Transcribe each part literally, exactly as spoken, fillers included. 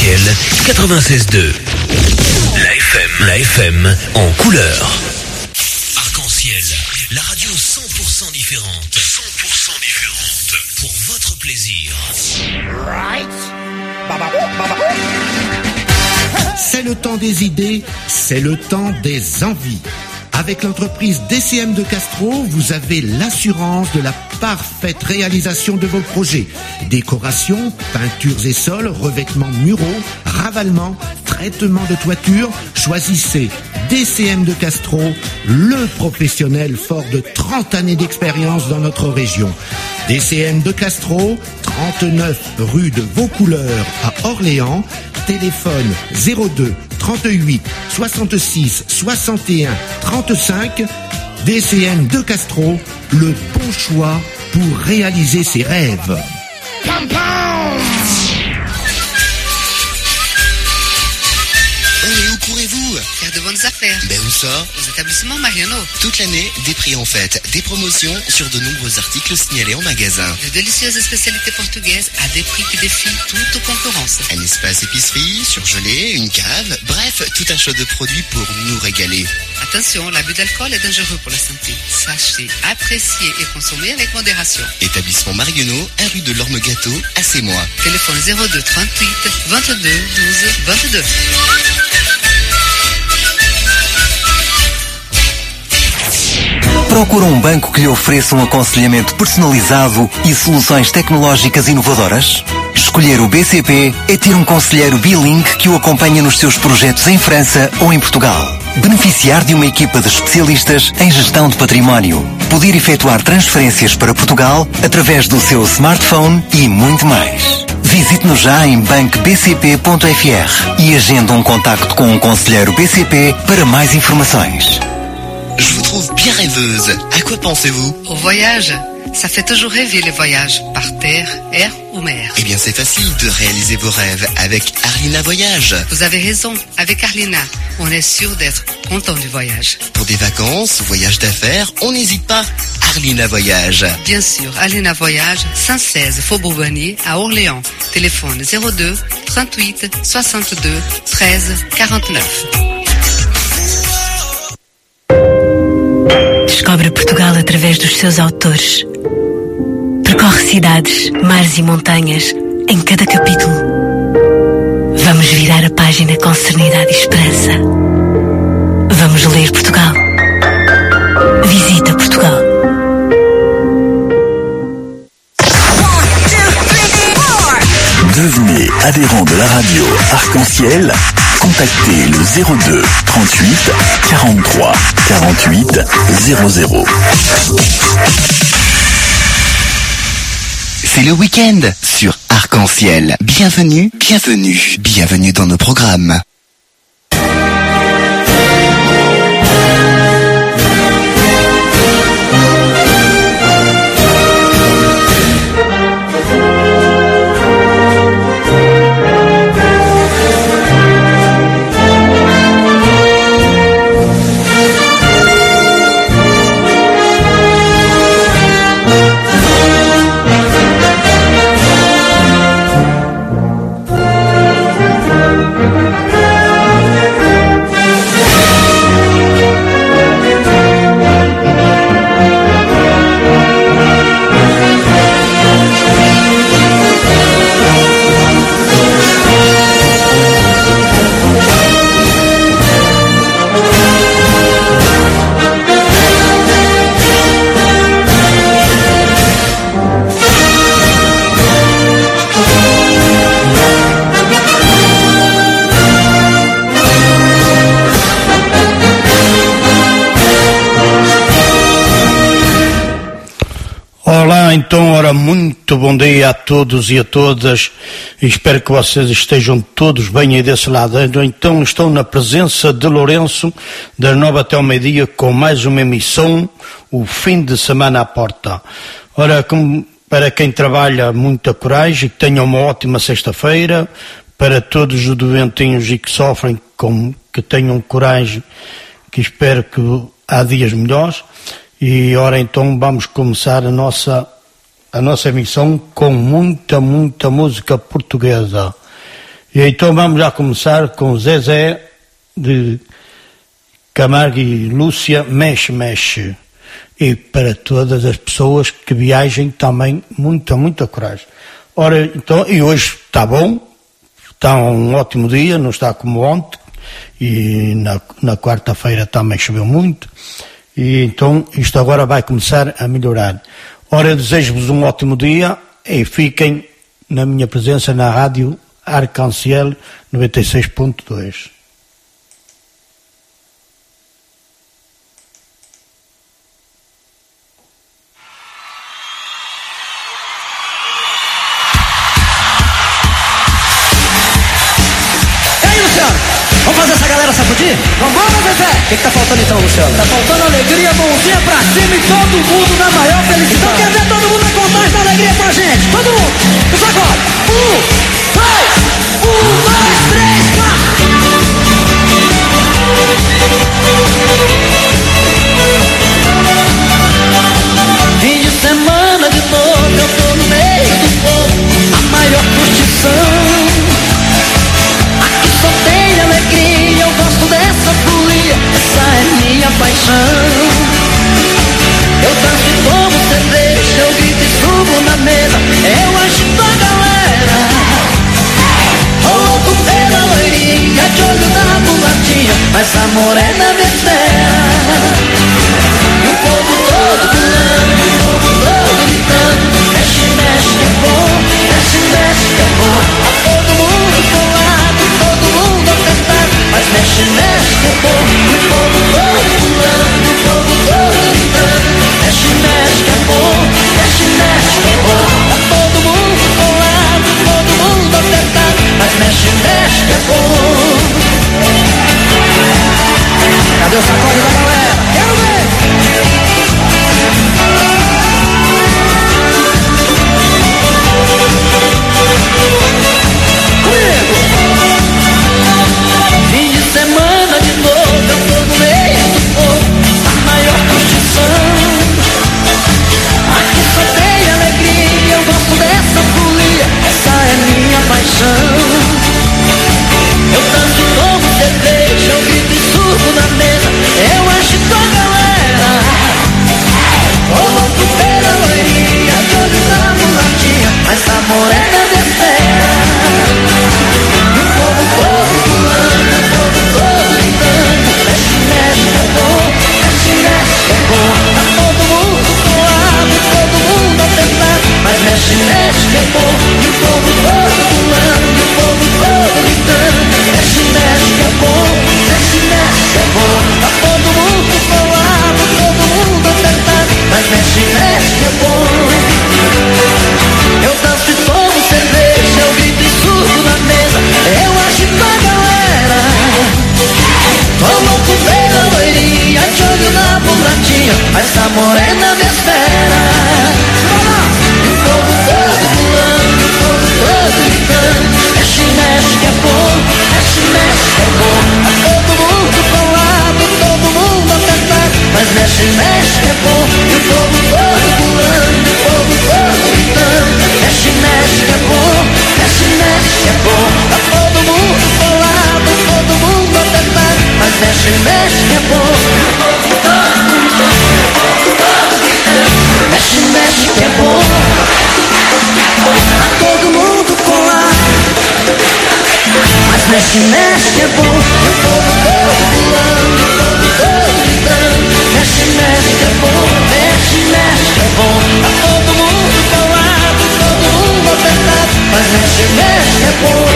Arc-en-Ciel quatre-vingt-seize deux. La F M, la F M en couleur. Arc-en-Ciel, la radio cent pour cent différente. cent pour cent différente. Pour votre plaisir. Right. C'est le temps des idées, c'est le temps des envies. Avec l'entreprise D C M de Castro, vous avez l'assurance de la parfaite réalisation de vos projets. Décoration, peintures et sols, revêtements muraux, ravalement, traitement de toiture. Choisissez D C M de Castro, le professionnel fort de trente années d'expérience dans notre région. D C M de Castro, trente-neuf rue de Vaucouleurs à Orléans. Téléphone zéro deux trente-huit soixante-six soixante et un trente-cinq. D C M de Castro, le bon choix pour réaliser ses rêves. Pam, pam. Oh, où courez-vous? Faire de bonnes affaires. Ben où ça? Aux établissements Mariano. Toute l'année, des prix en fête, des promotions sur de nombreux articles signalés en magasin. De délicieuses spécialités portugaises à des prix qui défient toute concurrence. Un espace épicerie, surgelé, une cave, bref, tout un choix de produits pour nous régaler. Attention, l'abus d'alcool est dangereux pour la santé. Sachez, apprécier et consommer avec modération. Établissement Marionneau, un rue de l'Orme-Gâteau, à Sémois. Téléphone zéro deux trente-huit vingt-deux douze vingt-deux. Procura um banco que lhe ofereça um aconselhamento personalizado e soluções tecnológicas inovadoras? Escolher o B C P é ter um conselheiro bilingue que o acompanha nos seus projetos em França ou em Portugal. Beneficiar de uma equipa de especialistas em gestão de património. Poder efetuar transferências para Portugal através do seu smartphone e muito mais. Visite-nos já em banco b c p ponto f r e agende um contacto com um conselheiro B C P para mais informações. Je vous trouve bien rêveuse. À quoi pensez-vous? Au voyage. Ça fait toujours rêver les voyages, par terre, air ou mer. Eh bien, c'est facile de réaliser vos rêves avec Arlina Voyage. Vous avez raison, avec Arlina, on est sûr d'être content du voyage. Pour des vacances, voyages d'affaires, on n'hésite pas. Arlina Voyage. Bien sûr, Arlina Voyage, cent seize Faubourg Bonnier à Orléans. Téléphone zéro deux trente-huit soixante-deux treize quarante-neuf. Descobre Portugal através dos seus autores. Percorre cidades, mares e montanhas em cada capítulo. Vamos virar a página com serenidade e esperança. Vamos ler Portugal. Visita Portugal. Devenez adhérent de la radio Arc-en-Ciel. Contactez le zéro deux trente-huit quarante-trois quarante-huit zéro zéro. C'est le week-end sur Arc-en-Ciel. Bienvenue, bienvenue, bienvenue dans nos programmes. Olá, então, ora, muito bom dia a todos e a todas. Espero que vocês estejam todos bem aí desse lado. Então, estou na presença de Lourenço, das nove até ao meio-dia, com mais uma emissão, o fim de semana à porta. Ora, como, para quem trabalha, muita coragem, que tenham uma ótima sexta-feira. Para todos os doentinhos e que sofrem, com, que tenham coragem, que espero que há dias melhores. E ora então vamos começar a nossa, a nossa emissão com muita, muita música portuguesa. E então vamos já começar com Zezé de Camargo e Lúcia, Mexe Mexe. E para todas as pessoas que viajem também, muita, muita coragem. Ora, então, e hoje está bom, está um ótimo dia, não está como ontem, e na, na quarta-feira também choveu muito, e então isto agora vai começar a melhorar. Ora, eu desejo-vos um ótimo dia e fiquem na minha presença na rádio Arconciel noventa e seis ponto dois. Vamos fazer essa galera sacudir? Vamos, Zezé! O que, que tá faltando então, Luciano? Tá faltando alegria, mãozinha pra cima e todo mundo na maior felicidade. Então quer ver todo mundo na contagem da alegria com a gente? Todo mundo! Eu sacode! Um, dois, um, dois, três, quatro! Fim de semana de novo, eu tô no meio do povo, a maior curtição. Só tem alegria, eu gosto dessa folia, essa é minha paixão. Eu danço e tomo cerveja, eu grito e subo na mesa, eu agito a galera. Ô louco pela loirinha, de olho na mulatinha, mas a morena me espera. E o povo todo pulando, o povo todo gritando, mexe, mexe que é bom, mexe, mexe que é bom. A todo mundo colado, todo mundo apertado, mas mexe, mexe que é bom. E o povo todo pulando, o povo todo gritando, mexe, mexe que é bom, mexe, mexe que é bom. A todo mundo colado, todo mundo apertado, mas mexe, mexe que é bom. Cadê o sacode da galera? Quero ver! Fim de semana de novo, eu tô no meio do povo, a maior curtição. Aqui só tem alegria, eu gosto dessa folia, essa é minha paixão. Eu danço e tomo cerveja, eu grito e subo na mesa, eu agito a galera. Ô louco pela loirinha, de olho na mulatinha, mas a morena me espera. E o povo todo pulando, o povo todo gritando, mexe, mexe que é bom, mexe, mexe que é bom. Tá todo mundo colado, todo mundo apertado, mas mexe, mexe que é bom. E o povo todo pulando, o povo todo gritando, mexe, mexe que é bom, mexe, mexe que é bom. Tá todo mundo colado, todo mundo apertado, mas mexe, mexe que é bom. Eu danço e tomo cerveja, eu grito e subo na mesa, eu agito a galera. Tô louco pela loirinha, de olho na mulatinha, mas a morena me espera. E o povo todo pulando, o povo todo gritando, mexe, mexe que é bom, mexe, mexe que é bom. Tá todo mundo colado, todo mundo apertado, mas mexe, mexe que é bom. E o povo todo pulando, o povo todo gritando, mexe, mexe que é bom, mexe, mexe que é bom. Tá todo mundo colado, todo mundo apertado, mas mexe, mexe que é bom. Mexe, mexe que é bom. Tá todo mundo colado, mas mexe, mexe que é bom. E o povo todo pulando, o povo todo gritando, mexe, mexe que é bom, mexe, mexe que é bom. Tá todo mundo colado, todo mundo apertado, mas mexe, mexe que é bom.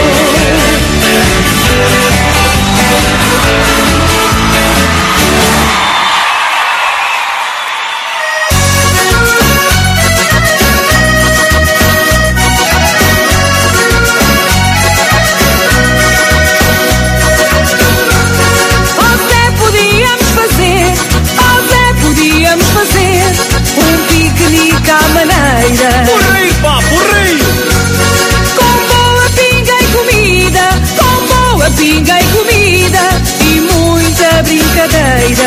Um piquenique à maneira. Porrei, pá, porrei! Com boa pinga e comida, com boa pinga e comida e muita brincadeira.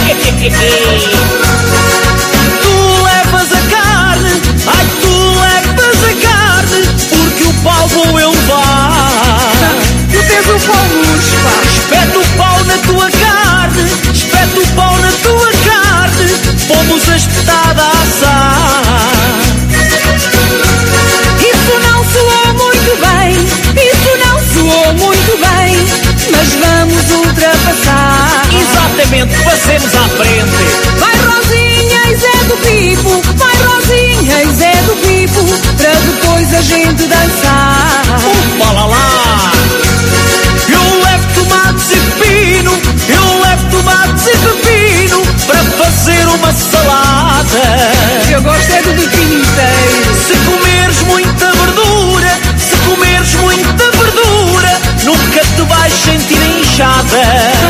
Tu levas a carne, ai tu levas a carne, porque o pau vou eu levar. tu pomos, pá. Espeta o pau na tua carne, espeta o pau na tua carne, pomos a espetada a assar. Isso não soou muito bem, isso não soou muito bem, mas vamos ultrapassar. Exatamente, passemos à frente. Vai Rosinha e Zé do Pipo, vai Rosinha e Zé do Pipo, para depois a gente dançar. Opa lá lá. Eu levo tomates e pepino, eu levo tomates e pepino, para fazer uma salada. Eu gosto é do pepino inteiro. Se comeres muita verdura, se comeres muita verdura, nunca te vais sentir inchada.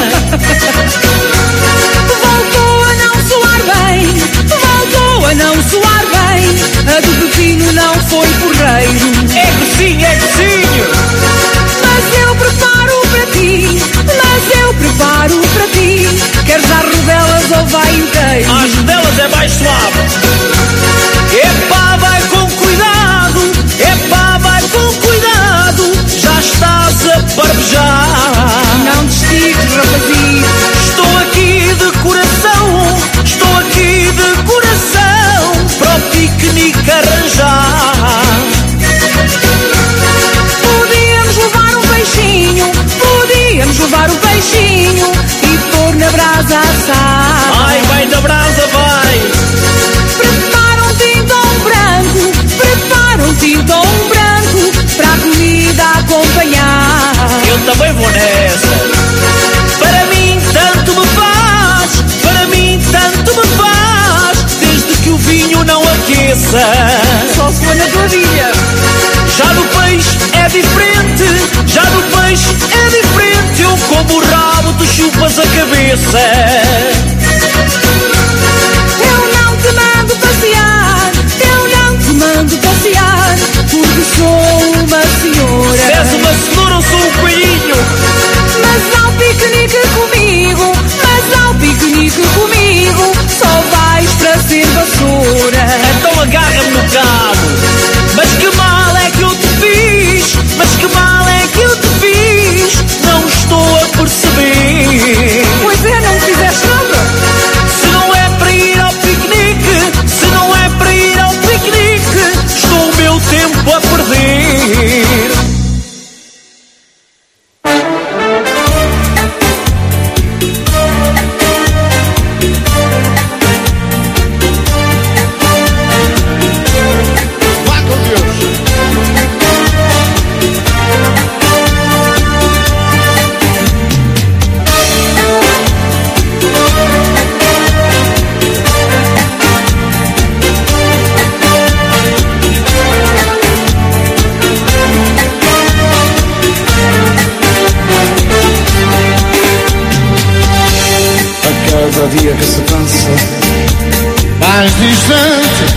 Voltou a não soar bem, voltou a não soar bem, a do pepino não foi porreiro. É cozinho, é cozinho. Mas eu preparo para ti, mas eu preparo para ti. Queres dar rodelas ou vai inteiro? As rodelas é mais suave. Epá, vai com cuidado, epá, vai com cuidado, já estás a parvejar. Não destigues, rapazito. Estou aqui de coração, estou aqui de coração, para o piquenique arranjar. Podíamos levar um peixinho, podíamos levar um peixinho e pôr na brasa a assar. Ai, vai na brasa, vai. Prepara um tintão branco, prepara um tintão branco, para a comida acompanhar. Eu também vou nessa. Para mim tanto me faz, para mim tanto me faz, desde que o vinho não aqueça. Só se for na tua vida. Já no peixe é diferente, já no peixe é diferente, eu como o rabo, tu chupas a cabeça. Eu não te mando passear, eu não te mando passear, porque sou uma senhora. Se és uma cenoura, eu sou um coelhinho. Mas ao piquenique comigo, mas ao piquenique comigo, só vais para ser vassoura. Então agarra-me no cabo. Mas que mal é que eu te fiz, mas que mal é que eu te fiz, não estou a perceber. Pois é, não fizeste nada. Se não é para ir ao piquenique, se não é para ir ao piquenique, estou o meu tempo a perder. Cada dia que se passa mais distante,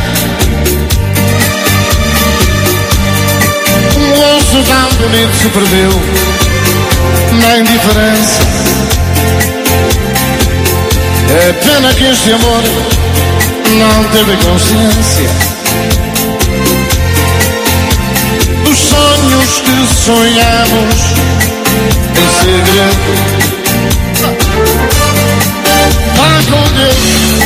um rosto tão bonito se perdeu na indiferença. É pena que este amor não teve consciência dos sonhos que sonhamos em segredo. Vai com Deus,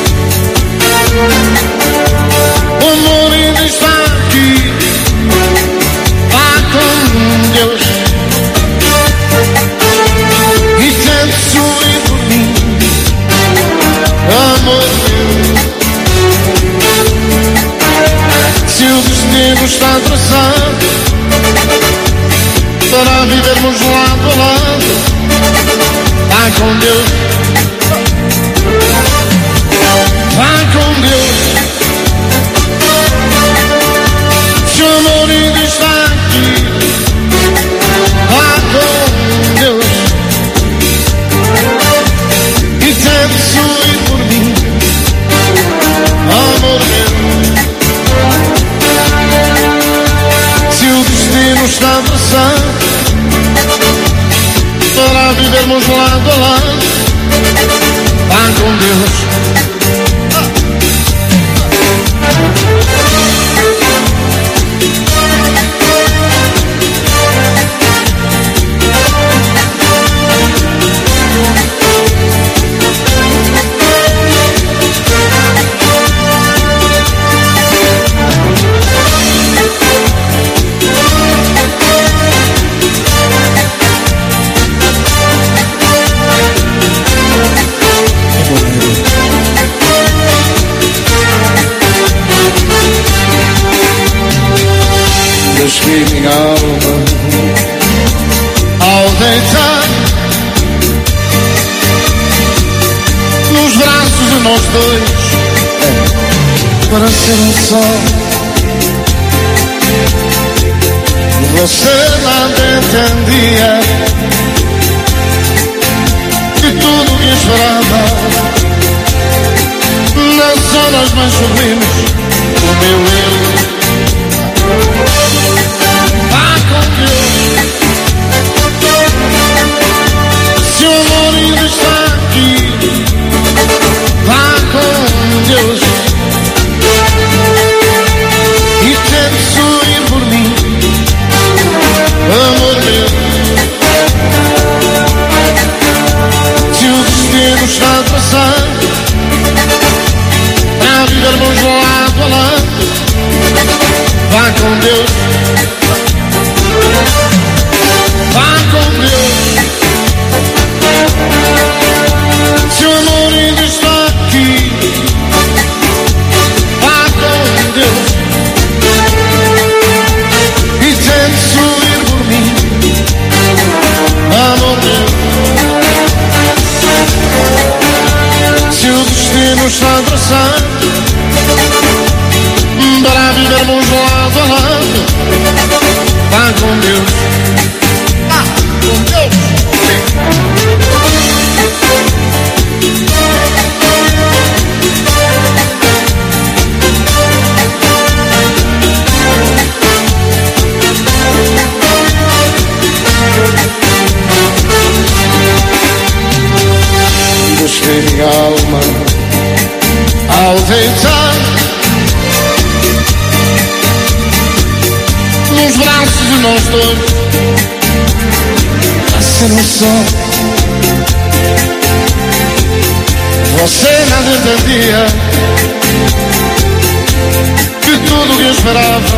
o amor ainda está aqui. Vai com Deus e tente sorrir por mim, amor meu. Se o destino está traçado para vivermos lado a lado, vai com Deus. Vai com Deus, se o amor ainda está aqui. Vai com Deus e tente sorrir por mim, amor meu. Se o destino está traçado para vivermos lado a lado, vai com Deus. nós dois, para ser um só. Você nada entendia de tudo que esperava. Nas zonas mais sublimes do meu eu. Vá com Deus, se o amor ainda está aqui. Vá com Deus e tente sorrir por mim, amor meu. Se o destino está a passar para vivermos lado a lado, vá com Deus, vá com Deus. Se o amor ainda está aqui, vá com Deus e tente sorrir por mim, amor meu. Se o destino está a traçar para vivermos lado a lado, vá com Deus, vá com Deus. Busquei minha alma ao deitar nos braços de nós dois, a ser um só. Você nada entendia de tudo que eu esperava.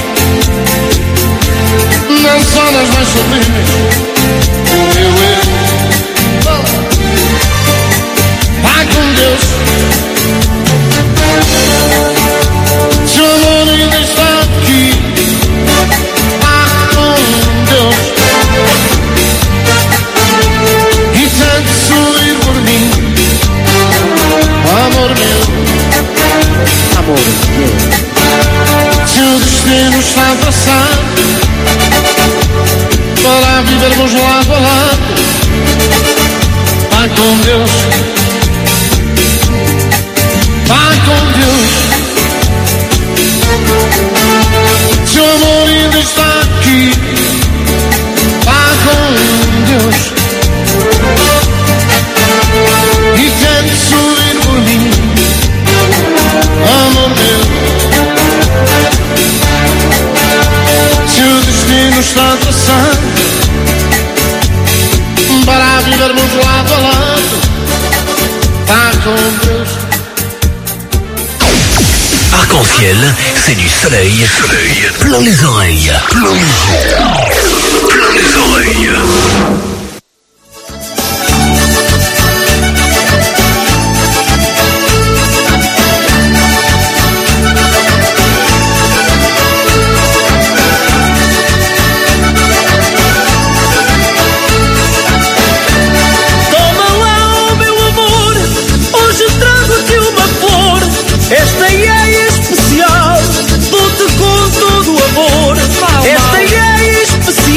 Nas zonas mais sublimes do meu eu. Vai com Deus, se o amor ainda está aqui. Vai com Deus e tente sorrir por mim, amor meu, amor meu. Se o destino está a passar para vivermos lado a lado, vai com Deus, vai com Deus. Se o amor ainda está aqui, vai com Deus e tente sorrir por mim, amor meu. Se o destino está a traçar para vivermos lado a lado, vai com Deus. Arc-en-ciel, c'est du soleil, soleil, plein les oreilles, plein les oreilles, plein les oreilles. Toma lá, meu amor, hoje trago-te uma flor. Esta é especial, dou-te com todo o amor. Esta é especial.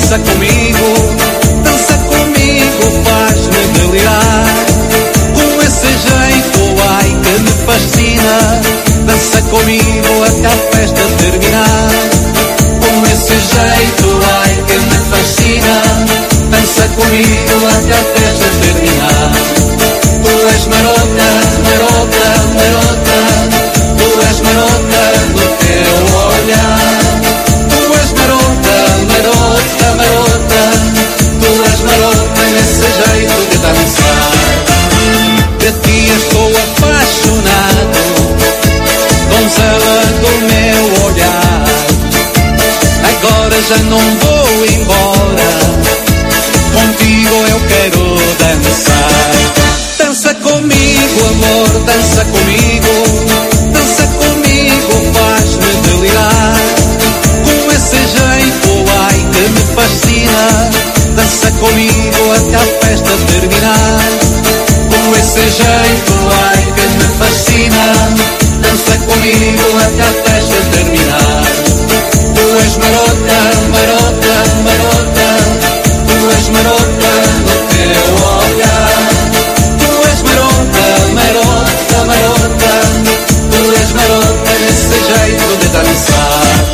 dança comigo, dança comigo, faz-me delirar. Com esse jeito, ai que me fascina, dança comigo até a festa terminar. Com esse jeito, ai que me fascina, dança comigo até a festa terminar. Tu és marota, marota, marota, tu és marota no teu olhar. Tu és marota, marota, marota, tu és marota nesse jeito de dançar. De ti estou apaixonado, donzela do meu olhar. Agora já não vou embora, contigo eu quero dançar. Dança comigo, amor, dança comigo, dança comigo, faz-me delirar. Com esse jeito, ai que me fascina, dança comigo até a festa terminar. Com esse jeito, ai que me fascina, dança comigo até a festa terminar. Tu és marota, marota, marota, tu és marota no teu olhar. Tu és marota, marota, marota, tu és marota nesse jeito de dançar.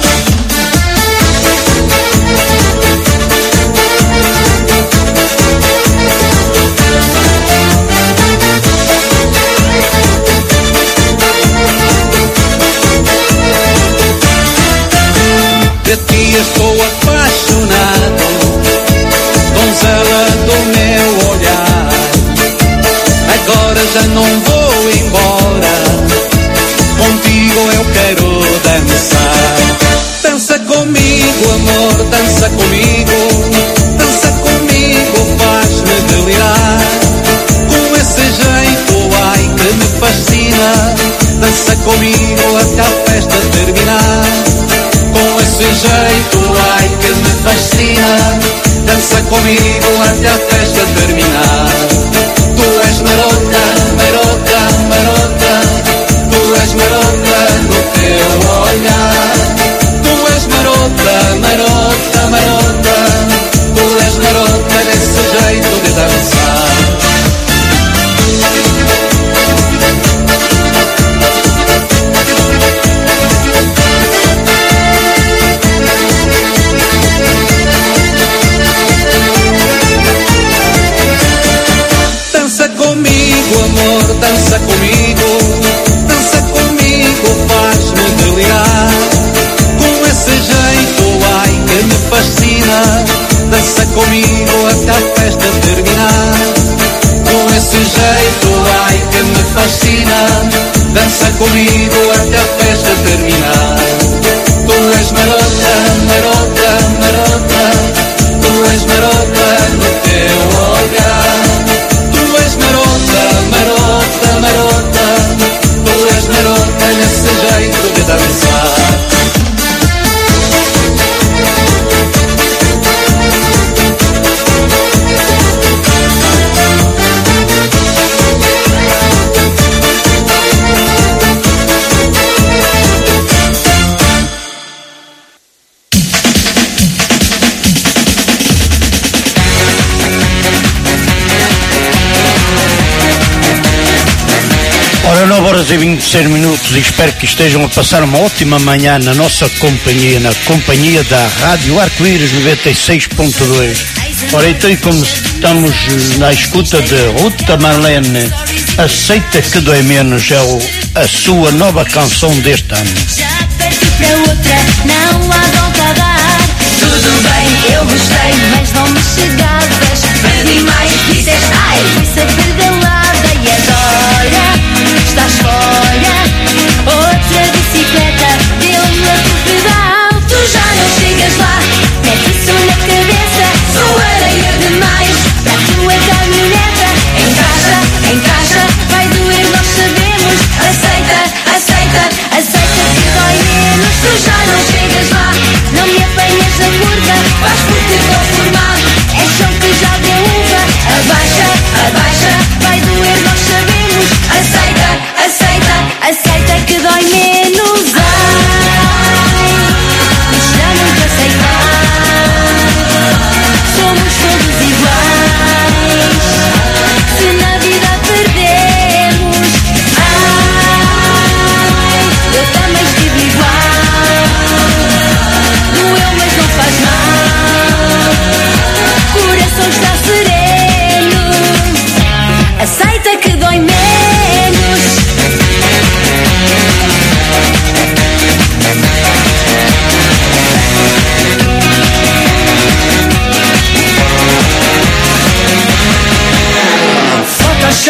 De ti estou apaixonado, donzela do meu olhar. Agora já não vou embora, contigo eu quero dançar. Dança comigo, amor, dança comigo, dança comigo, faz-me delirar. Com esse jeito, ai que me fascina, dança comigo até a festa terminar. Com esse jeito, ai que me fascina, dança comigo até a festa terminar. Tu és marota, marota, marota, tu és marota no teu olhar. Tu és marota, marota, marota, tu és marota nesse jeito de dançar. Dança comigo, amor, dança comigo, dança comigo, faz-me delirar. Com esse jeito, ai que me fascina, dança comigo até a festa terminar. Com esse jeito, ai que me fascina, dança comigo até a festa terminar. Tu és marota, marota, marota, tu és marota no teu olhar. Tu és marota, marota, marota, tu és marota nesse jeito de dançar. Ora, nove horas e vinte e seis minutos, e espero que estejam a passar uma ótima manhã na nossa companhia, na companhia da Rádio Arco-Íris noventa e seis ponto dois. Ora, então, e como estamos na escuta de Ruta Marlene, Aceita que Dói Menos, é o, a sua nova canção deste ano. Já parti para outra, não há volta a dar. Tudo bem, eu gostei, mas não me chegavas. Pedi mais, disseste ai, fui saber galada e agora estás fora. Outra bicicleta deu-me outro pedal. Tu já não chegas lá, mete isso na cabeça. Sou areia demais para a tua caminhoneta. Encaixa, encaixa, vai doer, nós sabemos. Aceita, aceita, aceita que dói menos. Tu já não chegas lá, não me apanhas na curva. Vais por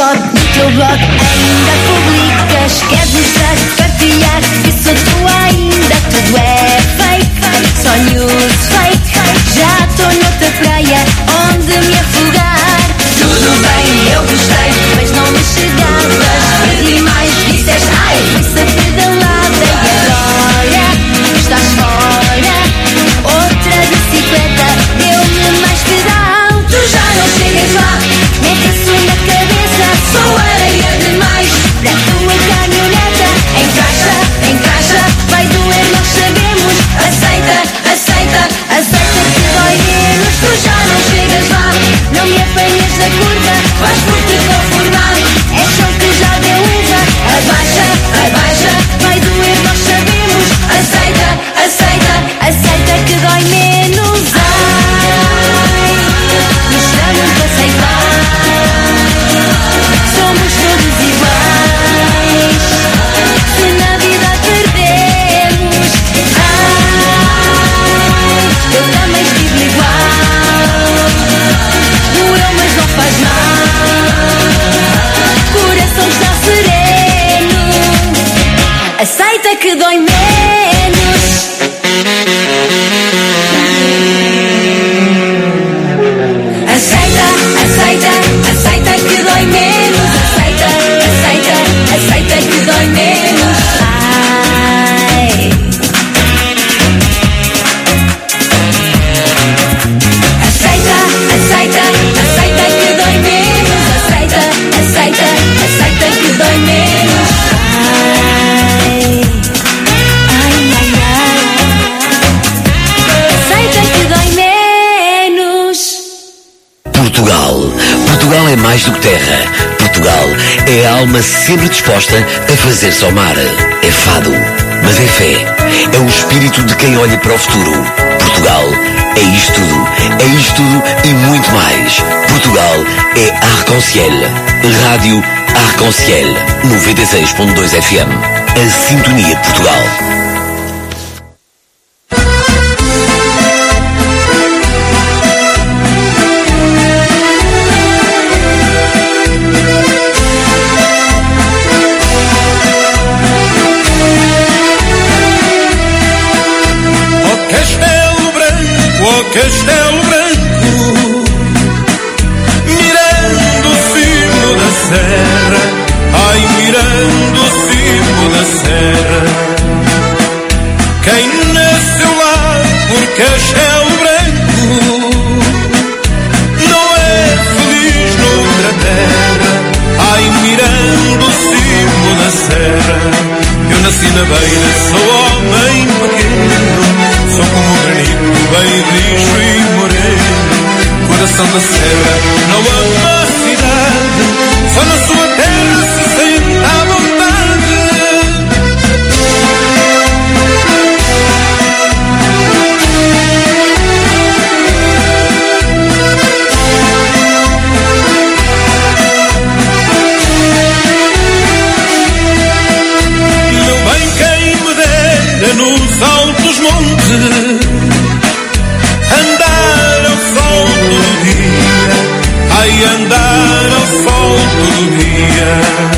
screenshot do teu blog ainda publicas. Queres mostrar, partilhar, isso tu ainda tudo é fake. Só news fake. Já tô noutra praia onde me afogar. Tudo bem, eu gostei, mas não me chegavas. Perdi mais, disseste ai, fui-se a pedalada. E agora estás fora. Outra bicicleta deu-me mais pedal. Tu já não chegas lá, mete isso na cabeça. Sou areia demais para tua caminhoneta. Encaixa, encaixa, vai doer, nós sabemos. Aceita, aceita, aceita que dói menos. Tu já não chegas lá, não me apanhas na curva. Vais por te conformar, é chão que já deu uva. Abaixa, abaixa, vai doer, nós sabemos. Aceita, aceita, aceita que dói menos. Ai, estamos a aceitar. Somos todos iguais. Se na vida perdemos, ai, eu também estive igual. Doeu, mas não faz mal. Coração está sereno. Aceita que dói menos. Aceita, aceita, aceita que dói menos. Aceita, aceita, aceita que dói menos. Ai. Aceita, aceita, aceita que dói menos. Aceita, aceita, aceita que dói menos. Ai. Ai, ai, ai. Aceita que dói menos. Portugal. Portugal é mais do que terra. Portugal é a alma sempre disposta a fazer-se ao mar. É fado, mas é fé. É o espírito de quem olha para o futuro. Portugal é isto tudo. É isto tudo e muito mais. Portugal é Arc-en-Ciel. Rádio Arc-en-Ciel. noventa e seis ponto dois F M. A sintonia de Portugal. Castelo Branco, mirando o cimo da serra, ai, mirando o cimo da serra. Quem nasceu lá por Castelo Branco não é feliz noutra terra, ai, mirando o cimo da serra. Eu nasci na beira, sou homem pequeno, sou como o granito, bem lixo e moreno. Coração da serra, não ama a cidade, só na sua terra se sente à vontade. Meu bem, quem me dera nos altos montes andar ao sol todo dia, ai, andar ao sol todo dia,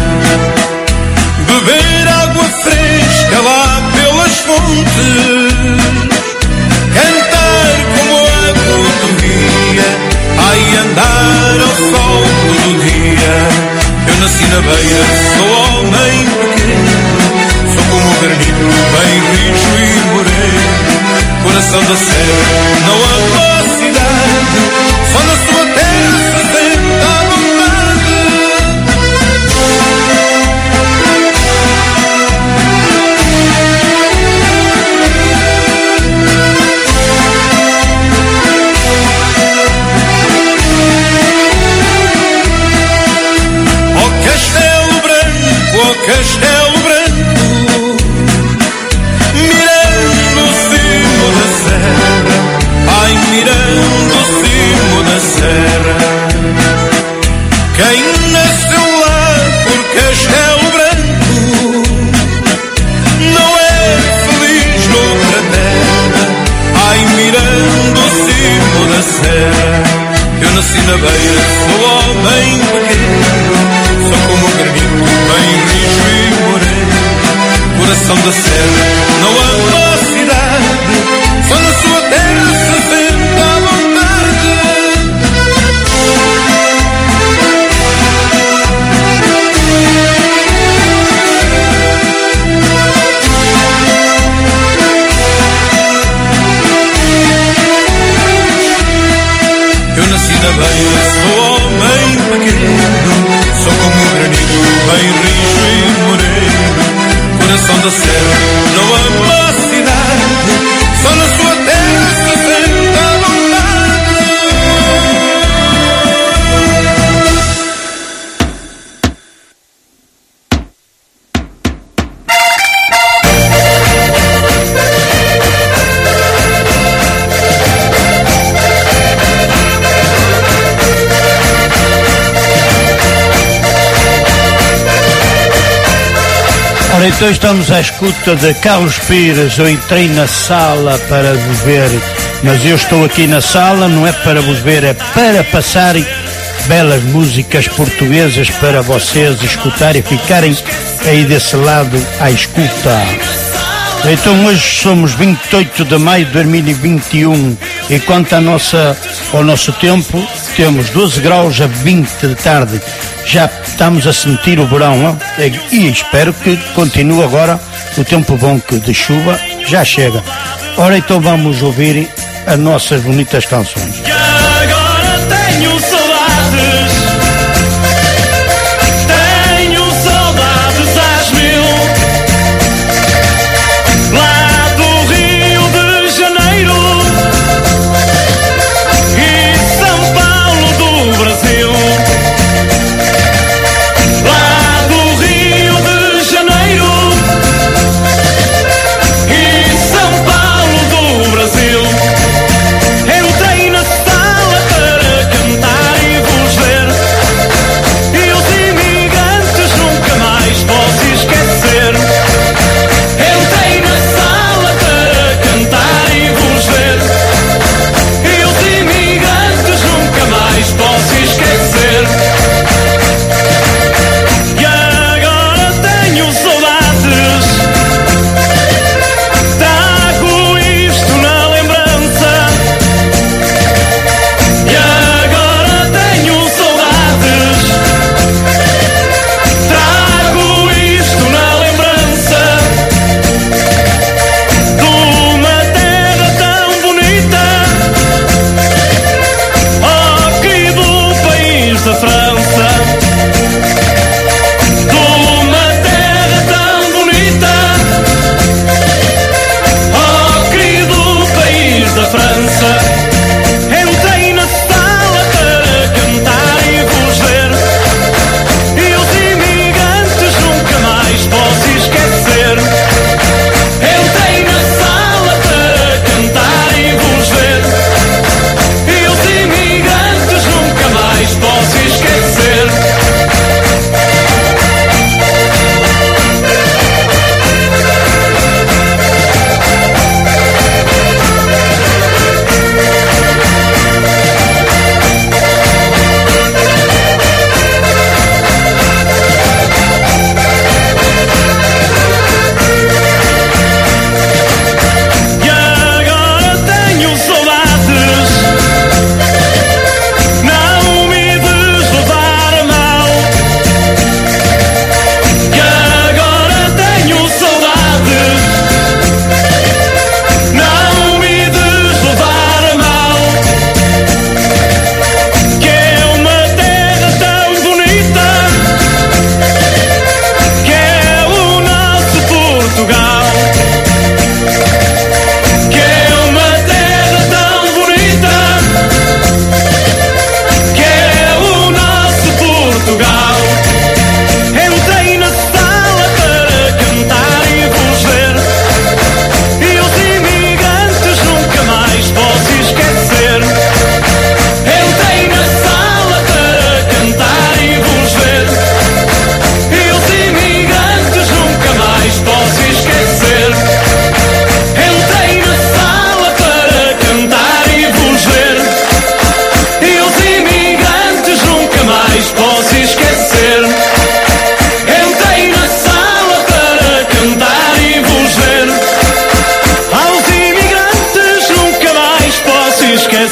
beber água fresca lá pelas fontes, cantar como a rodovia, ai, andar ao sol todo dia. Eu nasci na beira, sou homem pequeno, sou como o granito, bem rijo e moreno. Coração da serra, não ama a cidade, só na sua terra se sente à vontade. Ó Castelo Branco, ó Castelo Branco, mirando o cimo da serra, ai, mirando o cimo da serra. Quem nasceu lá por Castelo Branco não é feliz noutra terra, ai, mirando o cimo da serra. Eu nasci na beira, sou homem pequeno, sou como um granito, bem rijo e moreno. Coração da serra, não ama a cidade, só na sua terra se sente à vontade. Eu nasci na beira, sou homem pequeno, sou como um granito, bem rijo e moreno. Coração da serra, não ama a cidade, só na sua terra se sente à vontade. Ora, então estamos à escuta de Carlos Pires. Eu entrei na sala para vos ver, mas eu estou aqui na sala, não é para vos ver, é para passarem belas músicas portuguesas para vocês escutarem e ficarem aí desse lado à escuta. Então hoje somos vinte e oito de maio de dois mil e vinte e um e quanto à nossa, ao nosso tempo, temos doze graus a vinte de tarde. Já estamos a sentir o verão, não? E espero que continue agora o tempo bom que de chuva já chega. Ora, então vamos ouvir as nossas bonitas canções. E agora tenho saudades, tenho saudades às mil, lá do Rio de Janeiro e São Paulo do Brasil. Lá do Rio de Janeiro e São Paulo do Brasil. Entrei na sala para cantar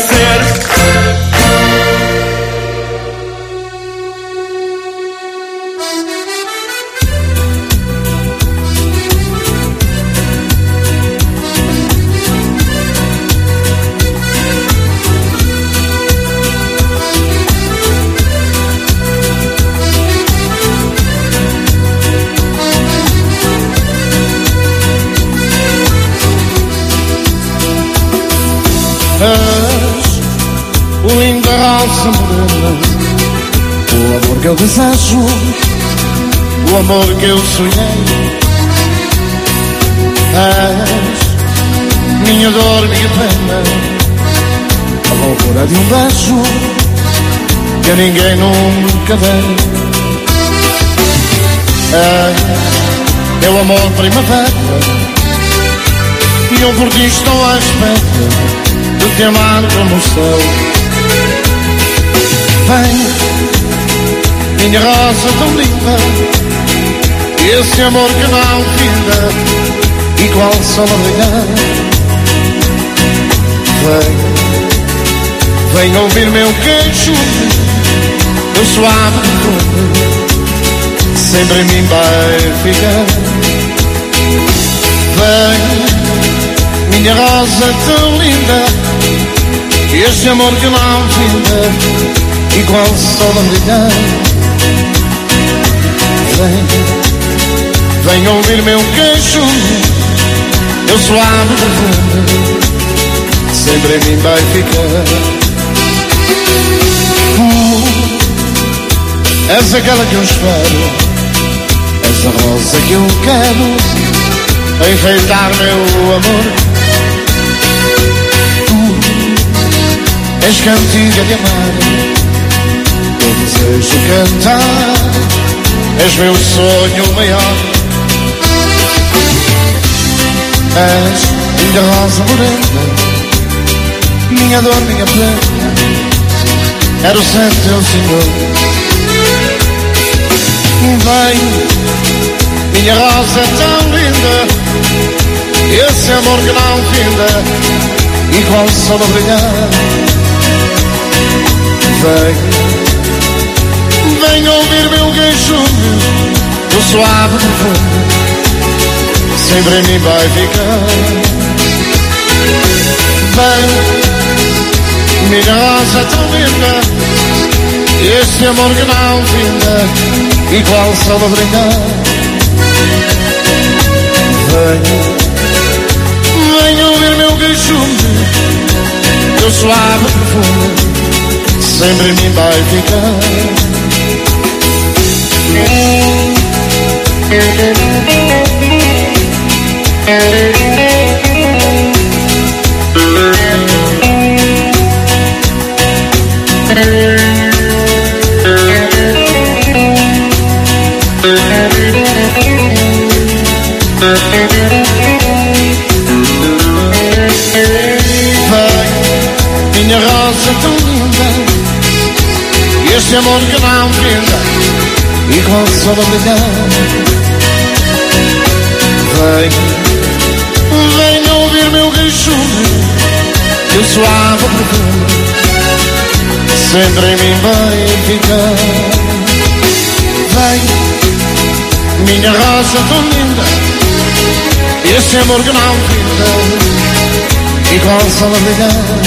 ser. És linda rosa morena, o amor que eu desejo, o amor que eu sonhei. És minha dor, minha pena, a loucura de um beijo que a ninguém nunca dei. És meu amor primavera, e eu por ti estou à espera de te amar como o céu. Vem, minha rosa tão linda, esse amor que não finda, igual sol a brilhar. Vem, vem ouvir meu queixo, meu suave perfume, sempre em mim vai ficar. Vem, minha rosa tão linda, este amor que não finda, igual sol a brilhar. Vem, vem ouvir meu queixo, meu suave perfume, sempre em mim vai ficar. Tu és aquela que eu espero, és a rosa que eu quero enfeitar meu amor. És cantiga de amar, eu desejo cantar, és meu sonho maior. És minha rosa morena, minha dor, minha pena, quero ser teu senhor. Vem, minha rosa tão linda, esse amor que não finda, igual sol a brilhar. Vem, vem ouvir meu queixume, o suave perfume, sempre em mim vai ficar. Vem, minha rosa tão linda, este amor que não finda, igual sol a brilhar. Vem, vem ouvir meu queixume, o suave perfume, sempre em mim vai ficar. Vai, minha rosa tão linda, este amor que não finda, igual sol a brilhar. Vem, vem ouvir meu queixume, meu suave perfume, sempre em mim vai ficar. Vem, minha rosa tão linda, este amor que não finda, igual sol a brilhar.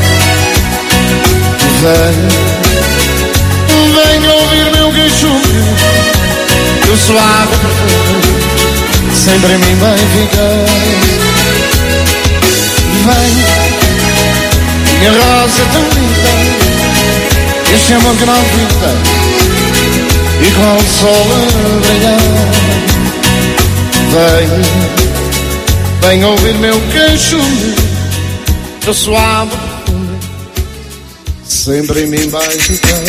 Vem, vem ouvir meu queixume, meu suave perfume, sempre em mim vai ficar. Vem, minha rosa tão linda, este amor que não finda, igual sol a brilhar. Vem, vem ouvir meu queixume, meu suave perfume, sempre em mim vai ficar.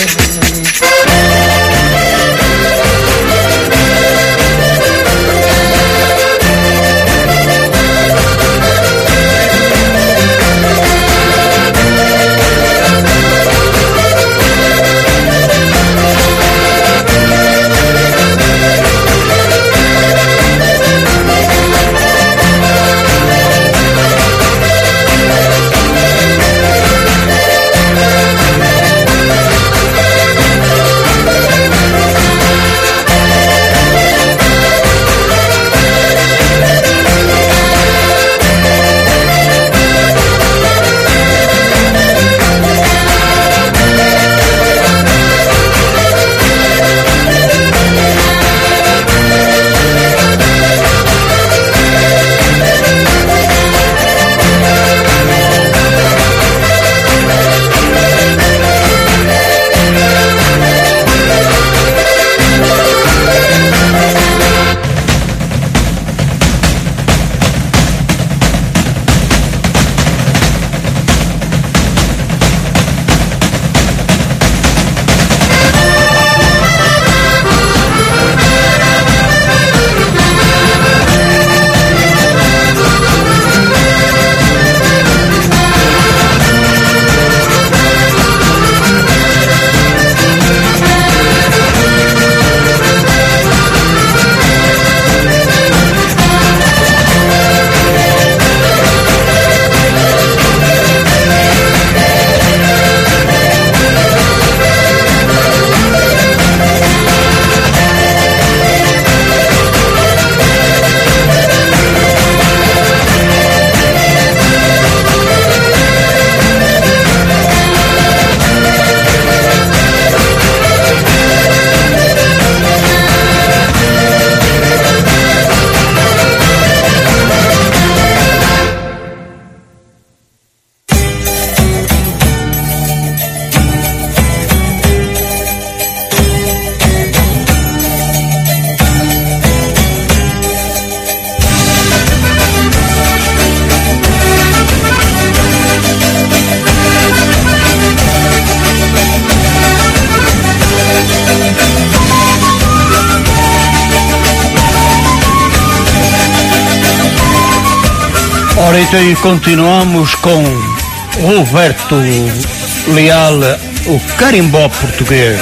Ora, então e continuamos com Roberto Leal, o carimbó português.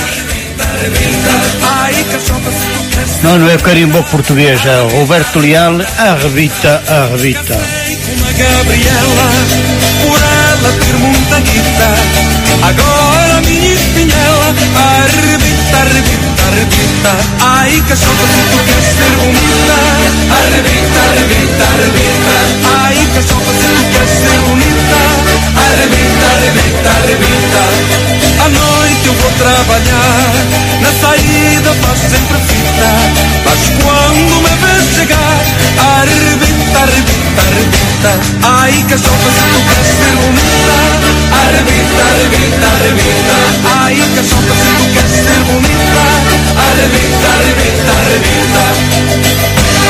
Não, não é o carimbó português, é o Roberto Leal, arrebita, arrebita. Uma Gabriela, por ela ter muita guita, agora minha espinhela, arrebita, arrebita, arrebita. Ai, cachorra, se tu queres ser bonita, arrebita, arrebita, arrebita. Ai, cachorra, se tu queres ser bonita, arrebita, arrebita, arrebita. À noite eu vou trabalhar, na saída faço sempre fita, mas quando me vês chegar, arrebita, arrebita, arrebita. Ai, cachorra, se tu queres ser bonita, arrebita, arrebita, arrebita. Ai, cachorra, se tu queres ser bonita, arrebita, arrebita, arrebita.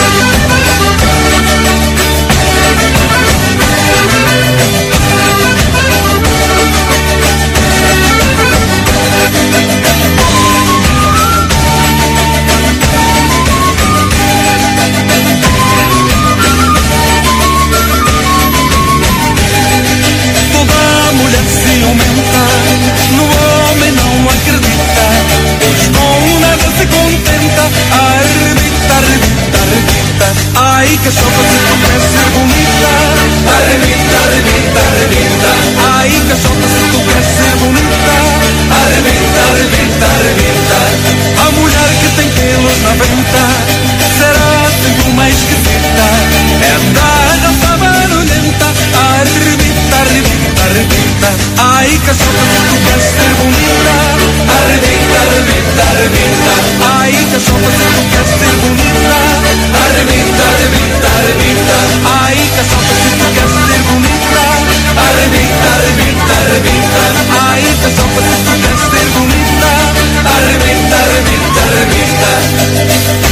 No homem não acredita, pois com nada se contenta. Arrebita, arrebita, arrebita. Ai, cachorra, se tu queres ser bonita, arrebita, arrebita, arrebita. Ai, cachorra, se tu queres ser bonita, arrebita, arrebita, arrebita. A mulher que tem pelos na venta será sempre uma esquisita, é da dança barulhenta. Arrebita, arrebita, arrebita. Ai, cachorra, se tu queres ser bonita, arrebita, arrebita, arrebita. Ai, cachorra, se tu queres ser bonita, arrebita, arrebita, arrebita. Ai, cachorra, se tu queres ser bonita, arrebita, arrebita, arrebita. Ai, cachorra, se tu queres ser bonita, arrebita, arrebita, arrebita.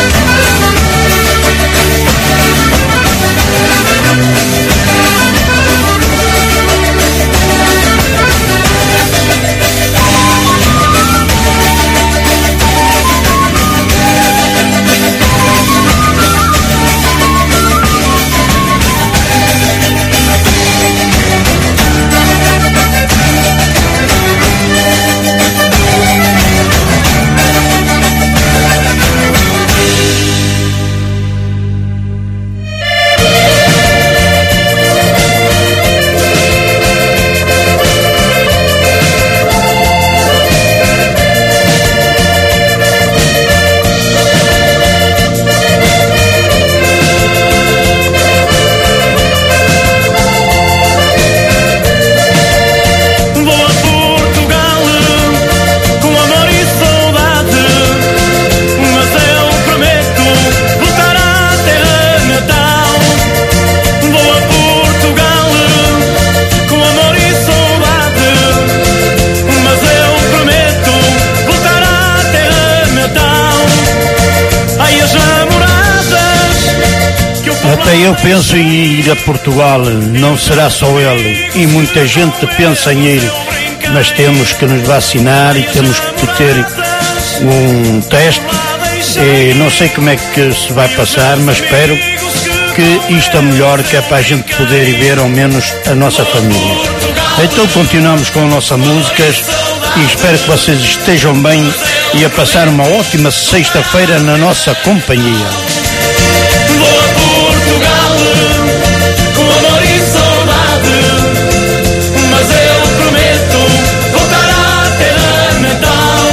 Eu penso em ir a Portugal, não será só ele, e muita gente pensa em ir, mas temos que nos vacinar e temos que ter um teste, e não sei como é que se vai passar, mas espero que isto é melhor, que é para a gente poder ir ver ao menos a nossa família. Então continuamos com as nossas músicas e espero que vocês estejam bem e a passar uma ótima sexta-feira na nossa companhia. Portugal, com amor e saudade, mas eu prometo voltar até Natal.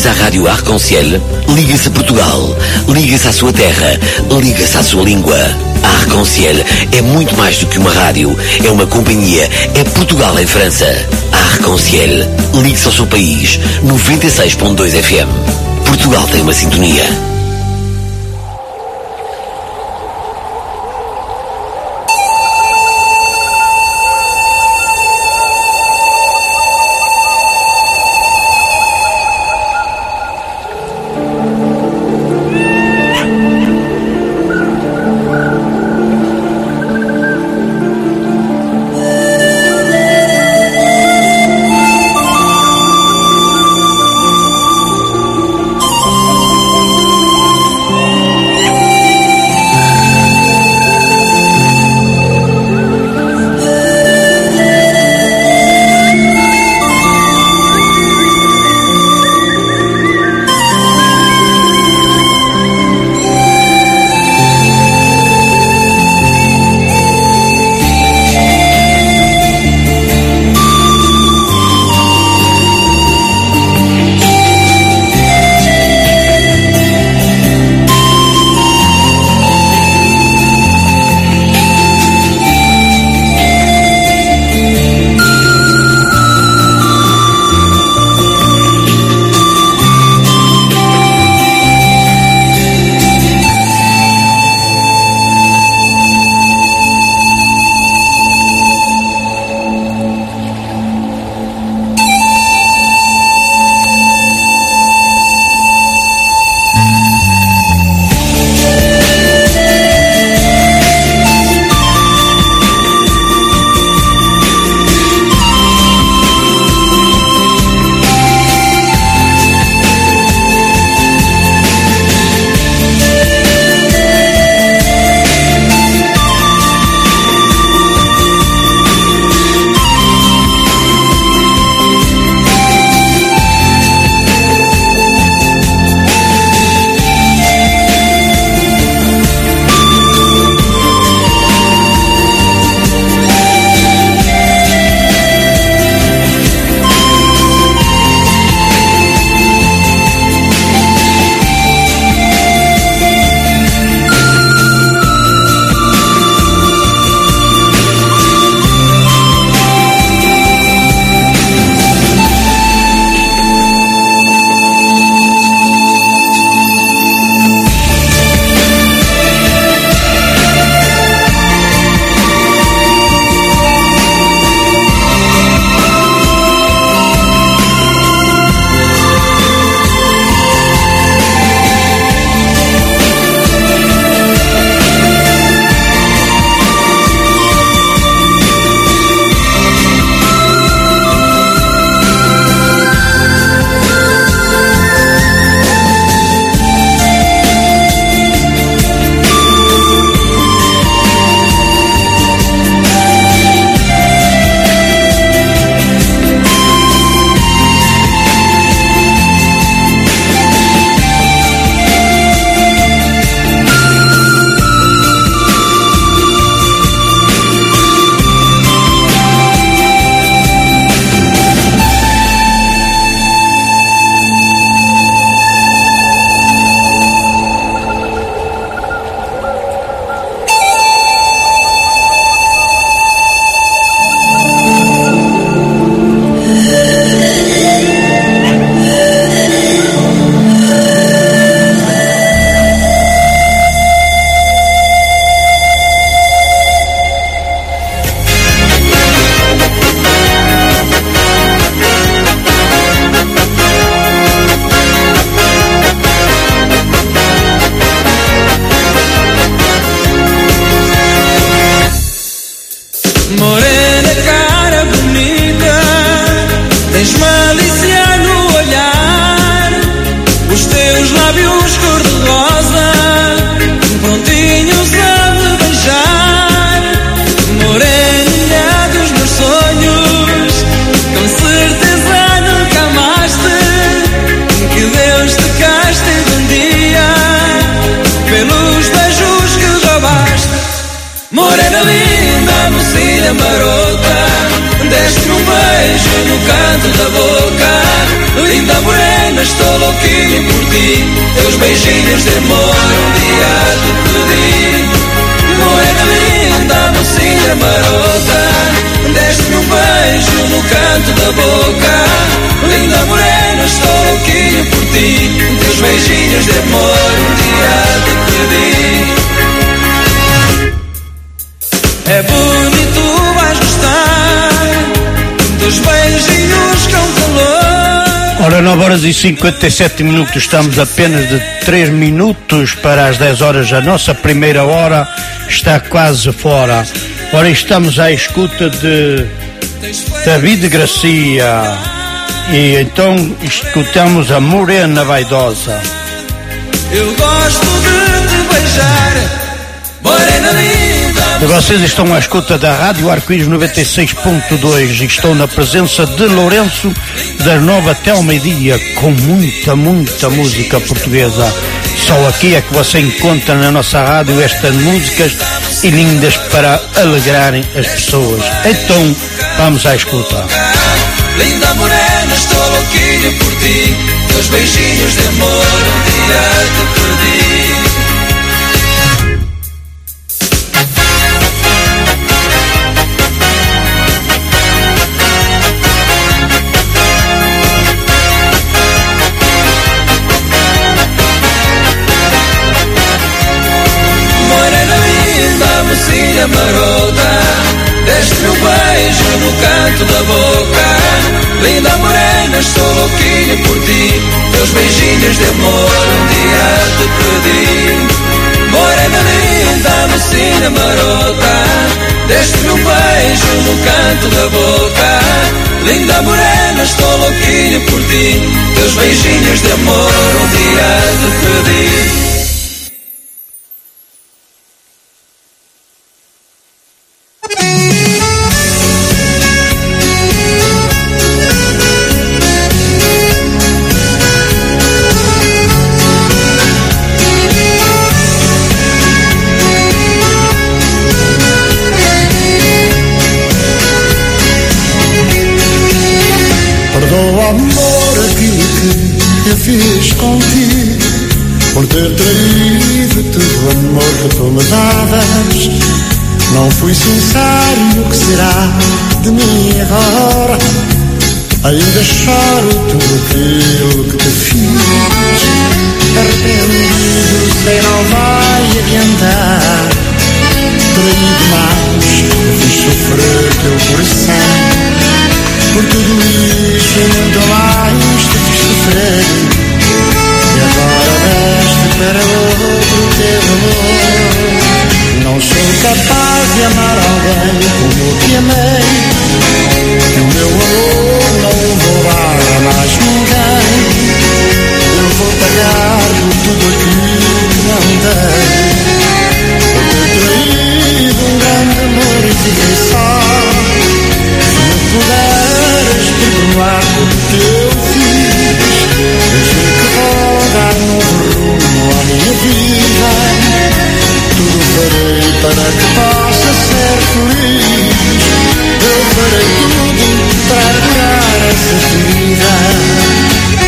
Liga-se à Rádio Arc-en-Ciel, liga-se a Portugal, liga-se à sua terra, liga-se à sua língua. A Arc-en-Ciel é muito mais do que uma rádio, é uma companhia, é Portugal em França. A Arc-en-Ciel, ligue-se ao seu país, noventa e seis ponto dois F M. Portugal tem uma sintonia. Deste-me um beijo no canto da boca, linda morena, estou louquinho por ti. Teus beijinhos de amor um dia te pedi. Morena linda, mocinha marota, deste-me um beijo no canto da boca. Linda morena, estou louquinho por ti. Teus beijinhos de amor um dia te pedi. É bonito, vais gostar dos beijinhos com calor. Ora, nove horas e cinquenta e sete minutos, estamos apenas de três minutos para as dez horas. A nossa primeira hora está quase fora. Ora, estamos à escuta de David Gracia e então escutamos a Morena Vaidosa. Eu gosto de te beijar, morena linda. E vocês estão à escuta da Rádio Arco-Íris noventa e seis ponto dois e estou na presença de Lourenço, das nove até ao meio-dia, com muita, muita música portuguesa. Só aqui é que você encontra na nossa rádio estas músicas e lindas para alegrarem as pessoas. Então, vamos à escuta. Linda morena, estou louquinho por ti. Teus beijinhos de amor um dia te perdi. Mocinha marota, deste-me um beijo no canto da boca. Linda morena, estou louquinho por ti. Teus beijinhos de amor um dia te pedi. Morena linda, mocinha marota, deste-me um beijo no canto da boca. Linda morena, estou louquinho por ti. Teus beijinhos de amor um dia te pedi. Fiz contigo por ter traído todo o amor que tu me davas. Não fui sincero no que será de mim agora. Ainda choro tudo aquilo que te fiz. Arrependido, sei não vai adiantar. Traí demais, fiz sofrer teu coração. Por tudo isso e muito mais te fiz sofrer. E agora deste para outro teu amor. Não sou capaz de amar alguém como te amei. E o meu amor não vou dar a mais ninguém. Eu vou pagar por tudo aquilo que não dei. Por ter traído um grande amor e fiquei só. Se me puderes perdoar o que eu fiz, eu juro que vou dar um novo rumo à minha vida. Tudo farei para que possa ser feliz. Eu farei tudo para arrancar essa ferida.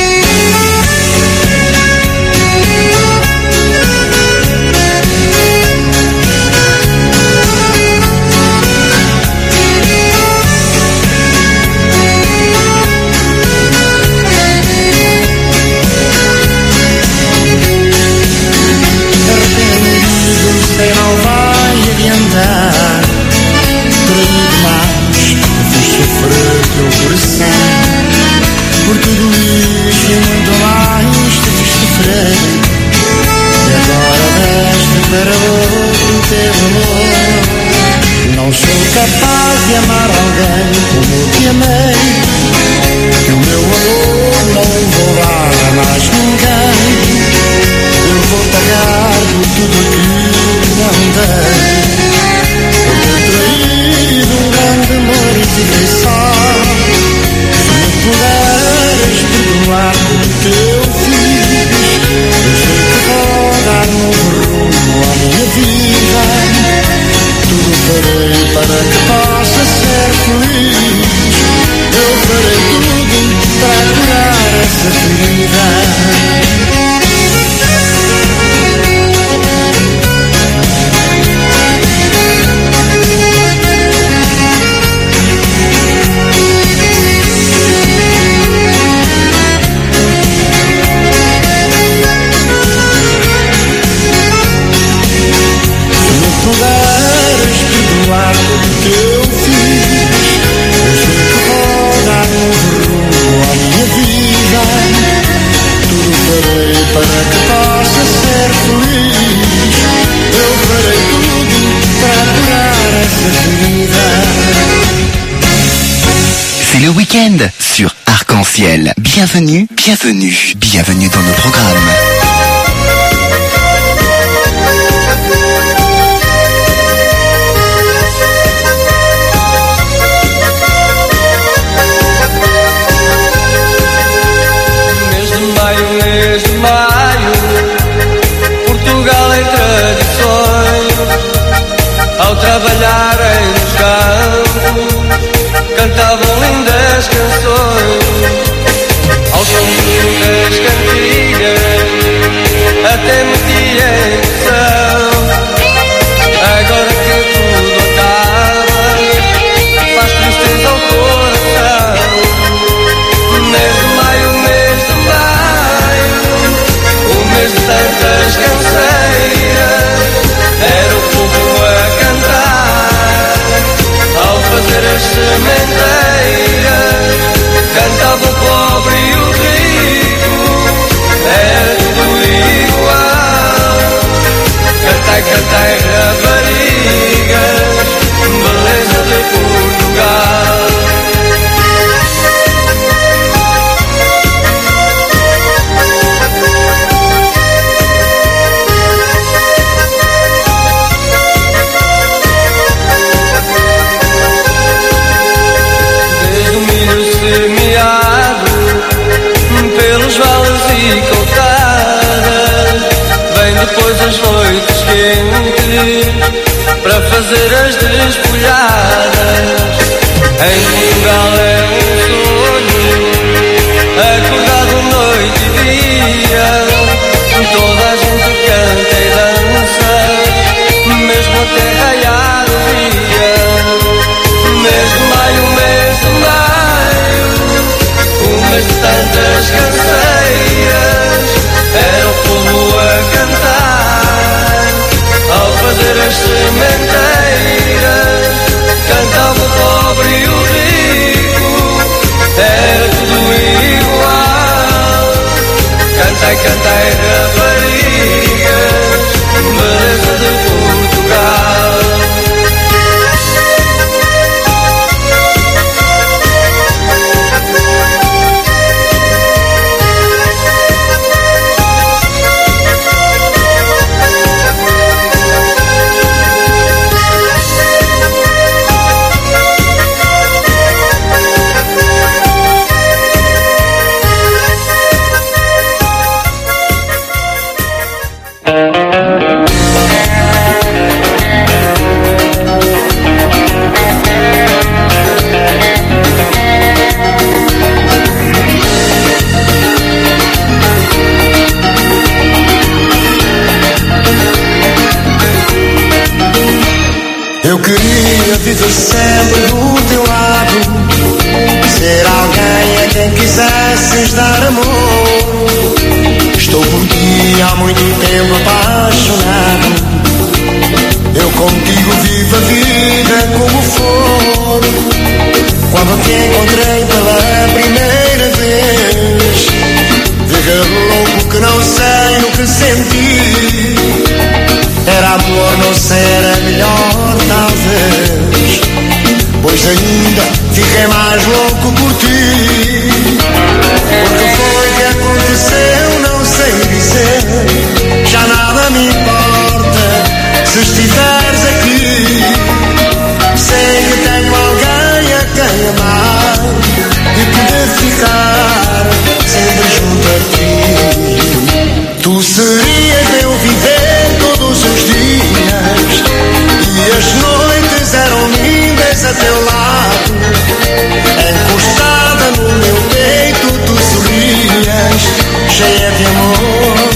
Sei não vai adiantar. Traí demais, fiz sofrer teu coração. Por tudo isso e muito mais te fiz sofrer. E agora deste para outro teu amor. Não sou capaz de amar alguém como te amei. E o meu amor não vou dar a mais ninguém. Eu vou pagar por tudo aquilo que não dei. Por ter traído um grande amor e fiquei só. Se me puderes perdoar o que eu fiz, eu juro que vou dar um novo rumo à minha vida. Tudo farei para que possa ser feliz. Eu farei tudo para curar essa ferida. para que possa ser feliz. Eu farei tudo para curar essa ferida. C'est le week-end sur Arc-en-Ciel. Bienvenue, bienvenue, bienvenue dans nos programmes. Mês de maio, mês de maio, Portugal em tradições. Ao trabalharem nos campos, cantavam lindas canções. Ao som das cantigas, até metia emoção. Agora que tudo acaba, faz tristeza ao coração. Mês de maio, mês de maio, o mês de tantas canseiras. Era o povo a cantar, ao fazer as sementeiras. Cantava o pobre e o rico, era tudo igual. Cantai, cantai, raparigas, beleza de Portugal. Desde o milho semeado, pelos vales e coutadas, vem depois as noites quentes, para fazer as despolhadas. Em Portugal é um sonho, acordado noite e dia, toda a gente canta e dança, mesmo até raiar o dia. Mês de maio, mês de maio, o mês de tantas canseiras. Era o povo a cantar, ao fazer as sementeiras. Cantava o pobre e o rico, era tudo igual. Cantai, cantai, raparigas, beleza de Portugal. Eu queria viver sempre do teu lado, ser alguém a quem quisesses dar amor. Estou por ti há muito tempo apaixonado. Eu contigo vivo a vida como for. Quando te encontrei pela primeira vez, fiquei louco que não sei o que senti. Era amor, não será melhor talvez, pois ainda fiquei mais louco por ti. Porque foi que aconteceu, não sei dizer, já nada me importa se estiveres aqui. Sei que tenho alguém a quem amar e que devo ficar sempre junto a ti. Tu serias meu viver todos os dias, e as noites eram lindas a teu lado. Encostada no meu peito tu sorrias, cheia de amor,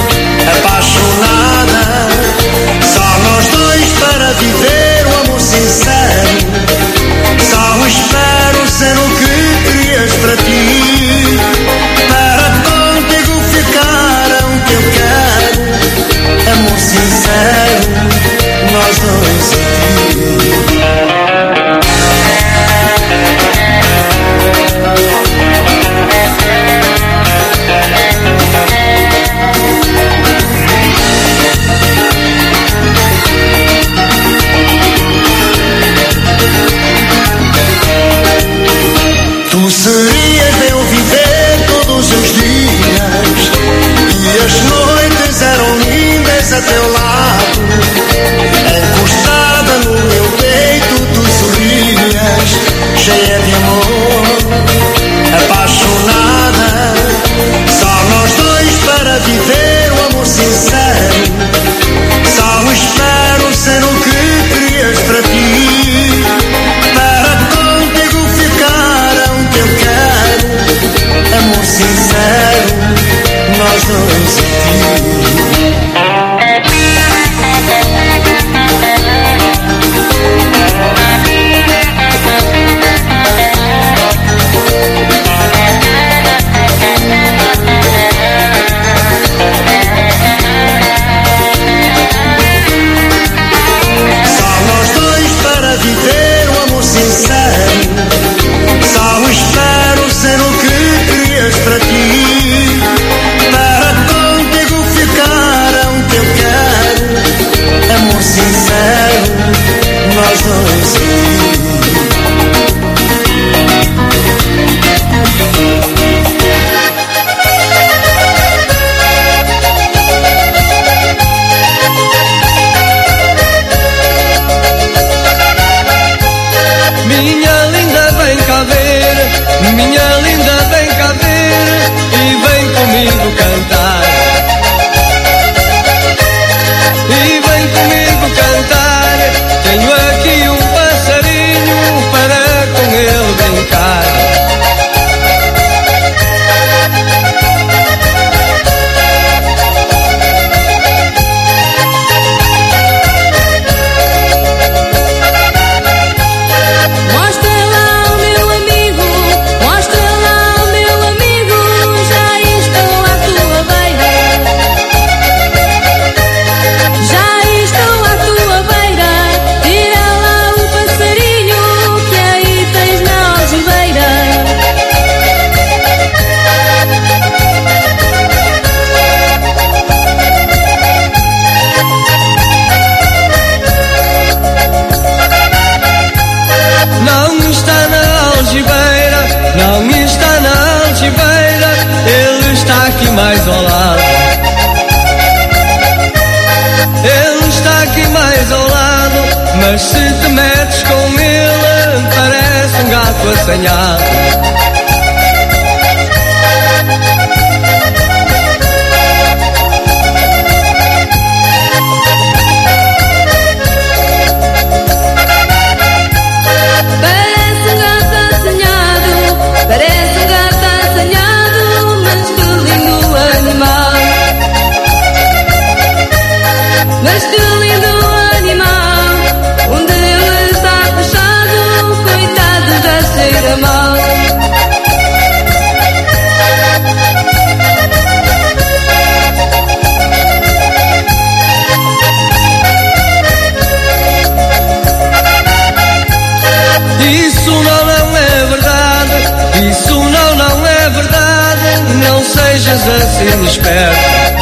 apaixonada. Só nós dois para viver o amor sincero. Só espero ser o que querias para ti, para contigo ficar é o que eu quero. Amor sincero, nós dois aqui. Mas se te metes com ele, parece um gato assanhado. Parece um gato assanhado, mas que lindo animal. Mas que lindo animal. Onde ele está fechado, coitado, já cheira mal. Isso não, não é verdade. Isso não, não é verdade. Não sejas assim esperta.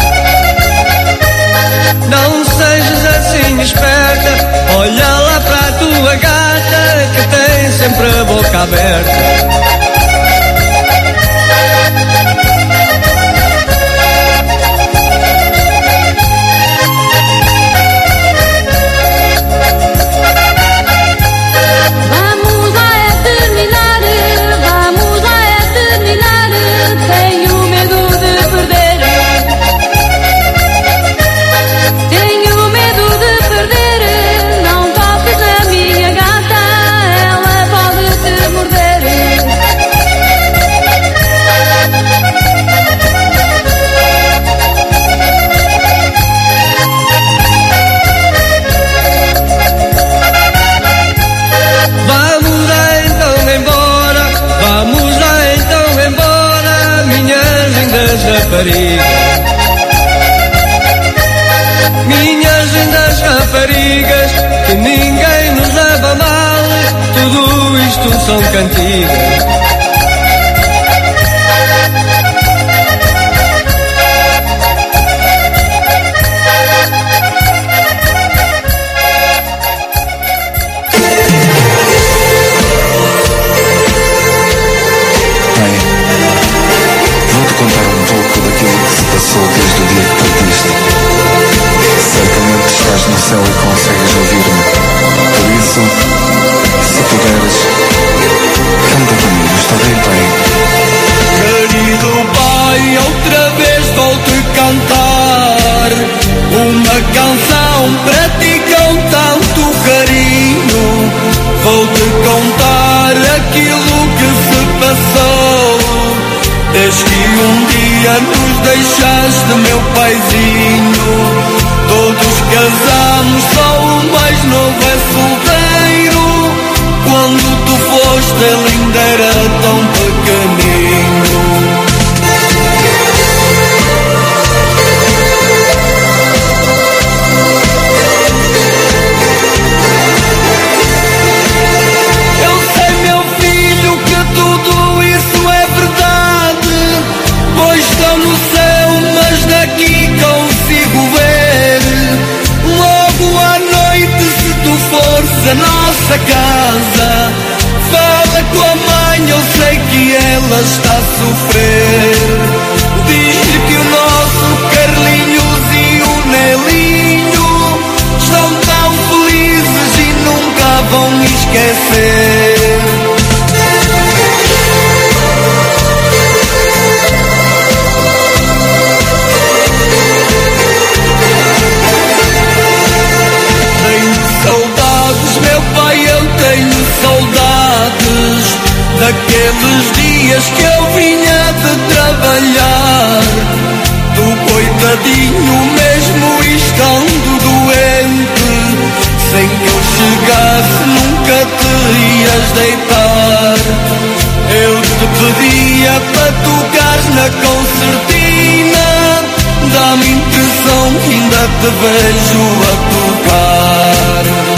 Não sejas assim esperta. Olha lá para a tua gata, que tem sempre a boca aberta. Vamos lá é terminar, vamos lá é terminar. Tenho medo de perder. Tenho medo de perder. Não toques na minha gata, ela pode te morder. Vamos lá então embora, vamos lá então embora, minhas lindas raparigas. Minhas lindas raparigas, que ninguém nos leva a mal, tudo isto são cantigas. Vou-te contar um pouco daquilo que se passou desde o dia que partiste. Certamente estás no céu e consegues ouvir-me. Por isso, se puderes, canta comigo, está bem, Pai? Querido Pai, outra vez vou-te cantar uma canção para ti com tanto carinho. Vou-te contar aquilo que se passou desde que um dia nos deixaste, meu paizinho. Todos casamos, só o mais novo é solteiro. Quando tu foste, ele ainda era tão pequenino. Eu sei, meu filho, que tudo isso é verdade, pois estou no céu, mas daqui consigo ver. Logo à noite, se tu fores à nossa casa, fala com a mãe, eu sei que ela está a sofrer. Diz-lhe que o nosso Carlinhos e o Nelinho estão tão felizes e nunca vão esquecer. Tenho saudades, meu pai, eu tenho saudades daqueles dias que eu vinha de trabalhar. Tu, coitadinho, mesmo estando doente, sem que eu chegasse nunca te ias deitar. Eu te pedia para tocares na concertina, dá-me impressão que ainda te vejo a tocar.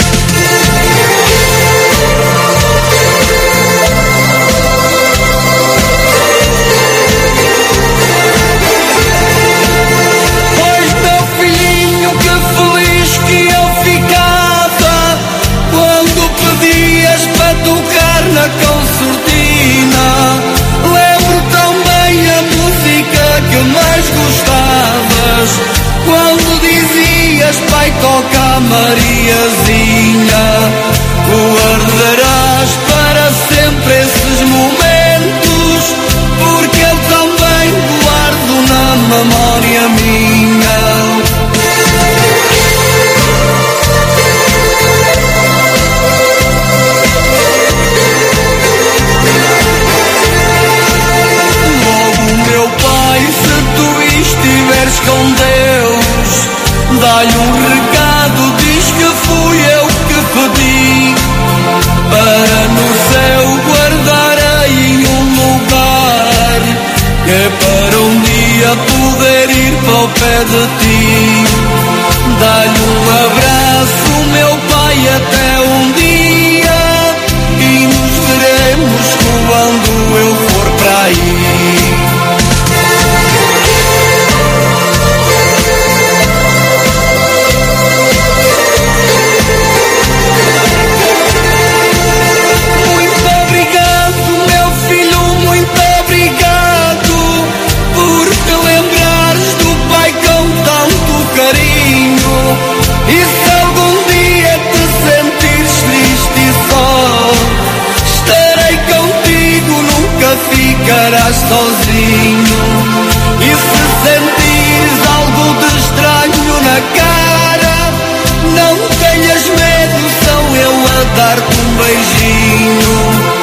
Pois, meu filhinho, que feliz que eu ficava quando pedias para tocar na concertina. Lembro também a música que mais gostavas, quando dizias, pai, toca a Mariazinha. de ti. Dá-lhe um abraço, meu pai, até um dia, e nos veremos quando eu for para aí. E se algum dia te sentires triste e só, estarei contigo, nunca ficarás sozinho. E se sentires algo de estranho na cara, não tenhas medo, sou eu a dar-te um beijinho.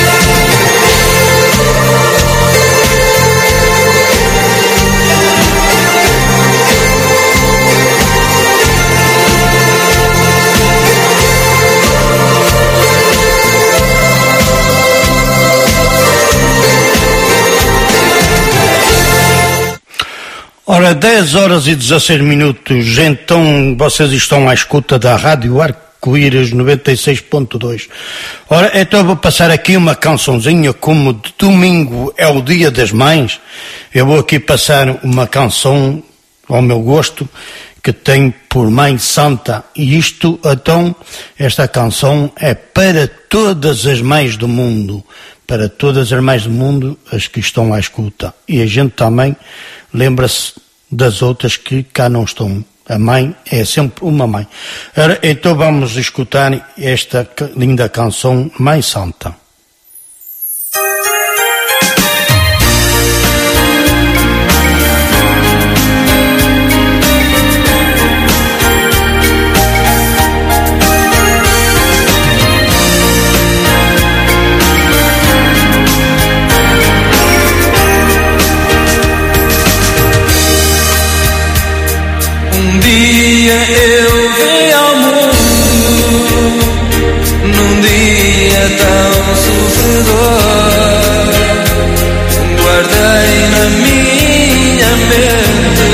Ora, dez horas e dezasseis minutos, então vocês estão à escuta da Rádio Arco-Íris noventa e seis ponto dois. Ora, então vou passar aqui uma cançãozinha, como de domingo é o Dia das Mães, eu vou aqui passar uma canção ao meu gosto, que tem por Mãe Santa, e isto, então, esta canção é para todas as mães do mundo, para todas as mães do mundo, as que estão à escuta, e a gente também lembra-se das outras que cá não estão. A mãe é sempre uma mãe. Ora, então vamos escutar esta linda canção, Mãe Santa. Um dia eu vim ao mundo, num dia tão sofredor, guardei na minha mente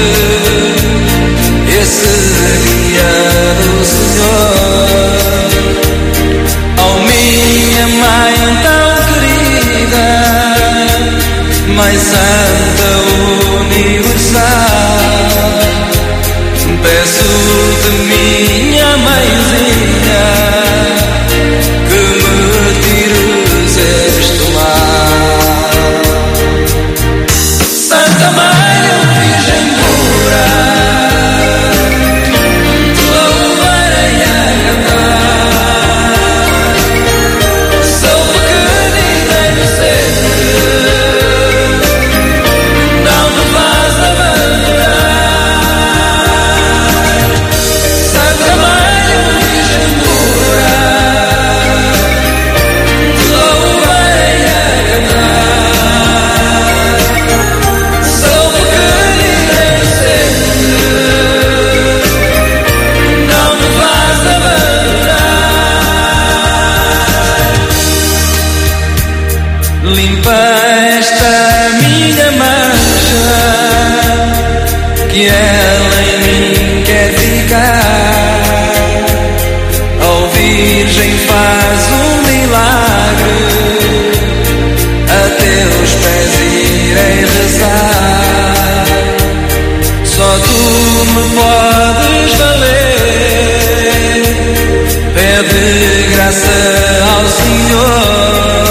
esse dia do Senhor. Oh, minha mãe tão querida, Mãe Santa Universal, peço-te, minha mãezinha, que me tires este mal. Santa Mãe, Virgem pura, te louvarei a cantar. Sou pequenina inocente, não me vás abandonar. Limpa esta minha mancha, que ela em mim quer ficar. Oh, Virgem, faz um milagre, a teus pés irei rezar. Só tu me podes valer, pede graça ao Senhor.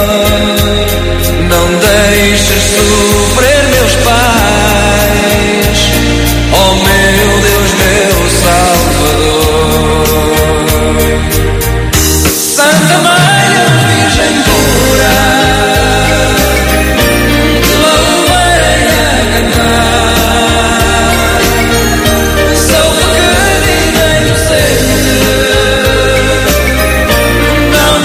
Não deixes sofrer meus pais, oh meu Deus, meu Salvador. Santa Mãe, Virgem pura, te louvarei a cantar. Sou pequenina inocente, não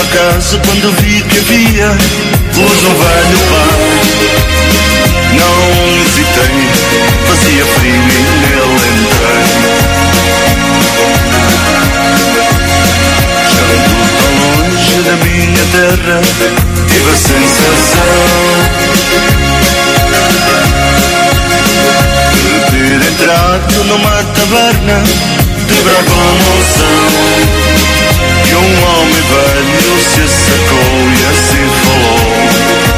casa quando vi que havia luz no velho bar. Não hesitei, fazia frio e nele entrei. Estando tão longe da minha terra, tive a sensação de ter entrado numa taberna de brava emoção. E um homem velho se sacou e assim falou: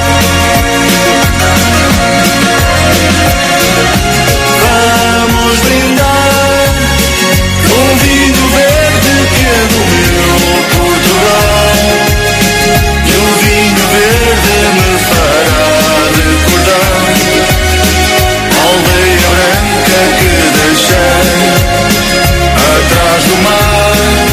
vamos brindar com vinho verde que é do meu Portugal. E o vinho verde me fará recordar a aldeia branca que deixei atrás do mar.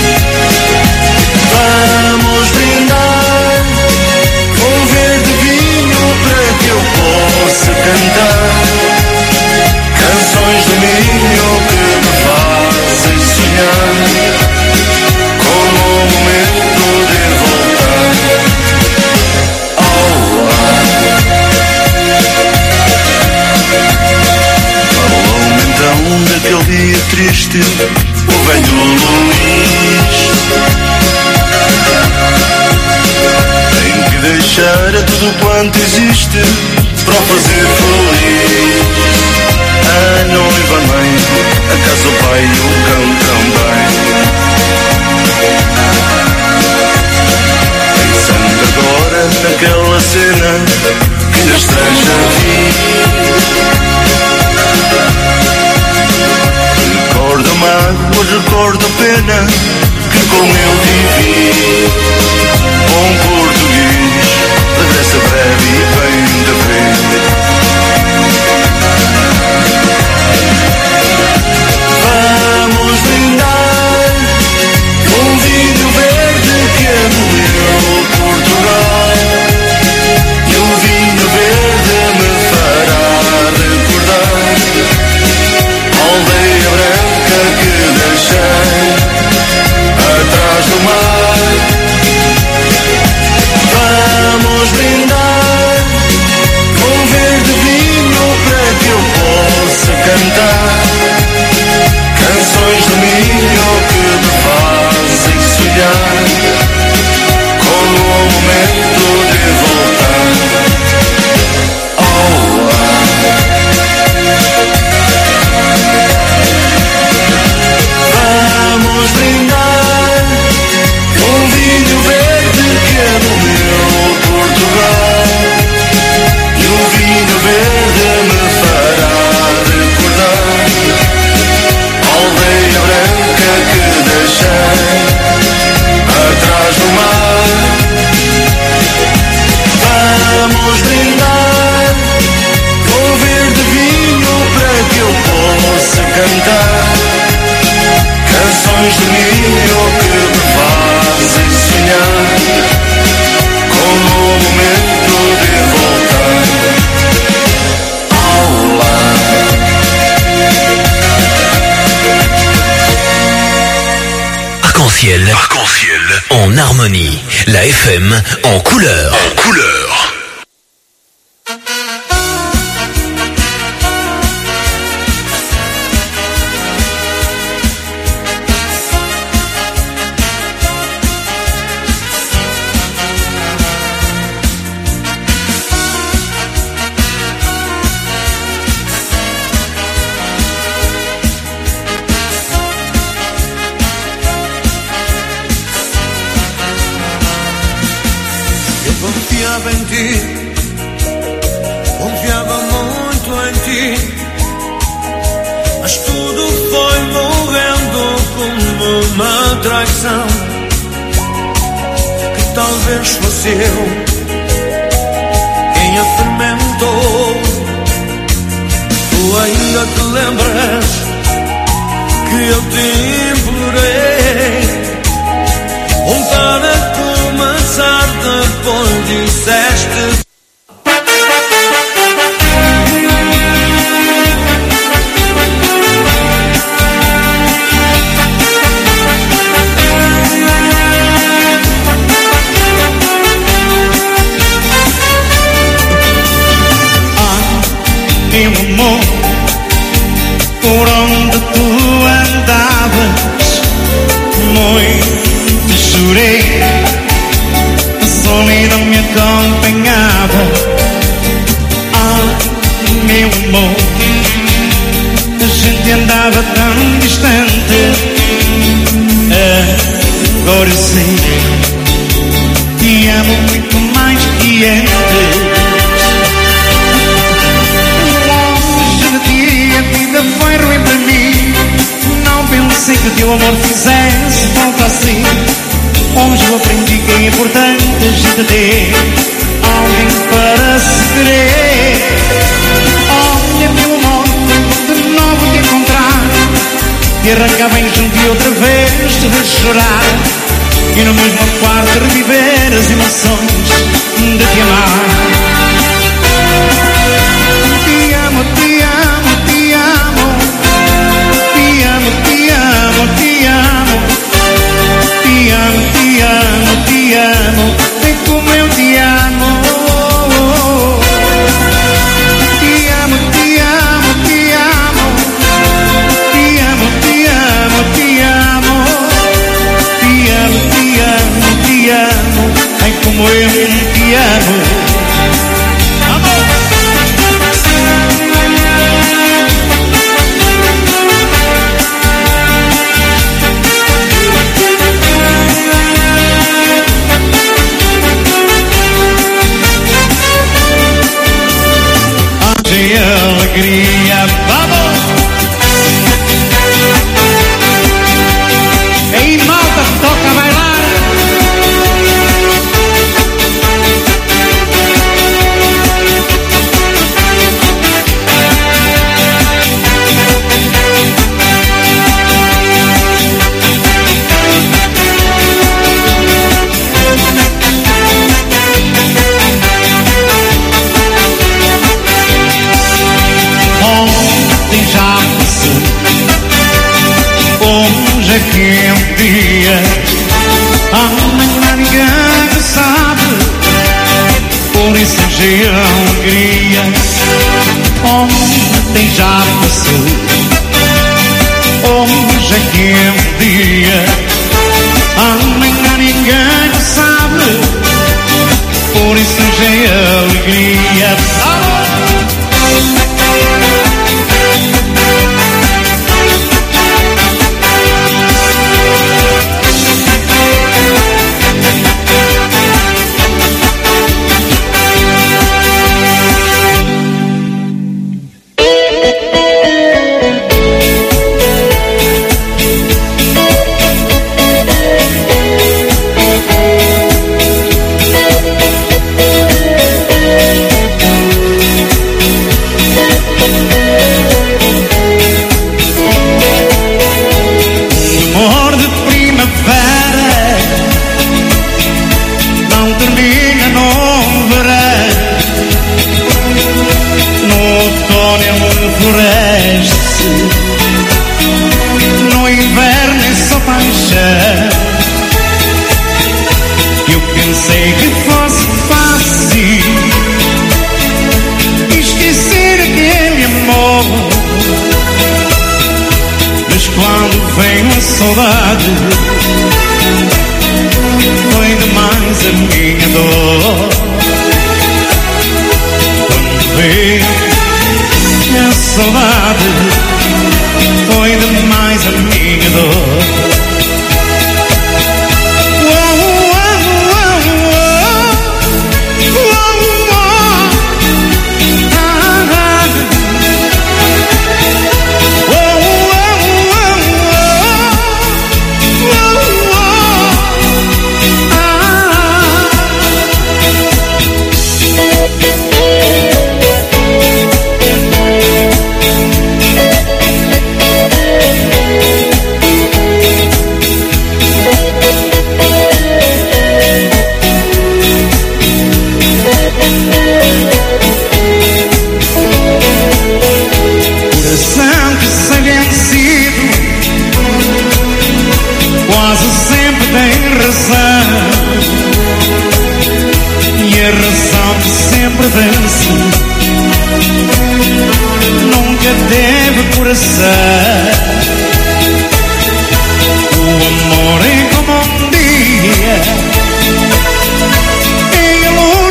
Vamos brindar com verde vinho para que eu possa cantar canções de milho que me fazem sonhar com o momento de voltar ao lar. Falou-me então daquele dia triste o velho Luís. Tenho que deixar tudo quanto existe para o fazer feliz. A noiva, a mãe, a casa, o pai e o cão também. Pensando agora naquela cena que na estranha vi. Recordo a mágoa, recordo a pena que com ele vivi. Bom português, regressa breve e bem de ver. Vamos brindar com vinho verde que é do meu Portugal. E o vinho verde me fará recordar a aldeia branca que deixei atrás do mar. Vamos brindar com verde vinho para que eu possa cantar canções de milho que me fazem sonhar com o momento de voltar ao lar. Vamos brindar com vinho verde que é do meu Portugal. E o vinho verde me fará recordar a aldeia branca que deixei atrás do mar. Vamos brindar com verde vinho para que eu possa cantar canções de milho que me fazem sonhar com o momento de voltar ao lar. Arc-en-ciel, arc-en-ciel, en harmonie, la F M en couleur, en couleur. Confiava em ti, confiava muito em ti, mas tudo foi morrendo como uma traição, que talvez fosse eu quem a fermentou. Tu ainda te lembras que eu te implorei voltar a começar, depois disseste acompanhava. Ai, meu amor, a gente andava tão distante. Agora sei, te amo muito mais que antes. Longe de ti a vida foi ruim para mim. Não pensei que o teu amor fizesse falta assim. Hoje eu aprendi que é importante a gente ter alguém para se querer. Olha, meu amor, de novo te encontrar e arrancar bem junto e outra vez te ver chorar. E no mesmo quarto reviver as emoções de te amar. Te amo, te amo, te amo. Te amo, te amo, te amo. Te amo, te amo, te amo. Vem como eu te amo. Te amo, te amo, te amo. Te amo, te amo, te amo. Te amo, te amo, te amo. Vem como eu te amo. Alegria, vamos! Ei, malta, toca bailar! Ontem já passou, hoje é que é um dia, amanhã ninguém sabe, por isso hoje é alegria. Ontem já passou, hoje é que é um dia, amanhã ninguém sabe, por isso hoje é alegria. No inverno é só paixão. Eu pensei que fosse fácil esquecer aquele amor, mas quando vem a saudade foi demais a minha dor. Quando veio a saudade foi demais a minha dor. Quase sempre tem razão, e a razão que sempre vence nunca teve coração. O amor é como um dia em luz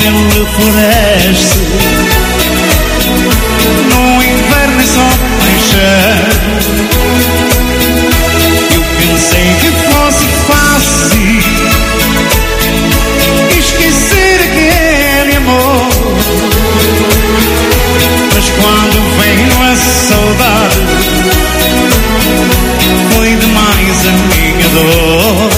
ele floresce. No inverno é só paixão. Eu pensei que fosse fácil esquecer aquele amor, mas quando veio a saudade foi demais a minha dor.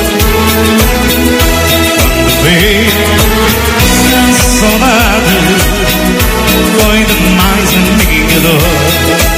Quando veio a saudade foi demais a minha dor.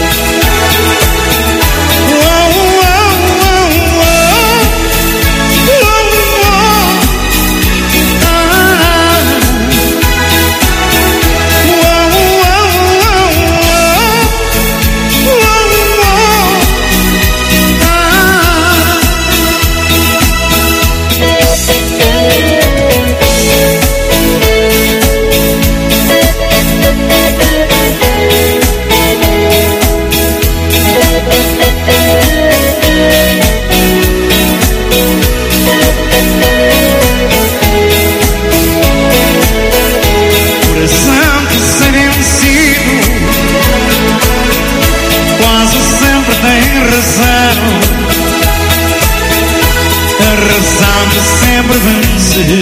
Sempre vence,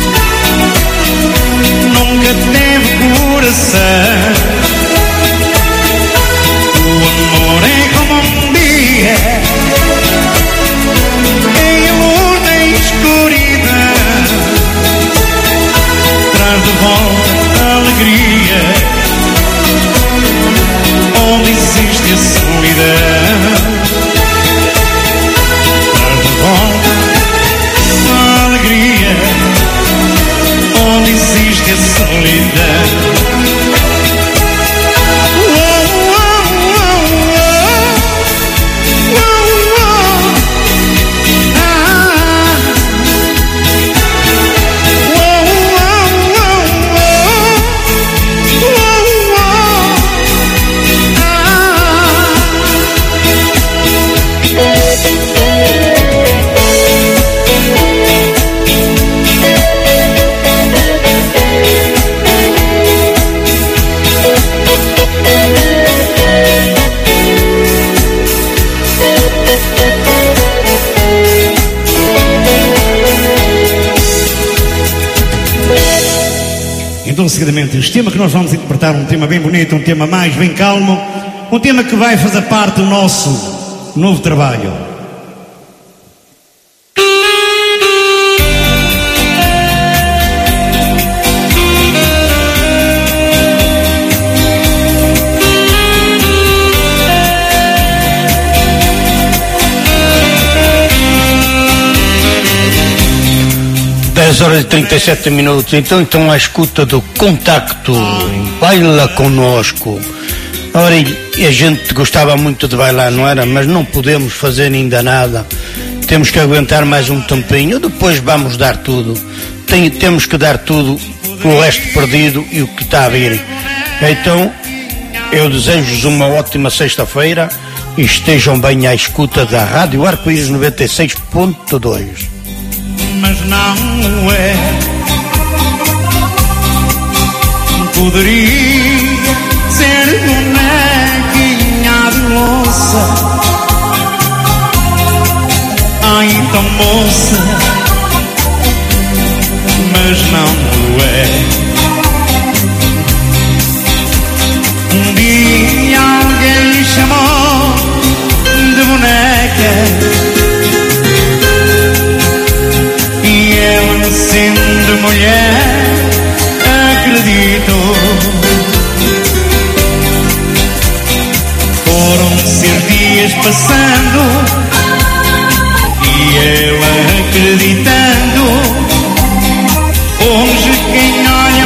nunca teve coração. O amor é como um dia em luz da escuridão, traz de volta a alegria onde existe a solidão. Traz de volta onde existe a solidão. Então, seguidamente, este tema que nós vamos interpretar, um tema bem bonito, um tema mais bem calmo, um tema que vai fazer parte do nosso novo trabalho. dez horas e trinta e sete minutos, então, então a escuta do Contacto, baila conosco. Ora, e a gente gostava muito de bailar, não era? Mas não podemos fazer ainda nada, temos que aguentar mais um tempinho, depois vamos dar tudo. Tem, temos que dar tudo, o resto perdido e o que está a vir. Então, eu desejo-vos uma ótima sexta-feira e estejam bem à escuta da Rádio Arco-Íris noventa e seis ponto dois. Mas não é, poderia ser bonequinha de louça, ai tão moça, mas não é. Um dia alguém me chamou de boneca, sendo mulher, acredito. Foram-se os dias passando e eu acreditando. Hoje quem olha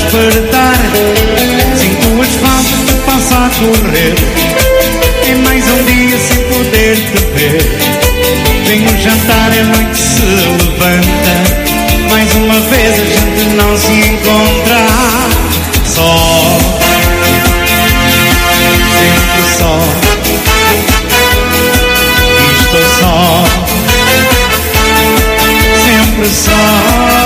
despertar, sinto o asfalto que passa a correr. É mais um dia sem poder te ver. Vem o jantar e a noite se levanta. Mais uma vez a gente não se encontra. Só, sempre só. Estou só, sempre só.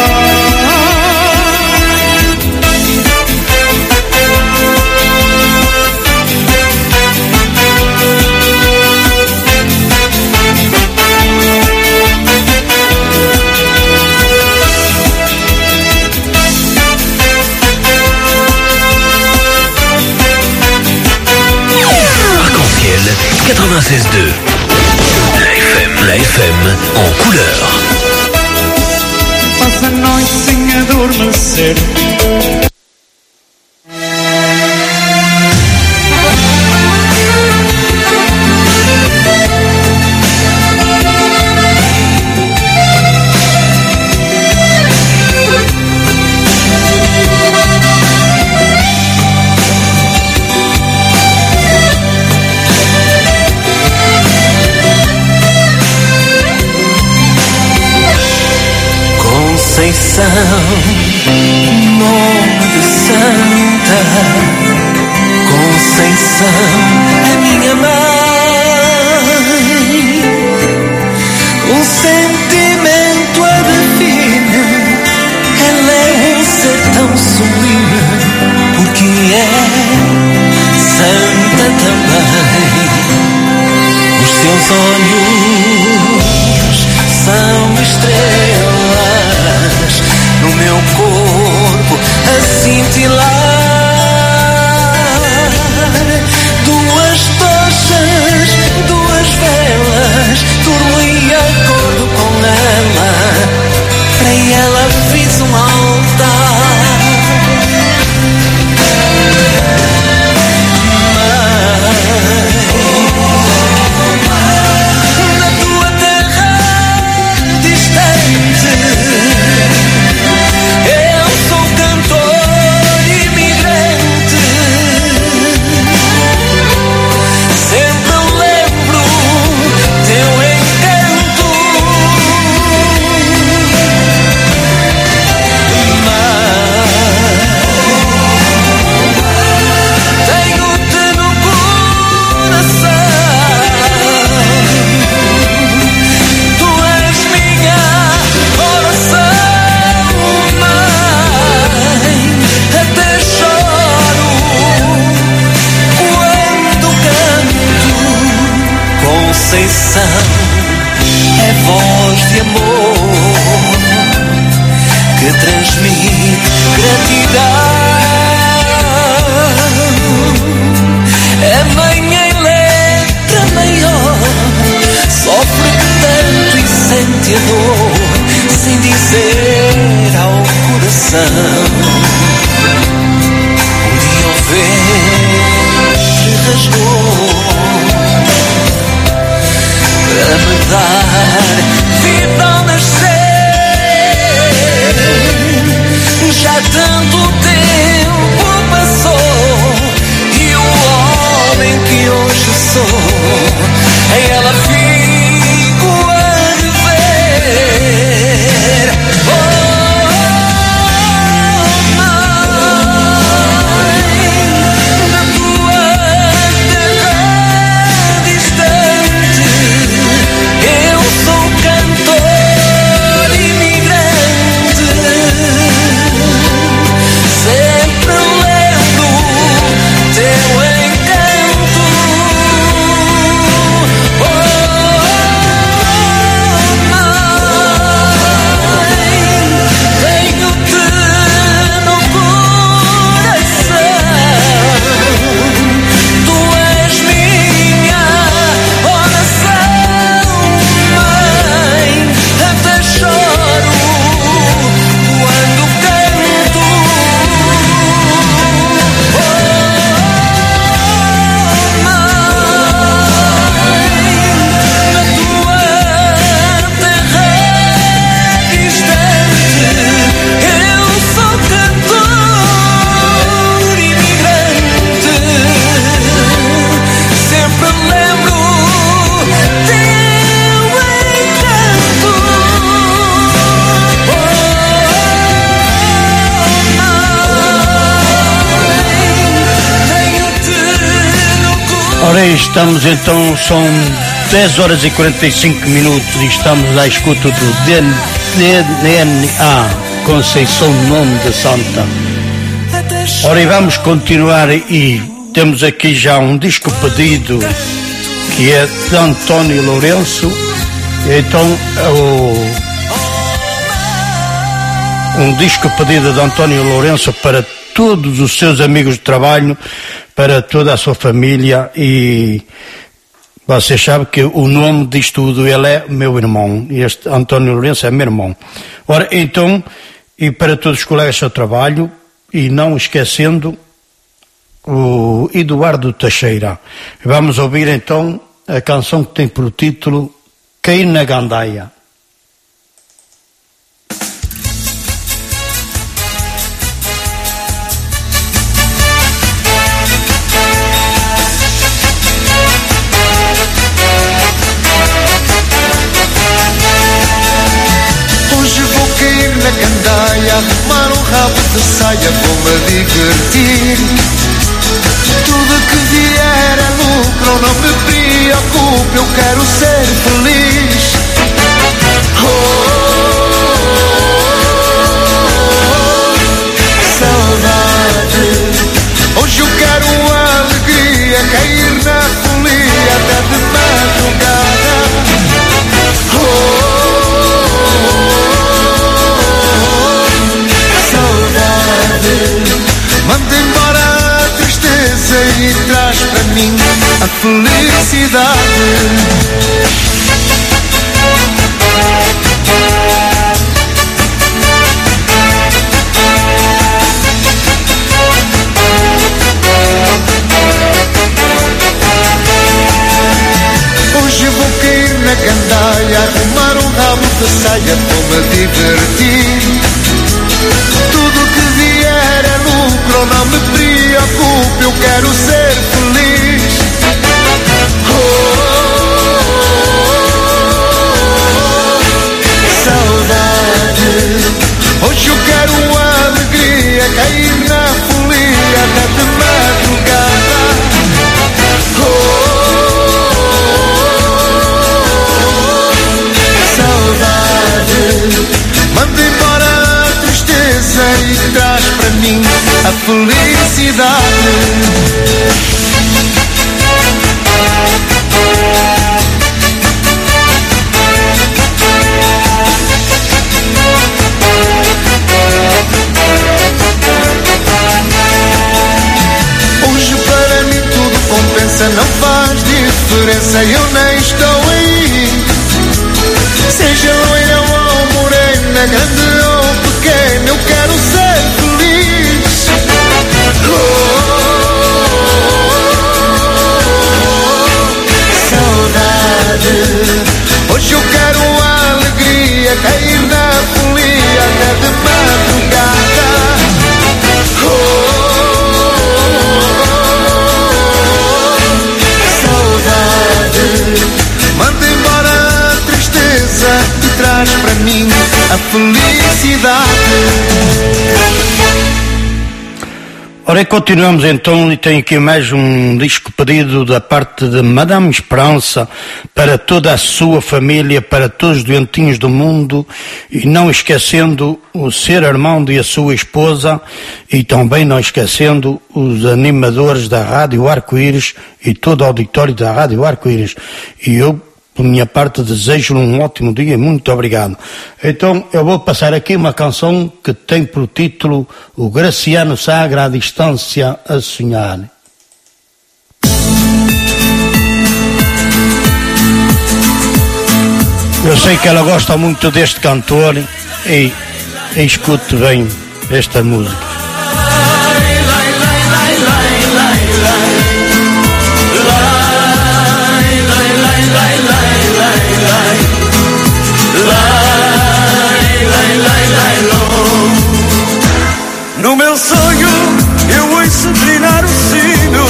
quatre-vingt-seize deux. La F M, la F M en couleur. Passa a noite sem adormecer. Conceição, nome de santa. Conceição, a minha mãe. Um sentimento a define. Ela é um ser tão sublime, porque é santa também. Os seus olhos são estrelas no meu corpo a cintilar. Duas tochas, duas velas, durmo e acordo com ela. Para ela fiz um altar. Na tua terra distante, eu sou cantor imigrante. Sempre lembro teu encanto. Mas tenho-te no coração. Tu és minha oração, mãe. Até choro quando canto. Conceição é voz de amor que transmite gratidão. É mãe em letra maior, sofre tanto e sente a dor, sem dizer ao coração. Um dia o ventre rasgou para me dar vida ao nascer. Já tanto tempo passou e o homem que hoje sou, em ela fico a rever. Oh, mãe. Ora, estamos então, são dez horas e quarenta e cinco minutos e estamos à escuta do D N A Conceição Nome de Santa. Ora, e vamos continuar e temos aqui já um disco pedido que é de António Lourenço. Então, o, um disco pedido de António Lourenço para todos os seus amigos de trabalho, para toda a sua família, e você sabe que o nome diz tudo, ele é meu irmão, este António Lourenço é meu irmão. Ora, então, e para todos os colegas do seu trabalho, e não esquecendo o Eduardo Teixeira. Vamos ouvir então a canção que tem por título Cair na Gandaia. Na gandaia, arrumar um rabo de saia, vou-me divertir. Tudo que vier é lucro, não me preocupe, eu quero ser feliz. Oh, saudade, hoje eu quero alegria, cair na folia até de madrugada. Oh, manda embora a tristeza e traz para mim a felicidade. Hoje vou cair na gandaia, arrumar um rabo de saia, vou-me divertir. Tudo que vier é lucro, não me preocupe, eu quero ser feliz. Oh, saudade, hoje eu quero alegria, cair na folia até de madrugada. Oh, saudade, manda embora e traz para mim a felicidade. Hoje para mim tudo compensa, não faz diferença, eu nem estou aí. Seja loira ou morena, grande ou pequena, eu quero ser feliz. Oh, saudade, hoje eu quero alegria, cair na folia até de madrugada. Oh, saudade, manda embora a tristeza e traz para mim a felicidade. Ora, continuamos então e tenho aqui mais um disco pedido da parte de Madame Esperança para toda a sua família, para todos os doentinhos do mundo, e não esquecendo o ser Armando e a sua esposa, e também não esquecendo os animadores da Rádio Arco-Íris e todo o auditório da Rádio Arco-Íris. E eu, por minha parte, desejo um ótimo dia, muito obrigado. Então eu vou passar aqui uma canção que tem por título O Graciano Sagra à Distância a Sonhar. Eu sei que ela gosta muito deste cantor e, e escute bem esta música. No meu sonho eu ouço trinar o sino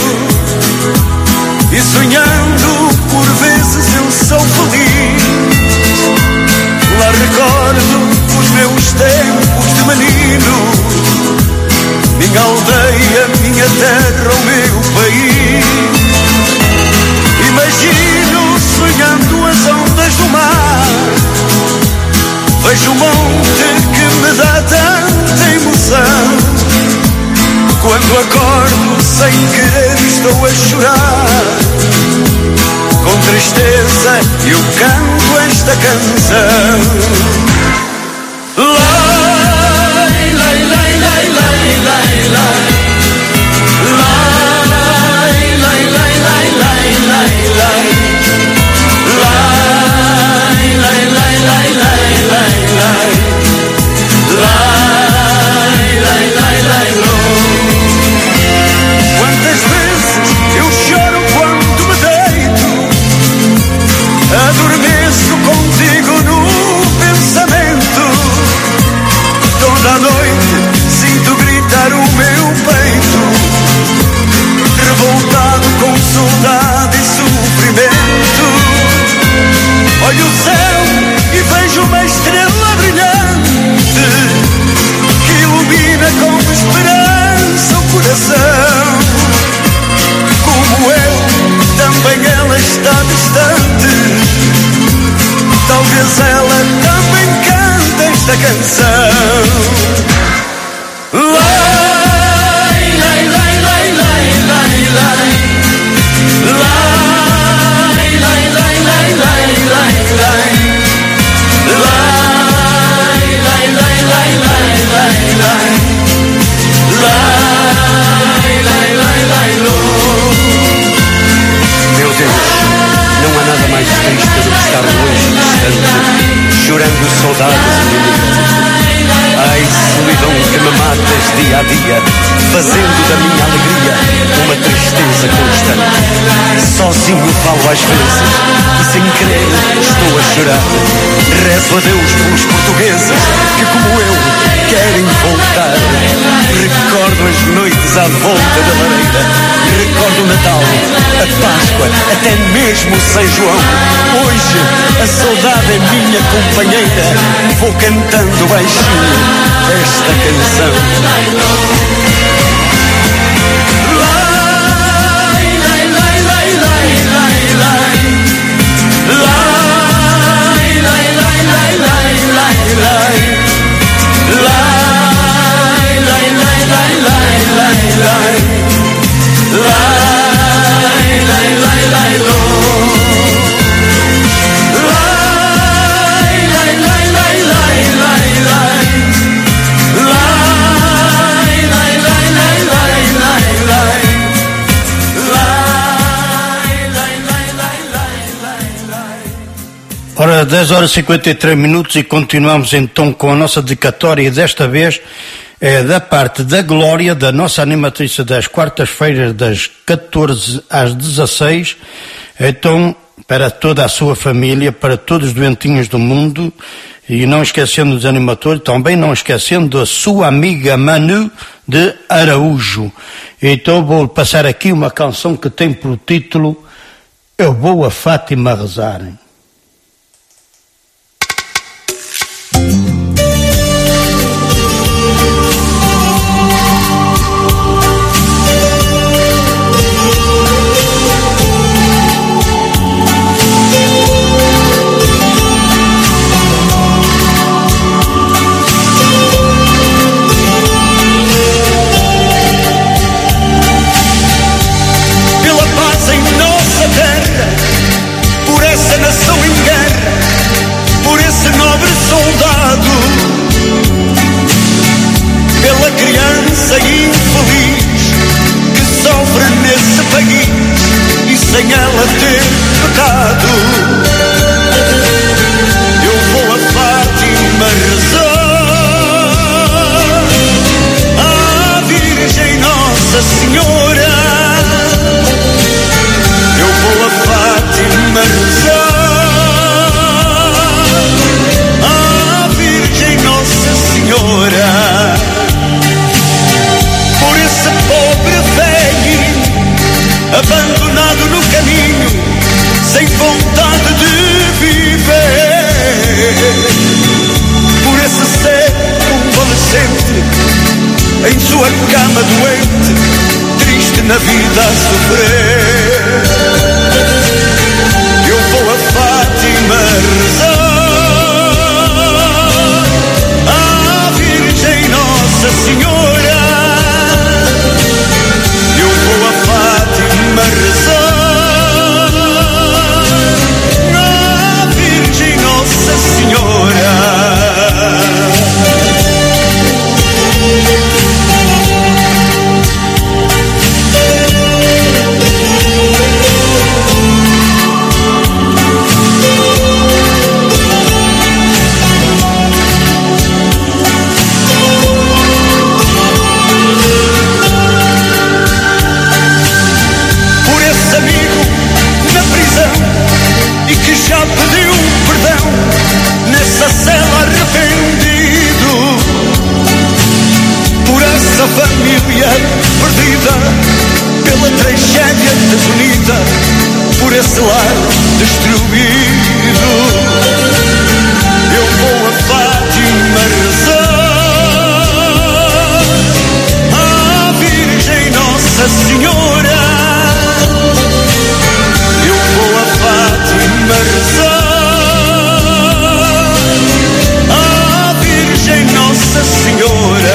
e sonhando por vezes eu sou feliz. Lá recordo os meus tempos de menino, minha aldeia, minha terra, o meu país. do mar. Vejo um monte que me dá tanta emoção. Quando acordo sem querer estou a chorar. Com tristeza eu canto esta canção. Lai, lai, lai, lai, lai, lai, lai. Lai, lai, lai, lai, lai, lai, lai. Lai, lai, lai, lai, lai, lai, lai. Lai, lai, lai, lai, lai. Quantas vezes eu choro quando me deito, adormeço contigo no pensamento. Toda noite sinto gritar o meu peito, revoltado com saudade e sofrimento. Olho o céu e vejo uma estrela brilhante que ilumina com esperança o coração. Como eu, também ela está distante. Talvez ela também cante esta canção. Lai, lai, lai, lai, lai, lai, lai. Lai, lai, lai, lai, lai, lai, lai. Lai, lai, lai, lai, lai, lai, lai. Lai, lai, lai, lai, lo. Meu Deus, não há nada mais triste do que estar longe, distante, chorando saudades e solidão. Ai, solidão que me matas dia a dia, fazendo da minha alegria uma tristeza constante. Sozinho falo às vezes e sem querer estou a chorar. Rezo a Deus pelos portugueses que, como eu, querem voltar. Recordo as noites à volta da lareira, recordo o Natal, a Páscoa, até mesmo São João. Hoje a saudade é minha companheira, vou cantando baixinho esta canção. Lai, lai, lai, lai, lai, lai, lai. Lai, lai, lai, lai, lai, lai, lai. Lai, lai, lai, lai, lai, lai, lai. Lai, lai, lai, lai, lo. Lai, lai, lai, lai, lai, lai, lai. Lai, lai, lai, lai, lai, lai, lai. Lai, lai, lai, lai, lai, lai. Ora, dez horas e cinquenta e três minutos e continuamos então com a nossa dedicatória, e desta vez é da parte da Glória, da nossa animatriz das quartas-feiras das catorze às dezasseis, então para toda a sua família, para todos os doentinhos do mundo, e não esquecendo dos animadores, também não esquecendo a sua amiga Manu de Araújo. Então vou passar aqui uma canção que tem por título Eu Vou a Fátima Rezar. Sem ela ter pecado, eu vou a Fátima rezar à Virgem Nossa Senhora. Eu vou a Fátima rezar à Virgem Nossa Senhora por esse pobre velho abandonado no caminho, sem vontade desse lar destruído. Eu vou a Fátima rezar à Virgem Nossa Senhora. Eu vou a Fátima rezar à Virgem Nossa Senhora,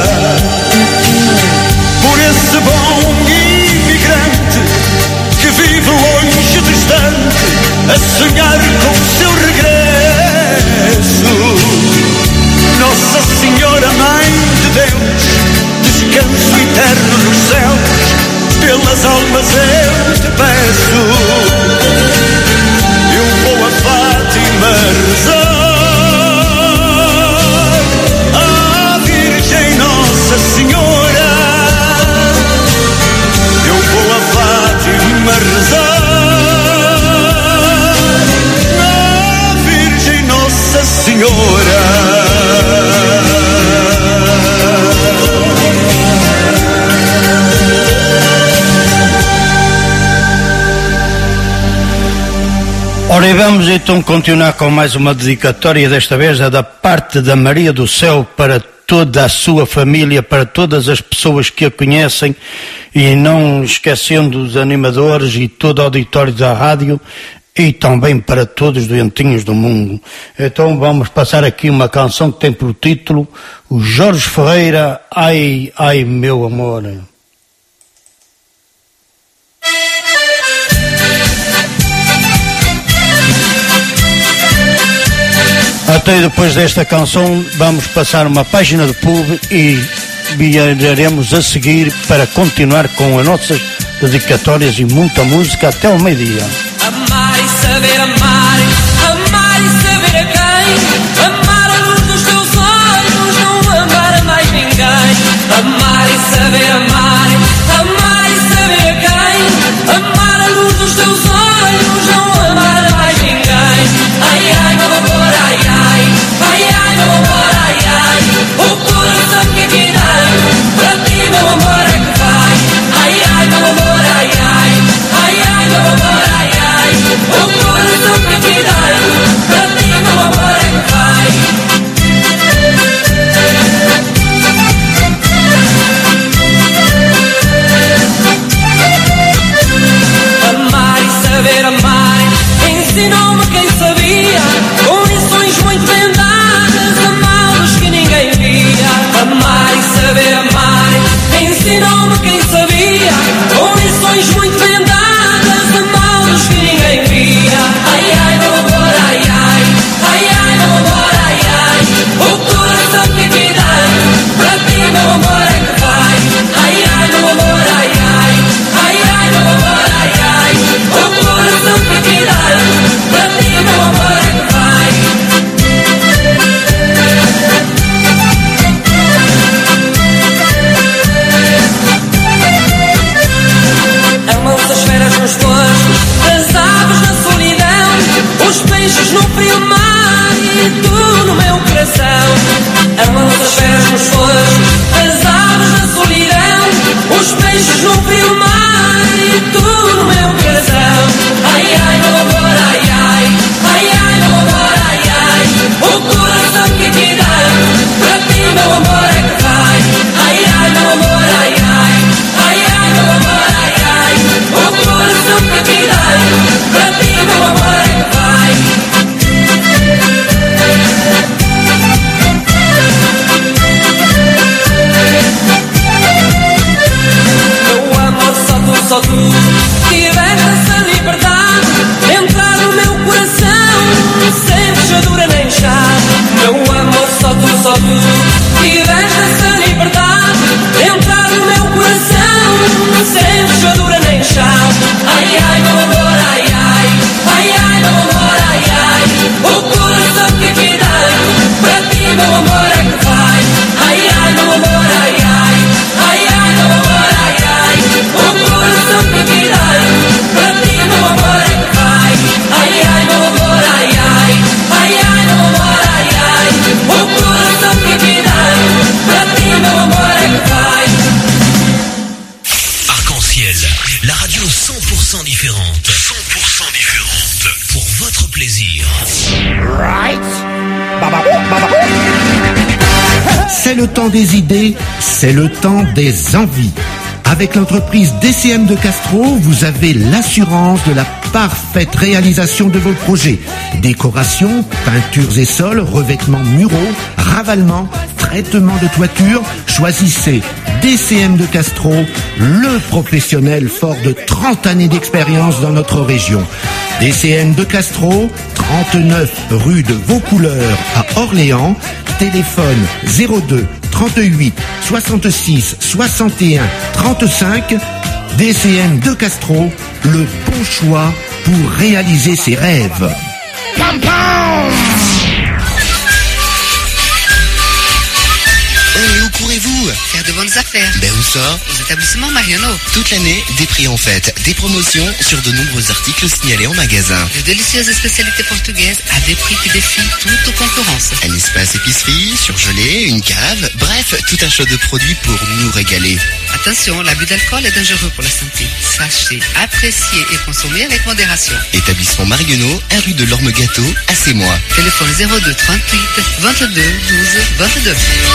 por esse bom imigrante que vive longe, distante, a sonhar com seu regresso. Nossa Senhora, Mãe de Deus, descanso eterno nos céus, pelas almas eu te peço. Eu vou a Fátima rezar à Virgem Nossa Senhora. Eu vou a Fátima rezar à Virgem Nossa Senhora. Ora, e vamos então continuar com mais uma dedicatória, desta vez é da parte da Maria do Céu para toda a sua família, para todas as pessoas que a conhecem, e não esquecendo os animadores e todo o auditório da rádio, e também para todos os doentinhos do mundo. Então vamos passar aqui uma canção que tem por título o Jorge Ferreira, Ai, Ai Meu Amor. Até depois desta canção vamos passar uma página de pub e viraremos a seguir para continuar com as nossas dedicatórias e muita música até ao meio-dia. Amar e saber amar, amar e saber a quem, amar a luz dos teus olhos, não amar a mais ninguém. Amar e saber amar, amar e saber a quem, amar a luz dos teus olhos, não amar a mais ninguém. Ai, ai, meu amor, ai, ai, ai, ai, meu amor, ai, ai, o coração que te tenho, para ti, meu amor, é que vai. Ai, ai, meu amor, ai, ai, ai, ai, meu amor, ai, ai, o coração que te tenho, para ti, meu amor, é que vai. Amar e saber amar, ensinou-me quem sabia, com lições muito bem dadas, amá-los que ninguém via. Amar e saber amar, ensinou-me quem sabia, com lições muito bem dadas, amá-los que ninguém via. Ai, ai, meu amor, ai, ai, ai, ai, meu amor, ai, ai, o coração que te tenho, para ti, meu amor, é que vai. Ai, ai, meu amor, ai, ai, ai, ai, meu amor, ai, ai, o coração que te tenho, para ti, meu amor, é que vai. Amam-se as feras nos postos, as aves na solidão, os peixes no frio mar e tu no meu coração. Amam-se as feras nos postos, as aves na solidão, os peixes no frio mar e tu no meu coração. Ai, ai, meu amor, ai, ai, ai, ai, meu amor, ai, ai, o coração que te tenho, para ti, meu amor, é que vai. Ai, ai, meu amor, ai, ai, ai, ai, meu amor, ai, ai, o coração que te tenho, para ti, meu amor, é que vai. Meu amor, só tu, só tu tiveste essa liberdade de entrar no meu coração, sem fechadura nem chave. Meu amor, só tu, só tu tiveste essa liberdade de entrar no meu coração, sem fechadura nem chave. Ai, ai, meu amor, ai, ai, ai, ai, meu amor, ai, ai, o coração que te tenho, para ti, meu amor, é que vai. Ai, ai, meu amor, ai, ai, ai, ai, meu amor, ai, ai, o coração que te tenho, para ti, meu amor, é que vai. Ai, ai, meu amor, ai, ai, ai, ai, meu amor, ai, ai, o coração que te tenho. C'est le temps des idées, c'est le temps des envies. Avec l'entreprise D C M de Castro, vous avez l'assurance de la parfaite réalisation de vos projets. Décoration, peintures et sols, revêtements muraux, ravalement, traitement de toiture. Choisissez D C M de Castro, le professionnel fort de trente années d'expérience dans notre région. D C M de Castro, trente-neuf rue de Vaucouleurs à Orléans. Téléphone zéro deux trente-huit soixante-six soixante et un trente-cinq. D C M de Castro, le bon choix pour réaliser ses rêves. Pam, pam. Et où courez-vous? Faire de bonnes affaires. Ben où ça? Aux établissements Mariano. Toute l'année, des prix en fête, des promotions sur de nombreux articles signalés en magasin. De délicieuses spécialités portugaises à des prix qui défient toute concurrence. Un espace épicerie, surgelé, une cave, bref, tout un choix de produits pour nous régaler. Attention, l'abus d'alcool est dangereux pour la santé. Sachez, apprécier et consommer avec modération. Établissement Marionneau, un rue de l'Orme-Gâteau, à Sémois. Téléphone zéro deux trente-huit vingt-deux douze vingt-deux.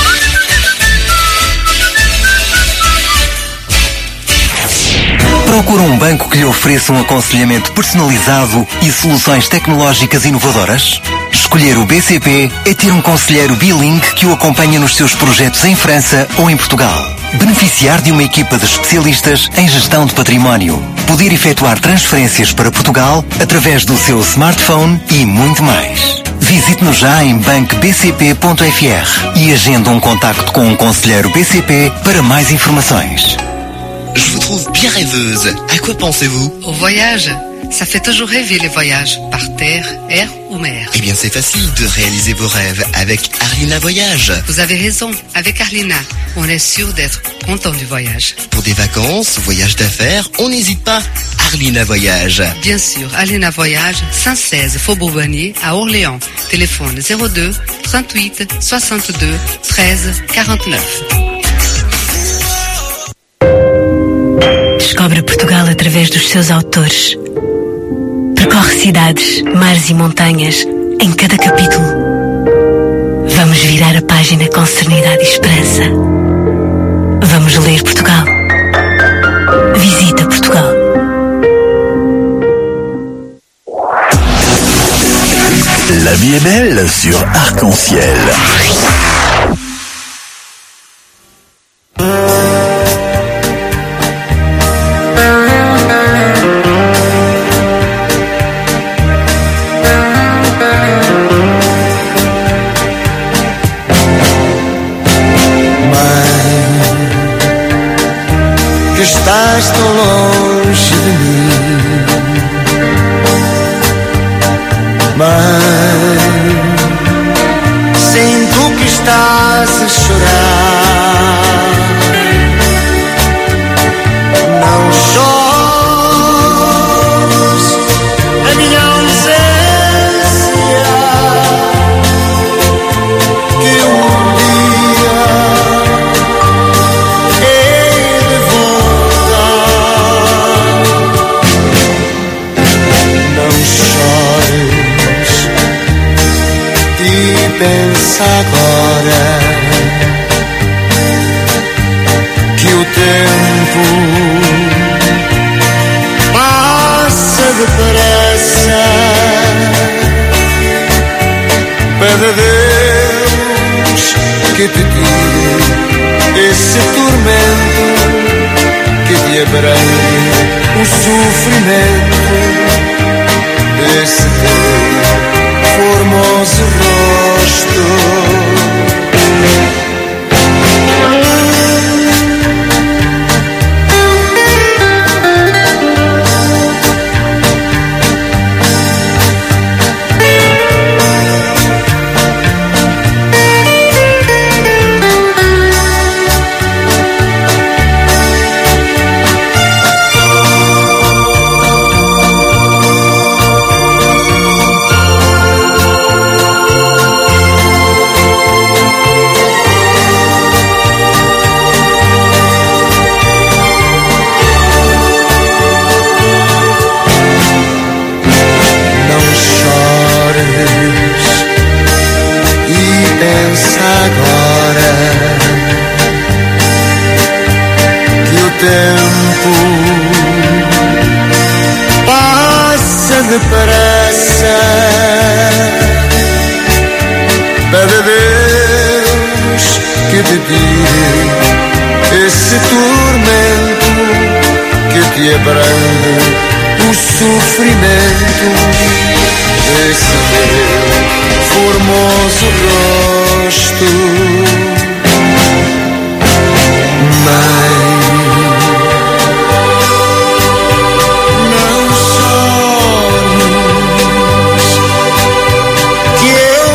Procura um banco que lhe ofereça um aconselhamento personalizado e soluções tecnológicas inovadoras? Escolher o B C P é ter um conselheiro bilingue que o acompanha nos seus projetos em França ou em Portugal. Beneficiar de uma equipa de especialistas em gestão de património. Poder efetuar transferências para Portugal através do seu smartphone e muito mais. Visite-nos já em banco b c p ponto f r e agende um contacto com um conselheiro B C P para mais informações. Je vous trouve bien rêveuse. À quoi pensez-vous? Au voyage. Ça fait toujours rêver les voyages, par terre, air ou mer. Eh bien, c'est facile de réaliser vos rêves avec Arlina Voyage. Vous avez raison, avec Arlina, on est sûr d'être content du voyage. Pour des vacances, voyages d'affaires, on n'hésite pas. Arlina Voyage. Bien sûr, Arlina Voyage, cent seize Faubourg Bonnier à Orléans. Téléphone zéro deux trente-huit soixante-deux treize quarante-neuf. Descobre Portugal através dos seus autores. Percorre cidades, mares e montanhas em cada capítulo. Vamos virar a página com serenidade e esperança. Vamos ler Portugal. Visita Portugal. La vie est belle sur Arc-en-Ciel. Estás tão longe de mim, mãe, sinto que estás a chorar. Não chores, a minha ausência, que um dia pensa agora que o tempo passa depressa. Pede a Deus que te tire esse tormento, que te abrangue o sofrimento desse teu formoso rosto. Agora tempo passa depressa. Pede a Deus que te tire esse tormento, que te abrande o sofrimento desse teu formoso rosto. Mãe, não chores, que eu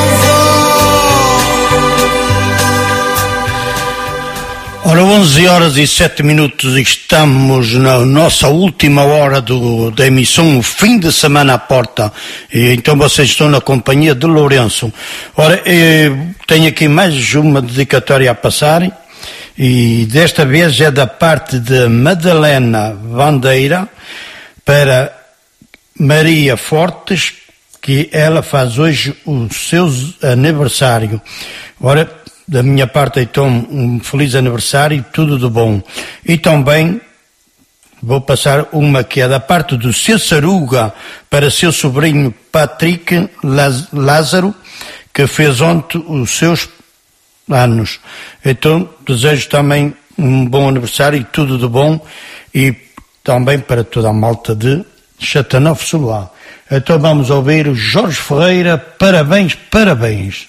vou. Ora, onze horas e sete minutos, estamos na nossa última hora do, da emissão, o fim de semana à porta, e então vocês estão na companhia de Lourenço. Ora, tenho aqui mais uma dedicatória a passar, e desta vez é da parte de Madalena Bandeira para Maria Fortes, que ela faz hoje o seu aniversário. Ora, da minha parte, então, um feliz aniversário e tudo de bom. E também vou passar uma que é da parte do seu Saruga para seu sobrinho Patrick Lázaro, que fez ontem os seus anos. Então, desejo também um bom aniversário e tudo de bom, e também para toda a malta de Chateauneuf-Solois. Então vamos ouvir o Jorge Ferreira, parabéns, parabéns.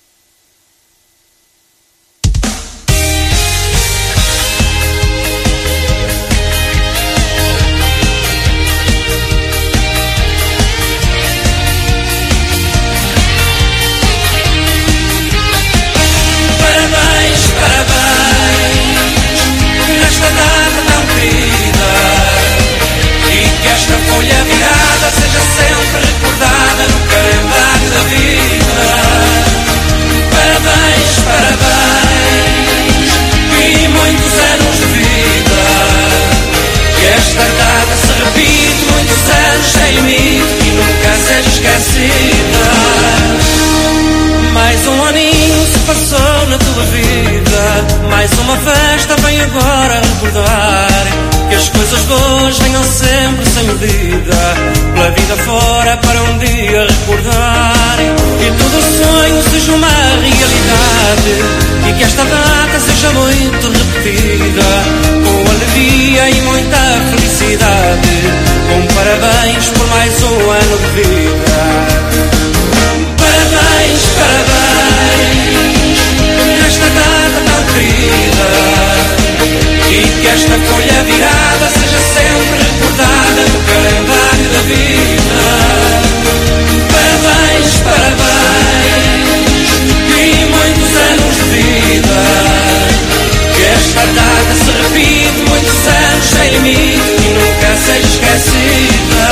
Mais um aninho se passou na tua vida, mais uma festa vem agora recordar que as coisas boas venham sempre sem medida, pela vida fora para um dia recordar, e todo o sonho seja uma realidade, e que esta data seja muito repetida, com alegria e muita felicidade, com parabéns por mais um ano de vida. Parabéns, parabéns, nesta data tão querida, e que esta folha virada seja sempre recordada no calendário da vida. Parabéns, parabéns, e muitos anos de vida, que esta data se repite muitos anos sem limite e nunca seja esquecida.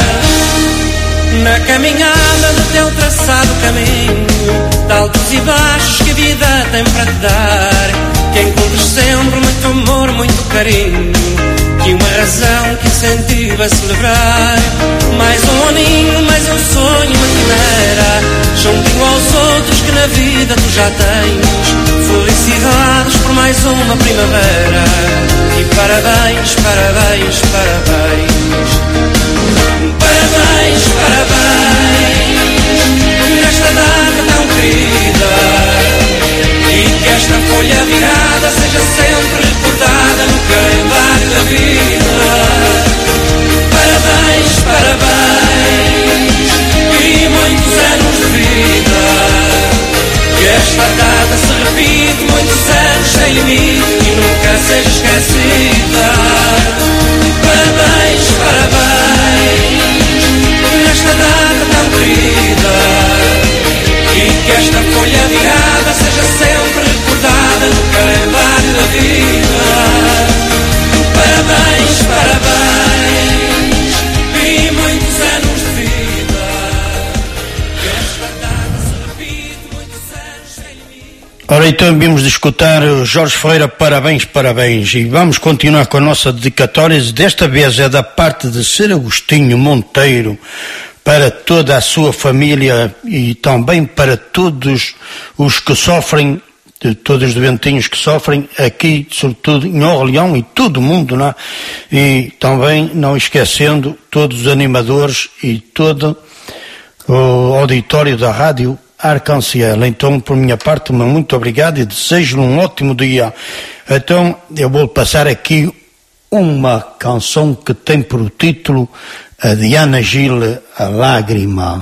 Na caminhada do teu traçado caminho, de altos e baixos que a vida tem para te dar, que encontres sempre muito amor, muito carinho, e uma razão que incentiva a celebrar. Mais um aninho, mais um sonho, uma quimera, juntinho aos outros que na vida tu já tens. Felicidades por mais uma primavera, e parabéns, parabéns, parabéns. Parabéns, parabéns, nesta data tão querida, e que esta folha virada seja sempre recordada no calendário da vida. Parabéns, parabéns, e muitos anos de vida, que esta data se repite muitos anos sem limite e nunca seja esquecida. Parabéns, parabéns, nesta data tão querida, e que esta folha virada seja sempre recordada no calendário da vida. Parabéns, parabéns, e muitos anos de vida, que esta data se repite muitos anos sem limite. Ora, então vimos de escutar o Jorge Ferreira, parabéns, parabéns, e vamos continuar com a nossa dedicatória. Desta vez é da parte de Ser Agostinho Monteiro, para toda a sua família e também para todos os que sofrem de todos os doentinhos que sofrem aqui, sobretudo em Orleão e todo o mundo, não é? E também não esquecendo todos os animadores e todo o auditório da Rádio Arconciel. Então, por minha parte, muito obrigado e desejo-lhe um ótimo dia. Então, eu vou passar aqui uma canção que tem por título a Diana Gil, A Lágrima.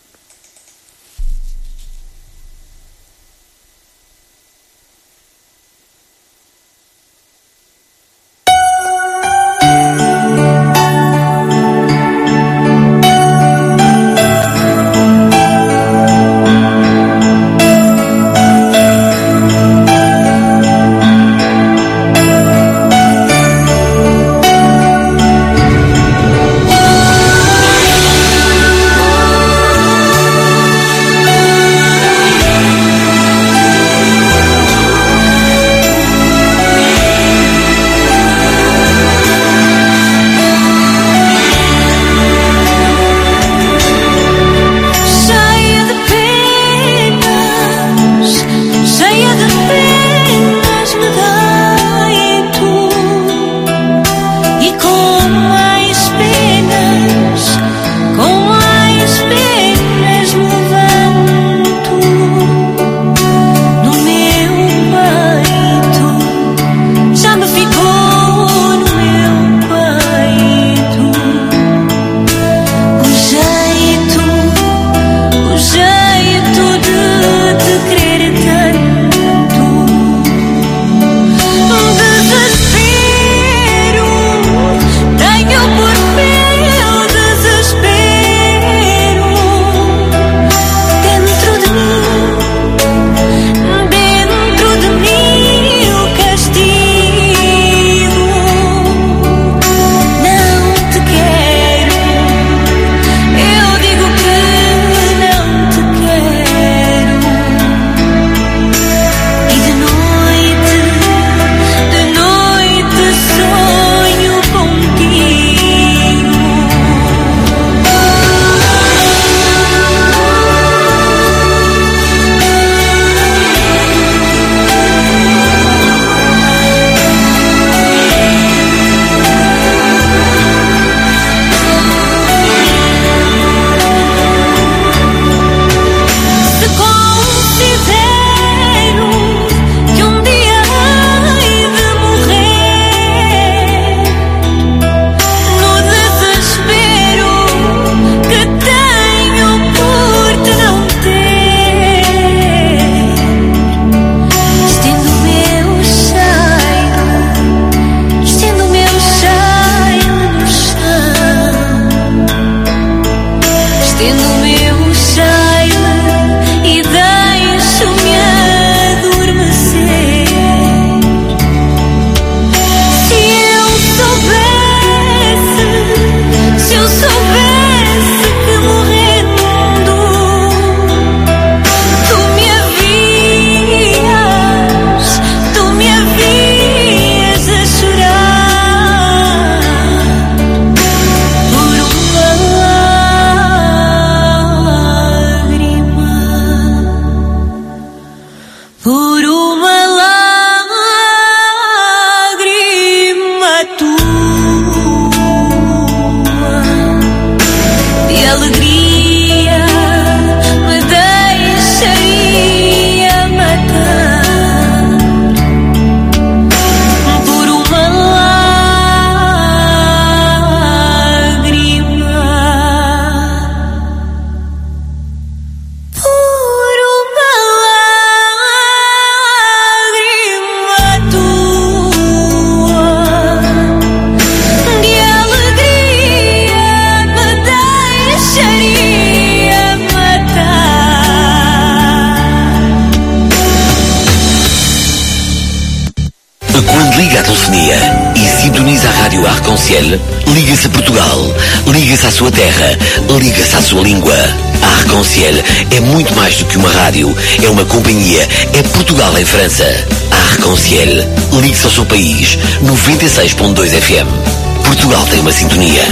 Liga-se a Portugal, liga-se à sua terra, liga-se à sua língua. A Arconciel é muito mais do que uma rádio, é uma companhia, é Portugal em França. A Arconciel, ligue-se ao seu país, noventa e seis ponto dois F M. Portugal tem uma sintonia.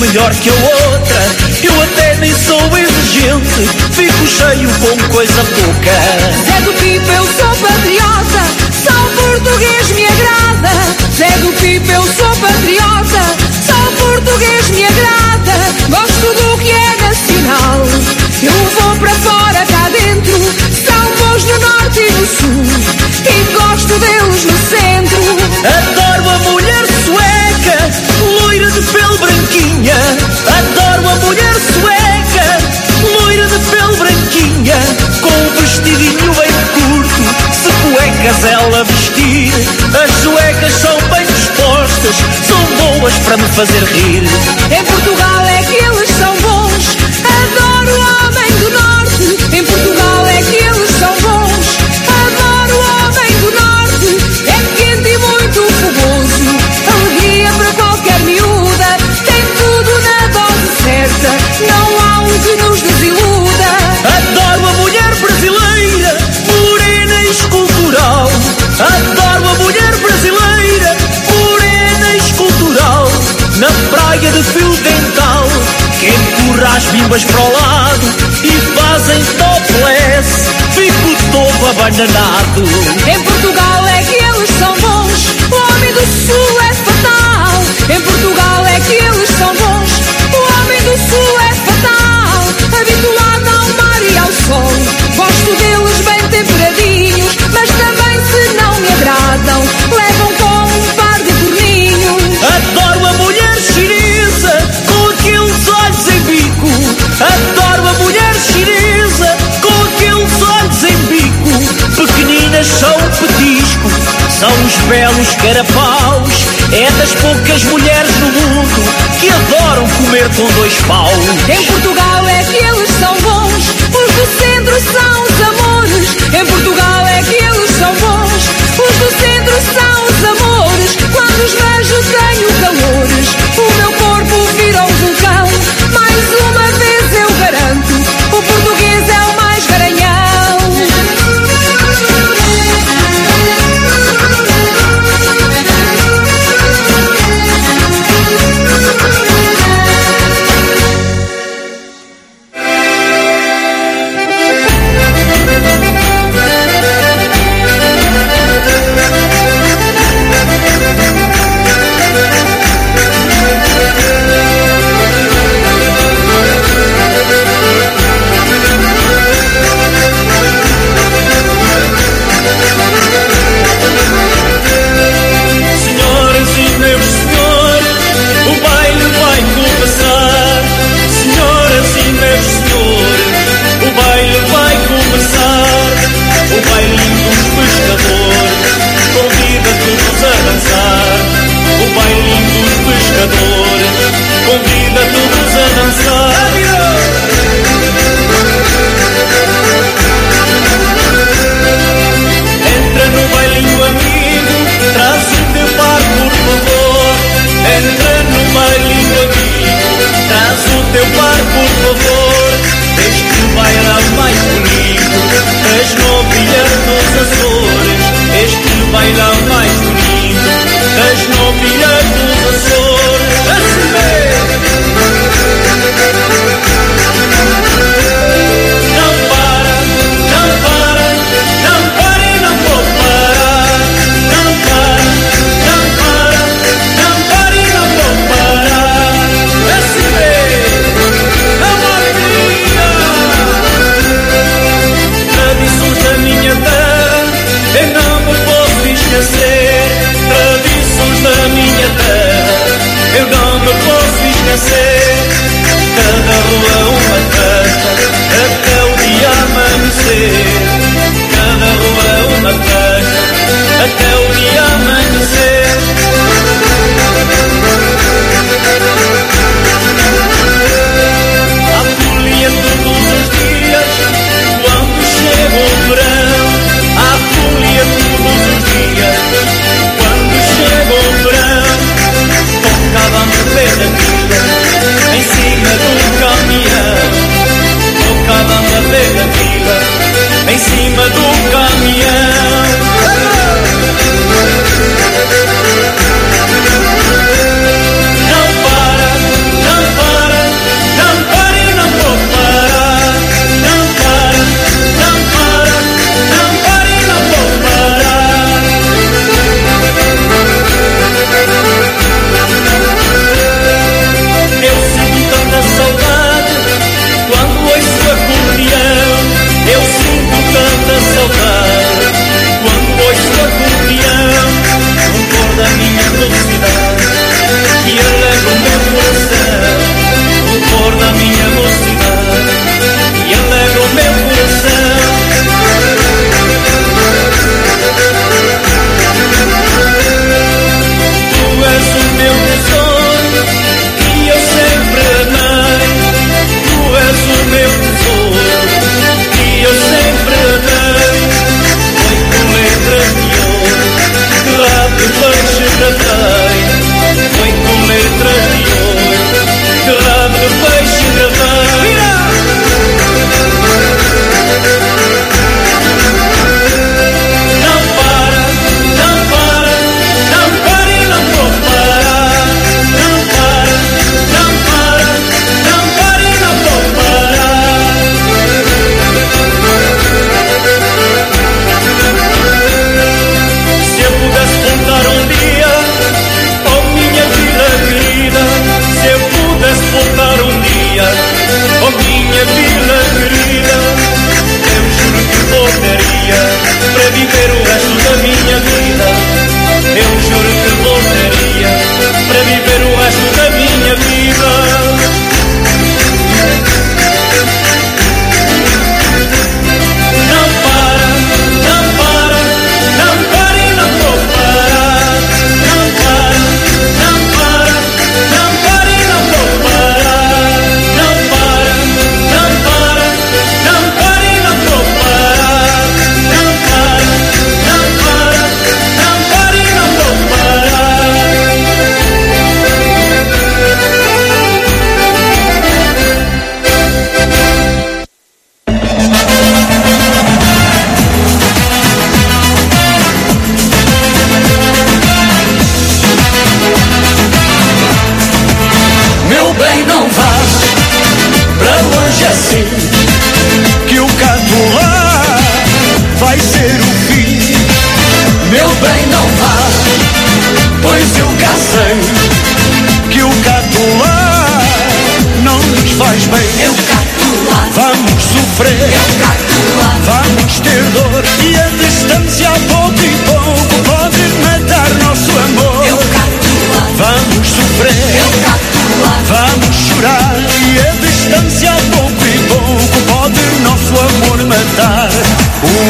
melhor que a outra. Eu até nem sou exigente, fico cheio com coisa pouca. Zé do Pipo, eu sou patriota, só o português me agrada. Zé do Pipo, eu sou patriota, só o português me agrada. Gosto do que é nacional, eu vou para fora, cá dentro. São bons no norte e no sul, e gosto deles no centro. Adoro a mulher sueca, loira de pele branquinha. Adoro a mulher sueca, loira de pele branquinha, com um vestidinho bem curto, se cuecas ela vestir. As suecas são bem dispostas, são boas para me fazer rir. Em Portugal é que eles são bons, adoro o homem do norte. Em Portugal é que eles são bons, adoro o homem do norte. É quente e muito fogoso, alegria para qualquer miúda. Tem tudo na dose certa, não há um que nos desiluda. Adoro a mulher brasileira, morena e escultural. Adoro a mulher brasileira, morena e escultural. Na praia de fio dental, que empurra as bimbas para o lado e fazem topless, fico todo abananado. Em Portugal é que eles são bons, o homem do sul é fatal. Em Portugal é que eles são bons, o homem do sul é fatal. Habituado ao mar e ao sol, gosto deles bem temperadinhos, mas também se não me agradam, levam com um par de corninhos. Adoro a mulher chinesa, com aqueles olhos em bico. Adoro a mulher chinesa, com aqueles olhos em bico. Pequeninas são petisco, são os belos carapaus. É das poucas mulheres no mundo que adoram comer com dois paus. Em Portugal é que eles são bons, os do centro são os amores. Em Portugal é que eles são bons, os do centro são os amores. Quando os vejo tenho calores, o meu corpo vira um vulcão. Mais uma vez eu garanto, o português é o mais garanhão.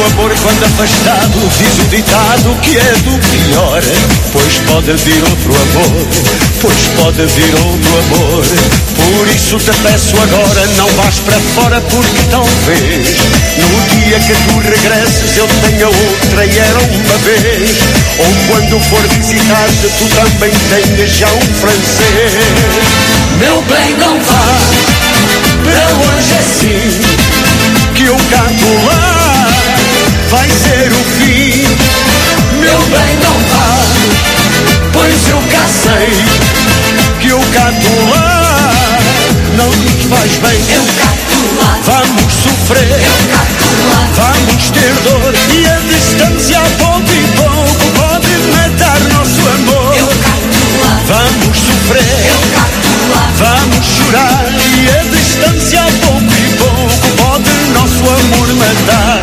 amor quando afastado, diz o ditado que é do pior. Pois pode vir outro amor, pois pode vir outro amor. Por isso te peço agora, não vás para fora, porque talvez no dia que tu regresses eu tenha outra e era uma vez. Ou quando for visitar-te tu também tenhas já um francês. Meu bem, não vá para longe assim, que eu canto lá vai ser o fim. Meu bem, não vá, pois eu cá sei que eu canto lá não nos faz bem. Eu canto lá, vamos sofrer, eu canto lá, vamos ter dor e a distância pouco e pouco pode matar nosso amor. Eu canto lá, vamos sofrer, eu canto lá, vamos chorar e a distância pouco e pouco pode nosso amor matar.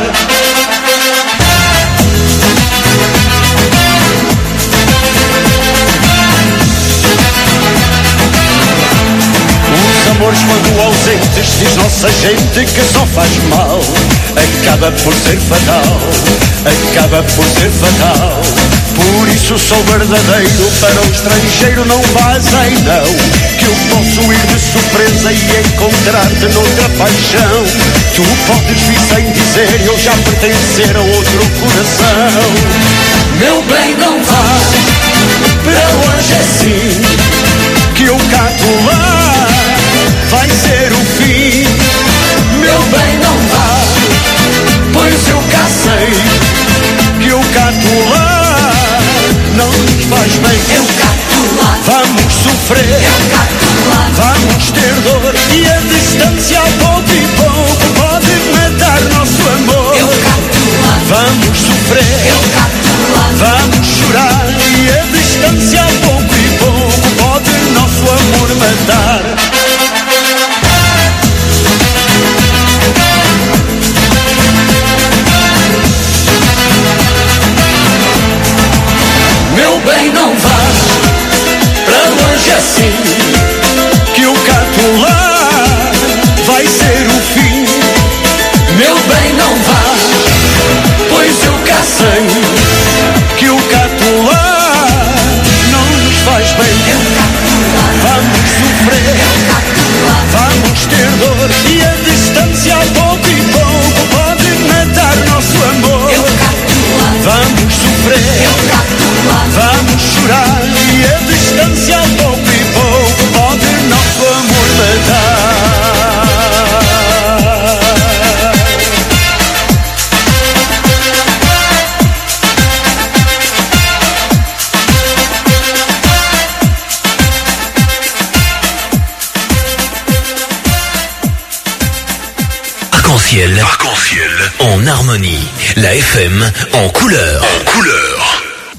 Os amores quando ausentes, diz nossa gente que só faz mal, acaba por ser fatal, acaba por ser fatal. Por isso sou verdadeiro, para o estrangeiro não vais aí não, que eu posso ir de surpresa e encontrar-te noutra paixão. Tu podes vir sem dizer eu já pertencer a outro coração. Meu bem, não vá para longe assim, que eu canto lá vai ser o fim. Meu bem, não vá, pois eu cá sei que eu canto lá não nos faz bem. Eu canto lá, vamos sofrer, eu canto lá, vamos ter dor e a distância pouco e pouco pode matar nosso amor. Eu canto lá, vamos sofrer, eu canto lá, vamos chorar e a distância pouco e pouco pode nosso amor matar. Meu bem, não vá pra longe assim, que eu canto lá vai ser o fim. Meu bem, não vá, pois eu cá sei que eu canto lá não nos faz bem. Eu canto lá, vamos sofrer, eu canto lá, vamos ter dor e a distância pouco e pouco pode matar nosso amor. Eu canto lá, vamos sofrer, eu canto lá, vamos chorar e a distância pouco e pouco pode nosso amor matar. Arc-en-ciel, Arc-en-ciel, en harmonie. La F M en couleur. En couleur.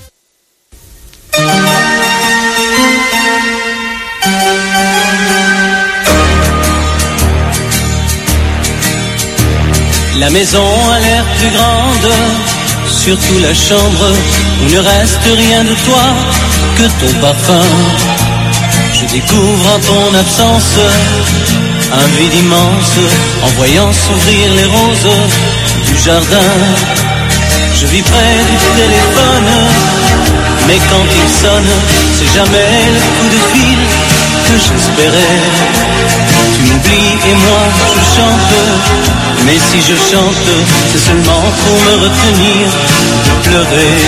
La maison a l'air plus grande, surtout la chambre où ne reste rien de toi que ton parfum. Je découvre en ton absence un vide immense en voyant s'ouvrir les roses du jardin. Je vis près du téléphone, mais quand il sonne, c'est jamais le coup de fil que j'espérais. Tu m'oublies et moi je chante, mais si je chante, c'est seulement pour me retenir de pleurer.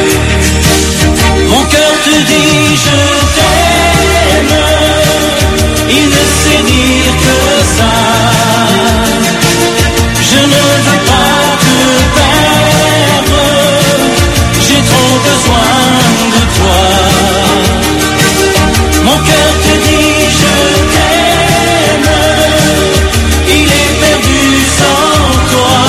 Mon cœur te dit je t'aime, il ne sait dire que ça. Je ne veux pas te perdre, j'ai trop besoin de toi. Mon cœur te dit je t'aime, il est perdu sans toi.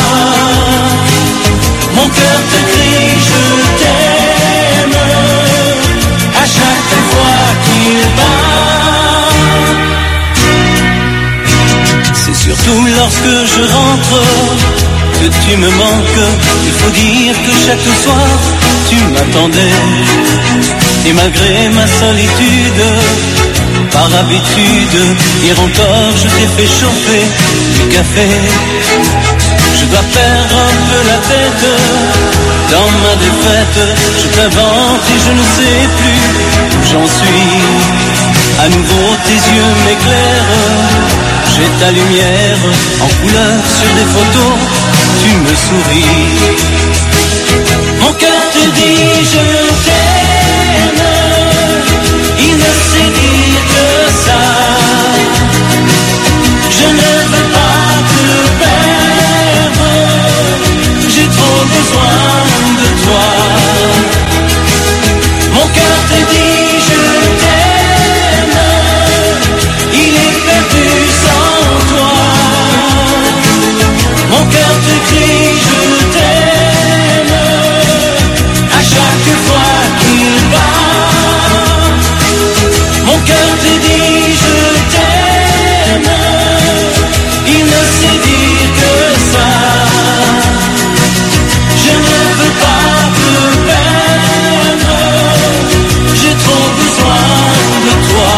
Mon cœur te crie je t'aime à chaque fois qu'il bat. C'est surtout lorsque je rentre que tu me manques. Il faut dire que chaque soir tu m'attendais. Et malgré ma solitude, par habitude, hier encore je t'ai fait chauffer du café. Je dois perdre un peu la tête. Dans ma défaite, je t'invente et je ne sais plus où j'en suis. À nouveau tes yeux m'éclairent, j'ai ta lumière en couleur sur des photos, tu me souris. Mon cœur te dit je t'aime, il ne sait dire que ça. Je ne veux pas te perdre, j'ai trop besoin de toi. Mon cœur te dit je t'aime, il est perdu sans toi. Mon cœur te crie je t'aime, à chaque fois qu'il bat. Mon cœur te dit je t'aime, il ne sait dire que ça. Je ne veux pas te perdre, j'ai trop besoin de toi.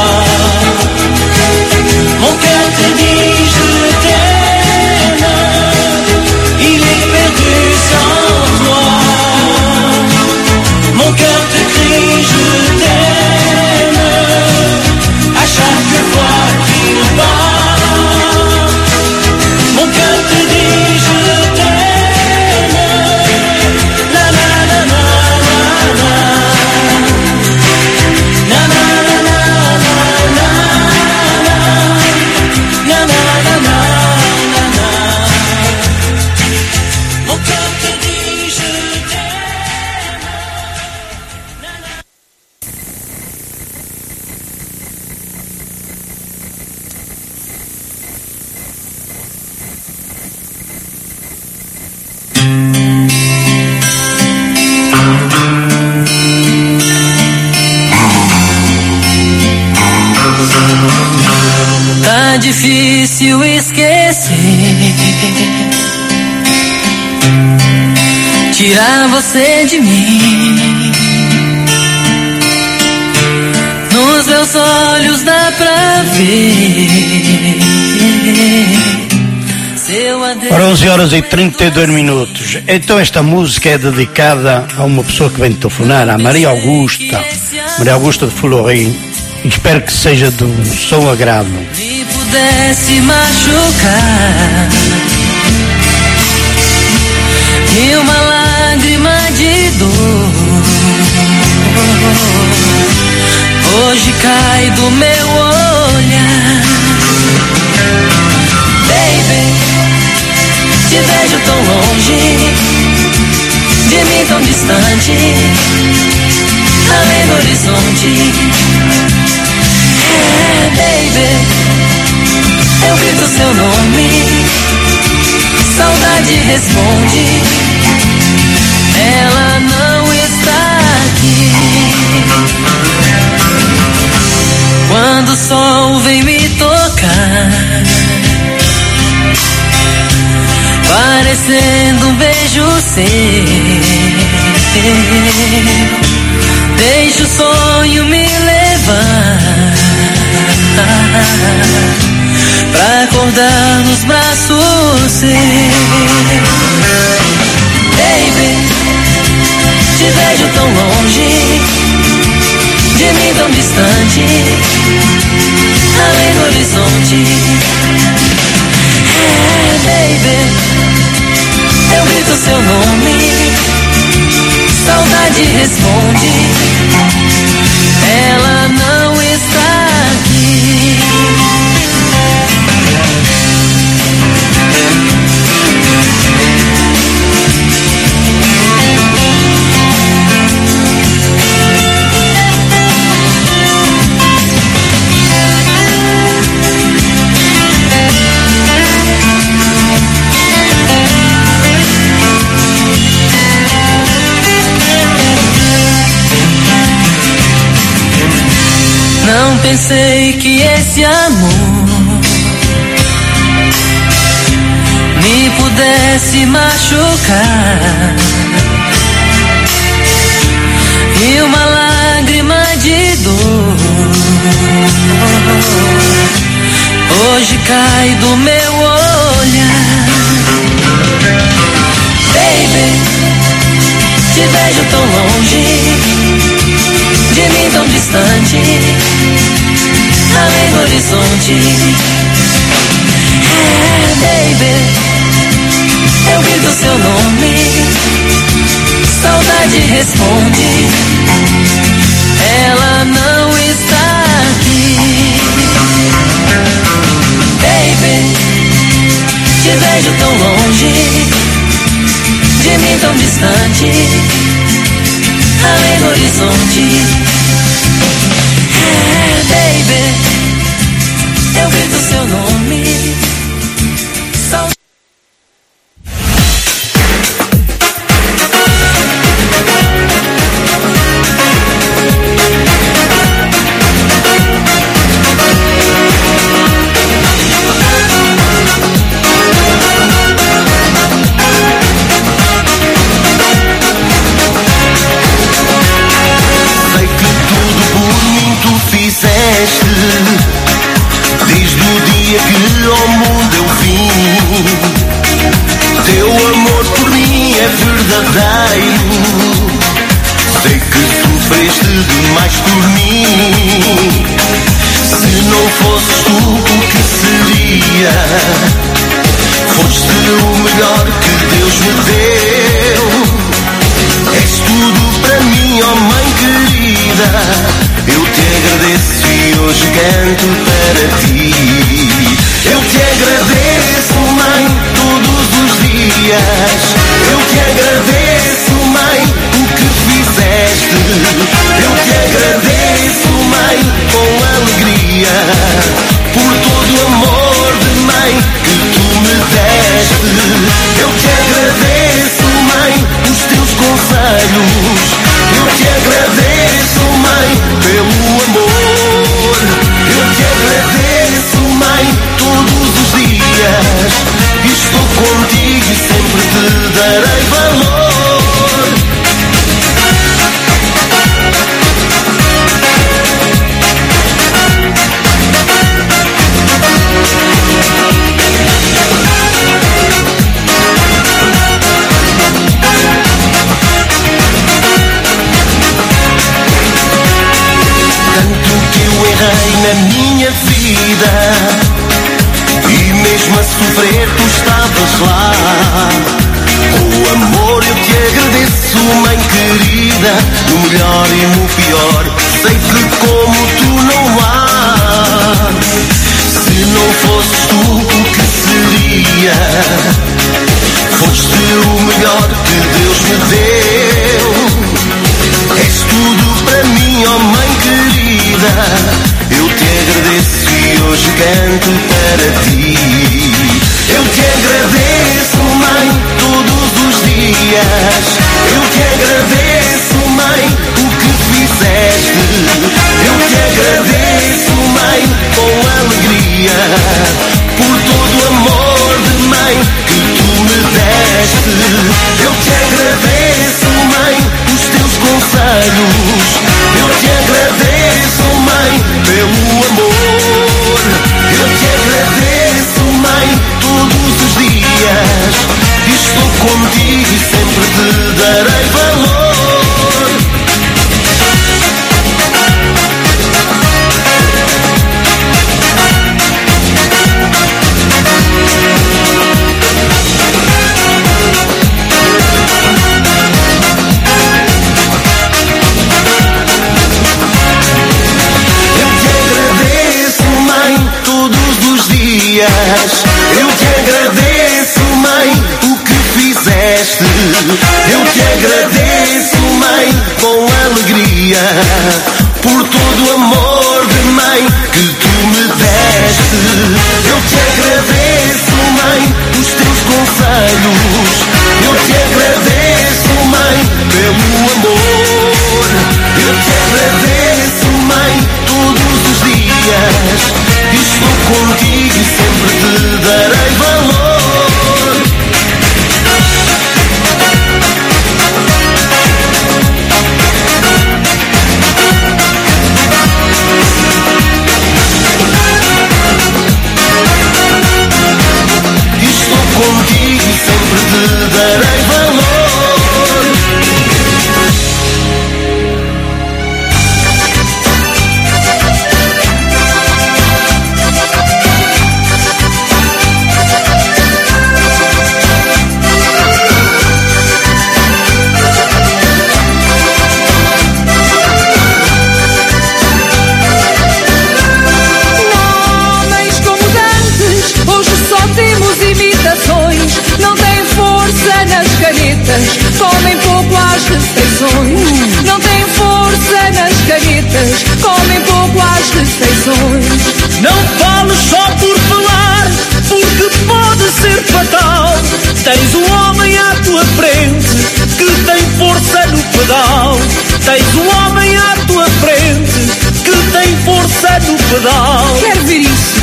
Mon cœur te dit je t'aime, il est perdu sans toi. Mon cœur te crie je t'aime, à chaque fois qu'il bat. Mon cœur te dit je t'aime, la la la la la la, la la la la la la, la la la la la. Mon cœur te dit je t'aime. Tá difícil esquecer, tirar você de mim. Nos meus olhos dá pra ver seu adeus. Ora, onze horas e trinta e dois minutos. Então esta música é dedicada a uma pessoa que vem telefonar, a Maria Augusta, Maria Augusta de Fleury. Espero que seja de um som agrado. Me pudesse machucar e uma lágrima de dor hoje cai do meu olhar. Baby, te vejo tão longe, de mim tão distante, além do horizonte. É, baby, eu grito seu nome, saudade responde, ela não está aqui. Quando o sol vem me tocar, parecendo um beijo seu, deixa o sonho me levar pra acordar nos braços seus. Baby, te vejo tão longe, de mim tão distante, além do horizonte. É, baby, eu grito seu nome, saudade responde, ela não está aqui. Não pensei que esse amor me pudesse machucar e uma lágrima de dor hoje cai do meu olhar. Baby, horizonte. É, baby, eu grito seu nome, saudade responde, ela não está aqui. Baby, te vejo tão longe, de mim tão distante, além do horizonte. É, baby, eu grito seu nome. Saudade. Desde o dia que ao mundo eu vim, teu amor por mim é verdadeiro. Sei que sofreste demais por mim. Se não fosses tu, o que seria? Foste o melhor que Deus me deu. És tudo para mim, ó mãe querida. Eu te agradeço e hoje canto para ti. Eu te agradeço, mãe, todos os dias. Eu te agradeço, mãe, o que fizeste. Eu te agradeço, mãe, com alegria, por todo o amor de mãe que tu me deste. Eu te agradeço, mãe, os teus conselhos. Eu te agradeço, mãe, pelo amor. Eu te agradeço, mãe, todos os dias. Estou contigo e sempre te darei valor. Na minha vida, e mesmo a sofrer tu estavas lá. Com amor eu te agradeço, mãe querida, no melhor e no pior, sei que como tu não há. Se não fosses tu, o que seria? Foste o melhor que Deus me deu. És tudo para mim, ó mãe querida. Eu te agradeço e hoje canto para ti. Eu te agradeço, mãe, todos os dias. Eu te agradeço, mãe, o que fizeste. Eu te agradeço, mãe, com alegria, por todo o amor de mãe que tu me deste. Eu te agradeço, mãe, os teus conselhos. Eu te agradeço, mãe, pelo amor. Eu te agradeço, mãe, todos os dias. Estou contigo e sempre te darei valor. Eu te agradeço, mãe, o que fizeste. Eu te agradeço, mãe, com alegria, por todo o amor de mãe que tu me deste. Eu te agradeço, mãe, os teus conselhos. Eu te agradeço, mãe, pelo amor. Eu te agradeço, mãe, todos os dias. Estou contigo e sempre te darei valor. Estou contigo e sempre te caretas, comem pouco às refeições. Não têm força nas caretas, comem pouco às refeições. Não fales só por falar, porque pode ser fatal. Tens um homem à tua frente que tem força no pedal. Tens um homem à tua frente que tem força no pedal. Quero ver isso.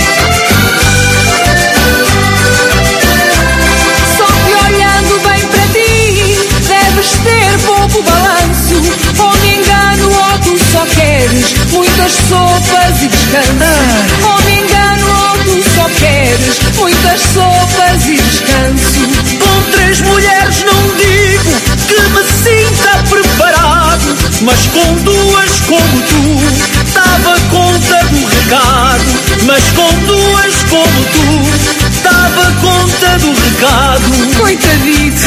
Só que olhando bem para ti, deves ter pouco balanço. Ou me engano ou tu só queres muitas sopas e descanso. Ou me engano ou tu só queres muitas sopas e descanso. Com três mulheres não digo que me sinta preparado, mas com duas como tu dava conta do recado. Mas com duas como tu dava conta do recado. Coitadito.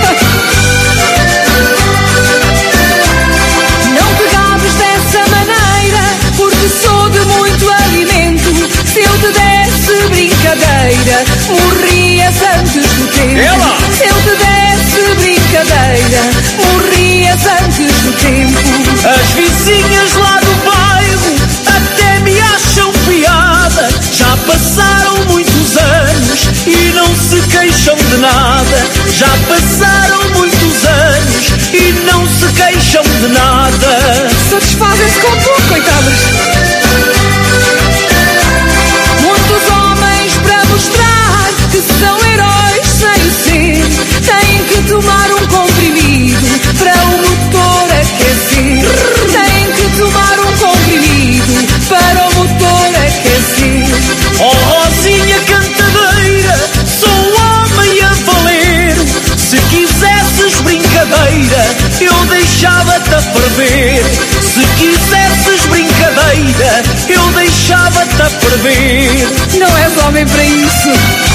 Não te gabes dessa maneira, porque sou de muito alimento. Se eu te desse brincadeira, morrias antes do tempo. Ela. Se eu te desse brincadeira, morrias antes do tempo. As vizinhas lá do bairro até me acham piada. Já passaram muitos anos e não se queixam de nada. Já passaram muitos anos e não se queixam de nada. Satisfazem-se com pouco, coitadas. Muitos homens para mostrar que são heróis sem ser, têm que tomar um comprimido para o motor aquecer. Têm que tomar um comprimido para o motor aquecer. Oh Rosinha cantadeira, sou homem a valer. Se quisesses brincadeira, eu deixava-te a ferver. Se quisesses brincadeira, eu deixava-te a ferver. Não és homem para isso.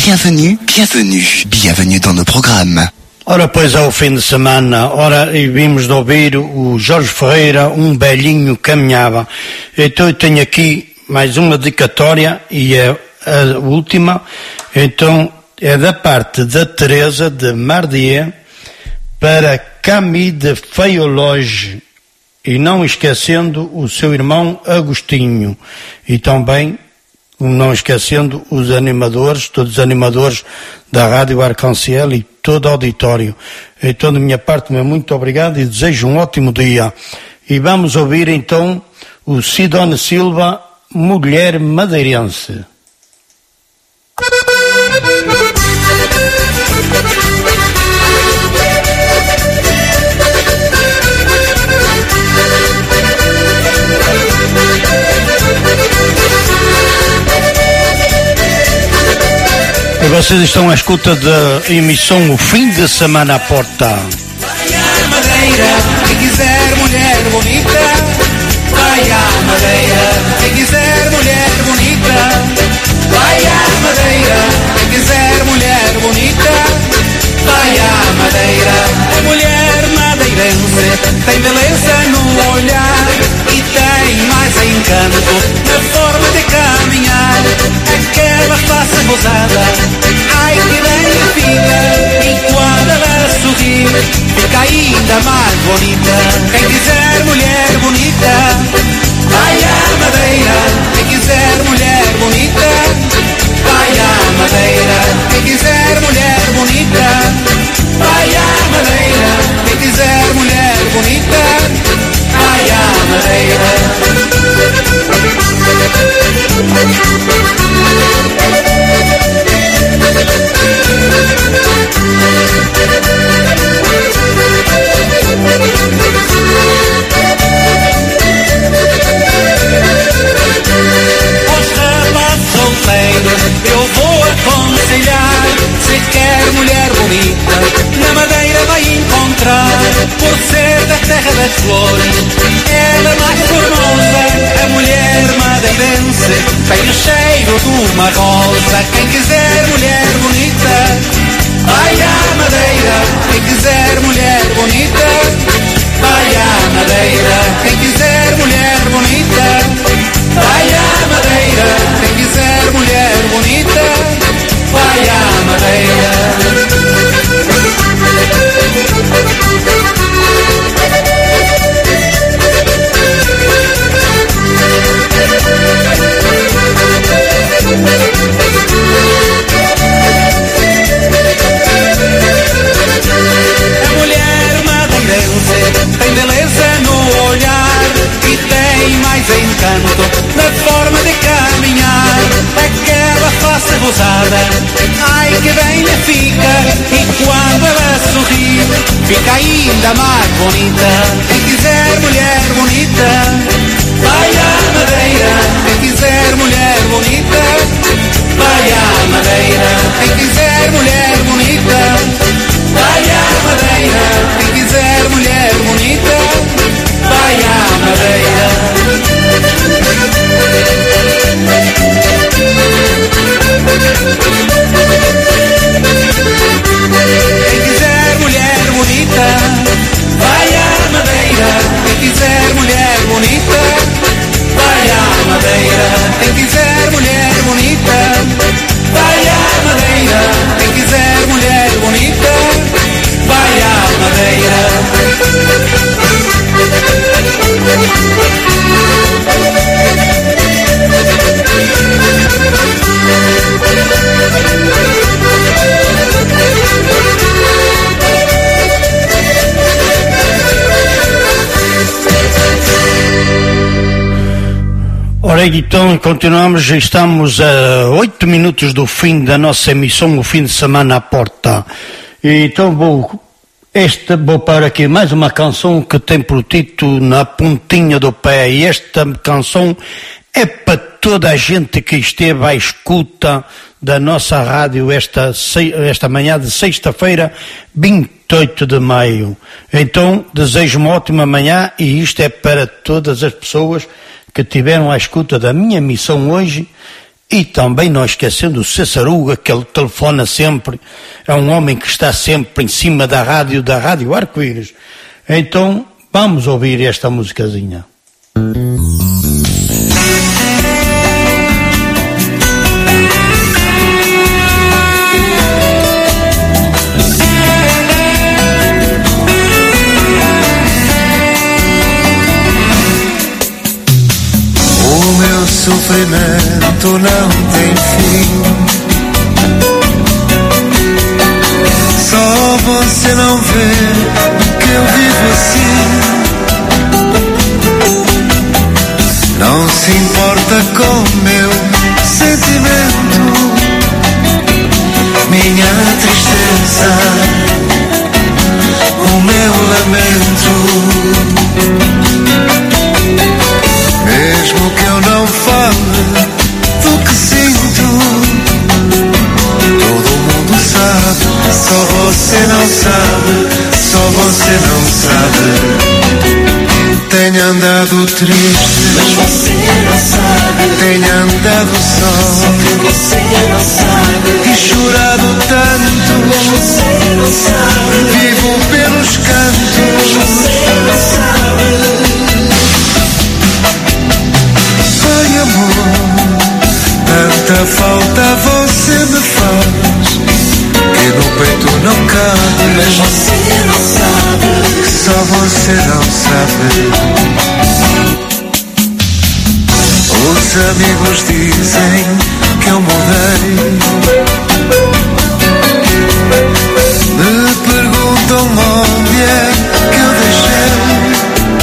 bienvenue, bienvenue, bienvenue dans nos programmes. Ora, pois ao fim de semana, ora, e vimos de ouvir o Jorge Ferreira, um velhinho caminhava. Então eu tenho aqui mais uma dedicatória e é a última, então é da parte da Teresa de Mardier para Camille de Feuillologe, e não esquecendo o seu irmão Agostinho, e também não esquecendo os animadores, todos os animadores da Rádio Arconciel e todo o auditório. Então, da minha parte, muito obrigado e desejo um ótimo dia. E vamos ouvir então o Sidone Silva, Mulher Madeirense. E vocês estão à escuta da emissão O Fim de Semana à Porta. Vai à Madeira, quem quiser mulher bonita. Vai à Madeira, quem quiser mulher bonita. Vai à Madeira, quem quiser mulher bonita. Vai à Madeira, a mulher madeirense tem beleza no olhar e tem mais encanto na forma de caminhar. Aquela face rosada, ai que bem fica, e quando ela sorri, fica ainda mais bonita. Quem quiser mulher bonita, vai à Madeira. Quem quiser mulher bonita, vai à Madeira. Quem quiser mulher bonita, vai à Madeira. Quem quiser mulher bonita, vai à Madeira. Os rapazes solteiros eu vou aconselhar. Se quer mulher bonita, na Madeira vai encontrar. Por ser da terra das flores, ela mais formosa, a mulher madeirense tem o cheiro de uma rosa. Quem quiser mulher bonita, vai à Madeira. Quem quiser mulher bonita, vai à Madeira. Quem quiser mulher bonita, vai à Madeira. Quem quiser mulher bonita, vai à Madeira. A mulher madeirense tem beleza no olhar e tem mais encanto na forma de caminhar. Aquela face rosada, ai que bem lhe fica, e quando ela sorri, fica ainda mais bonita. Quem quiser mulher bonita, vai à Madeira. Quem quiser mulher bonita, vai à Madeira. Quem quiser mulher bonita, vai à Madeira. Quem quiser mulher bonita, vai à Madeira. Quem quiser mulher bonita, vai à Madeira. Quem quiser mulher bonita, vai à Madeira. Quem quiser mulher bonita, vai à Madeira. Quem quiser mulher bonita, vai à Madeira. Ora, então, continuamos, estamos a oito minutos do fim da nossa emissão, o fim de semana à porta. E então vou, esta, vou para aqui mais uma canção que tem por título Na Pontinha do Pé. E esta canção é para toda a gente que esteve à escuta da nossa rádio esta, esta manhã de sexta-feira, vinte e oito de maio. Então, desejo uma ótima manhã e isto é para todas as pessoas que tiveram à escuta da minha missão hoje E também não esquecendo o Cessaruga, que ele telefona sempre, é um homem que está sempre em cima da rádio, da Rádio Arco-Íris. Então, vamos ouvir esta musicazinha. O meu sofrimento não tem fim. Só você não vê que eu vivo assim. Não se importa com meu sentimento, minha tristeza, o meu lamento. Mesmo que eu não fale do que sinto, todo mundo sabe, só você não sabe, só você não sabe. Tenho andado triste, mas você não sabe. Tenho andado só, só que você não sabe. E chorado tanto, mas você não sabe. Vivo pelos cantos, mas você não sabe. Ai amor, tanta falta você me faz, que no peito não cabe, mas você não sabe, só você não sabe. Os amigos dizem que eu mudei, me perguntam onde é que eu deixei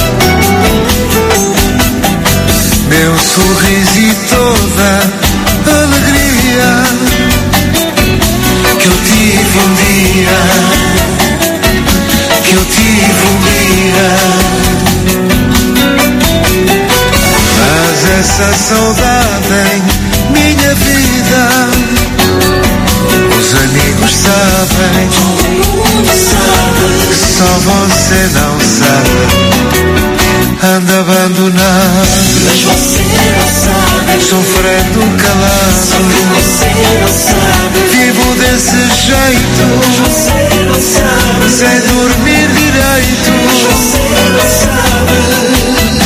meu sorriso e toda a alegria que eu tive um dia, que eu tive um dia. Mas essa saudade em minha vida, os amigos sabem, só você não sabe. Anda abandonado, mas você não sabe. Sofrendo calado, só que você não sabe. Vivo desse jeito, mas você não sabe. Sem dormir direito, mas você não sabe.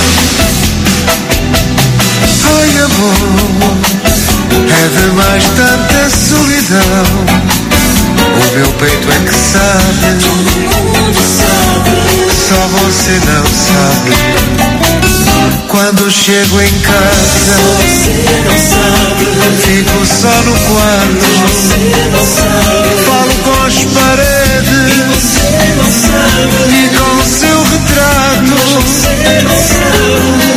Ai amor, é demais tanta solidão. O meu peito é que sabe, todo mundo sabe, só você não sabe. Quando chego em casa, você não sabe. Fico só no quarto, você não sabe. Falo com as paredes, e você não sabe. E com o seu retrato, você não sabe.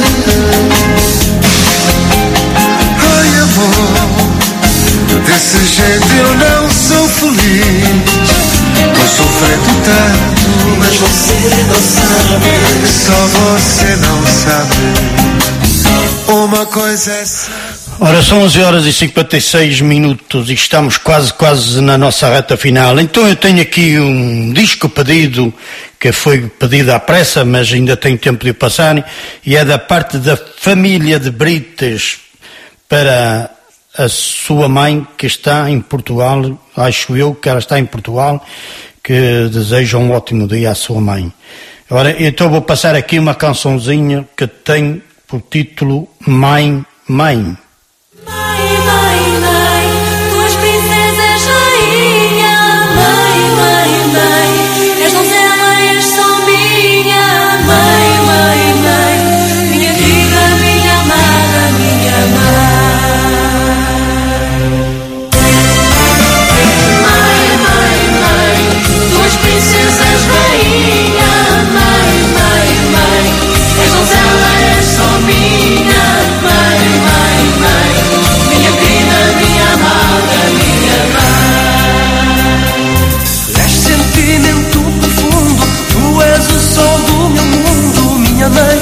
Ai amor, desse jeito eu não sou feliz. Tô sofrendo tanto, mas você não sabe, só você não sabe. Uma coisa é certa. Ora, são onze horas e cinquenta e seis minutos e estamos quase, quase na nossa reta final. Então eu tenho aqui um disco pedido, que foi pedido à pressa, mas ainda tenho tempo de passar, e é da parte da família de Brites para a sua mãe, que está em Portugal, acho eu que ela está em Portugal, que deseja um ótimo dia à sua mãe. Ora, então vou passar aqui uma cançãozinha que tem por título Mãe, Mãe. Mãe, mãe, mãe, tuas princesas rainha. Mãe, mãe, mãe, és donzela, és só minha. Mãe, mãe, mãe, minha vida, minha amada, minha mãe. Mãe, mãe, mãe, tuas princesas rainha. Mãe, mãe, mãe, és donzela, és só minha. Mãe, mãe, mãe, minha querida, minha amada, minha mãe. És sentimento profundo, tu és o sol do meu mundo, minha mãe.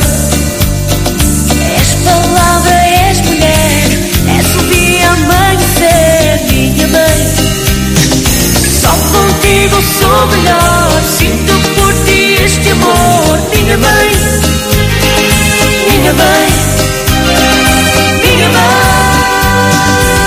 És palavra, és mulher, és o dia amanhecer, minha mãe. Só contigo sou melhor, sinto por ti este amor, minha mãe. Minha mãe, minha mãe.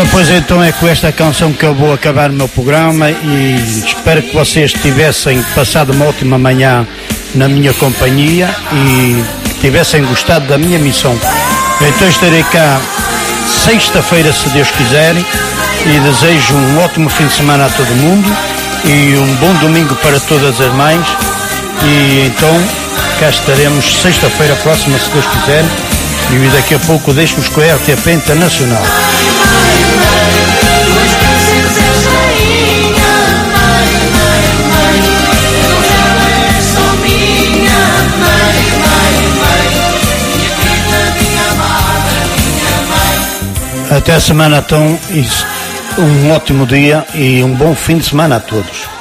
Ora, pois então é com esta canção que eu vou acabar o meu programa e espero que vocês tivessem passado uma ótima manhã na minha companhia e que tivessem gostado da minha missão. Então estarei cá sexta-feira, se Deus quiser, e desejo um ótimo fim de semana a todo mundo e um bom domingo para todas as mães. E então cá estaremos sexta-feira próxima, se Deus quiser, e daqui a pouco deixo-vos com a R T P Internacional. Até a semana, então, um ótimo dia e um bom fim de semana a todos.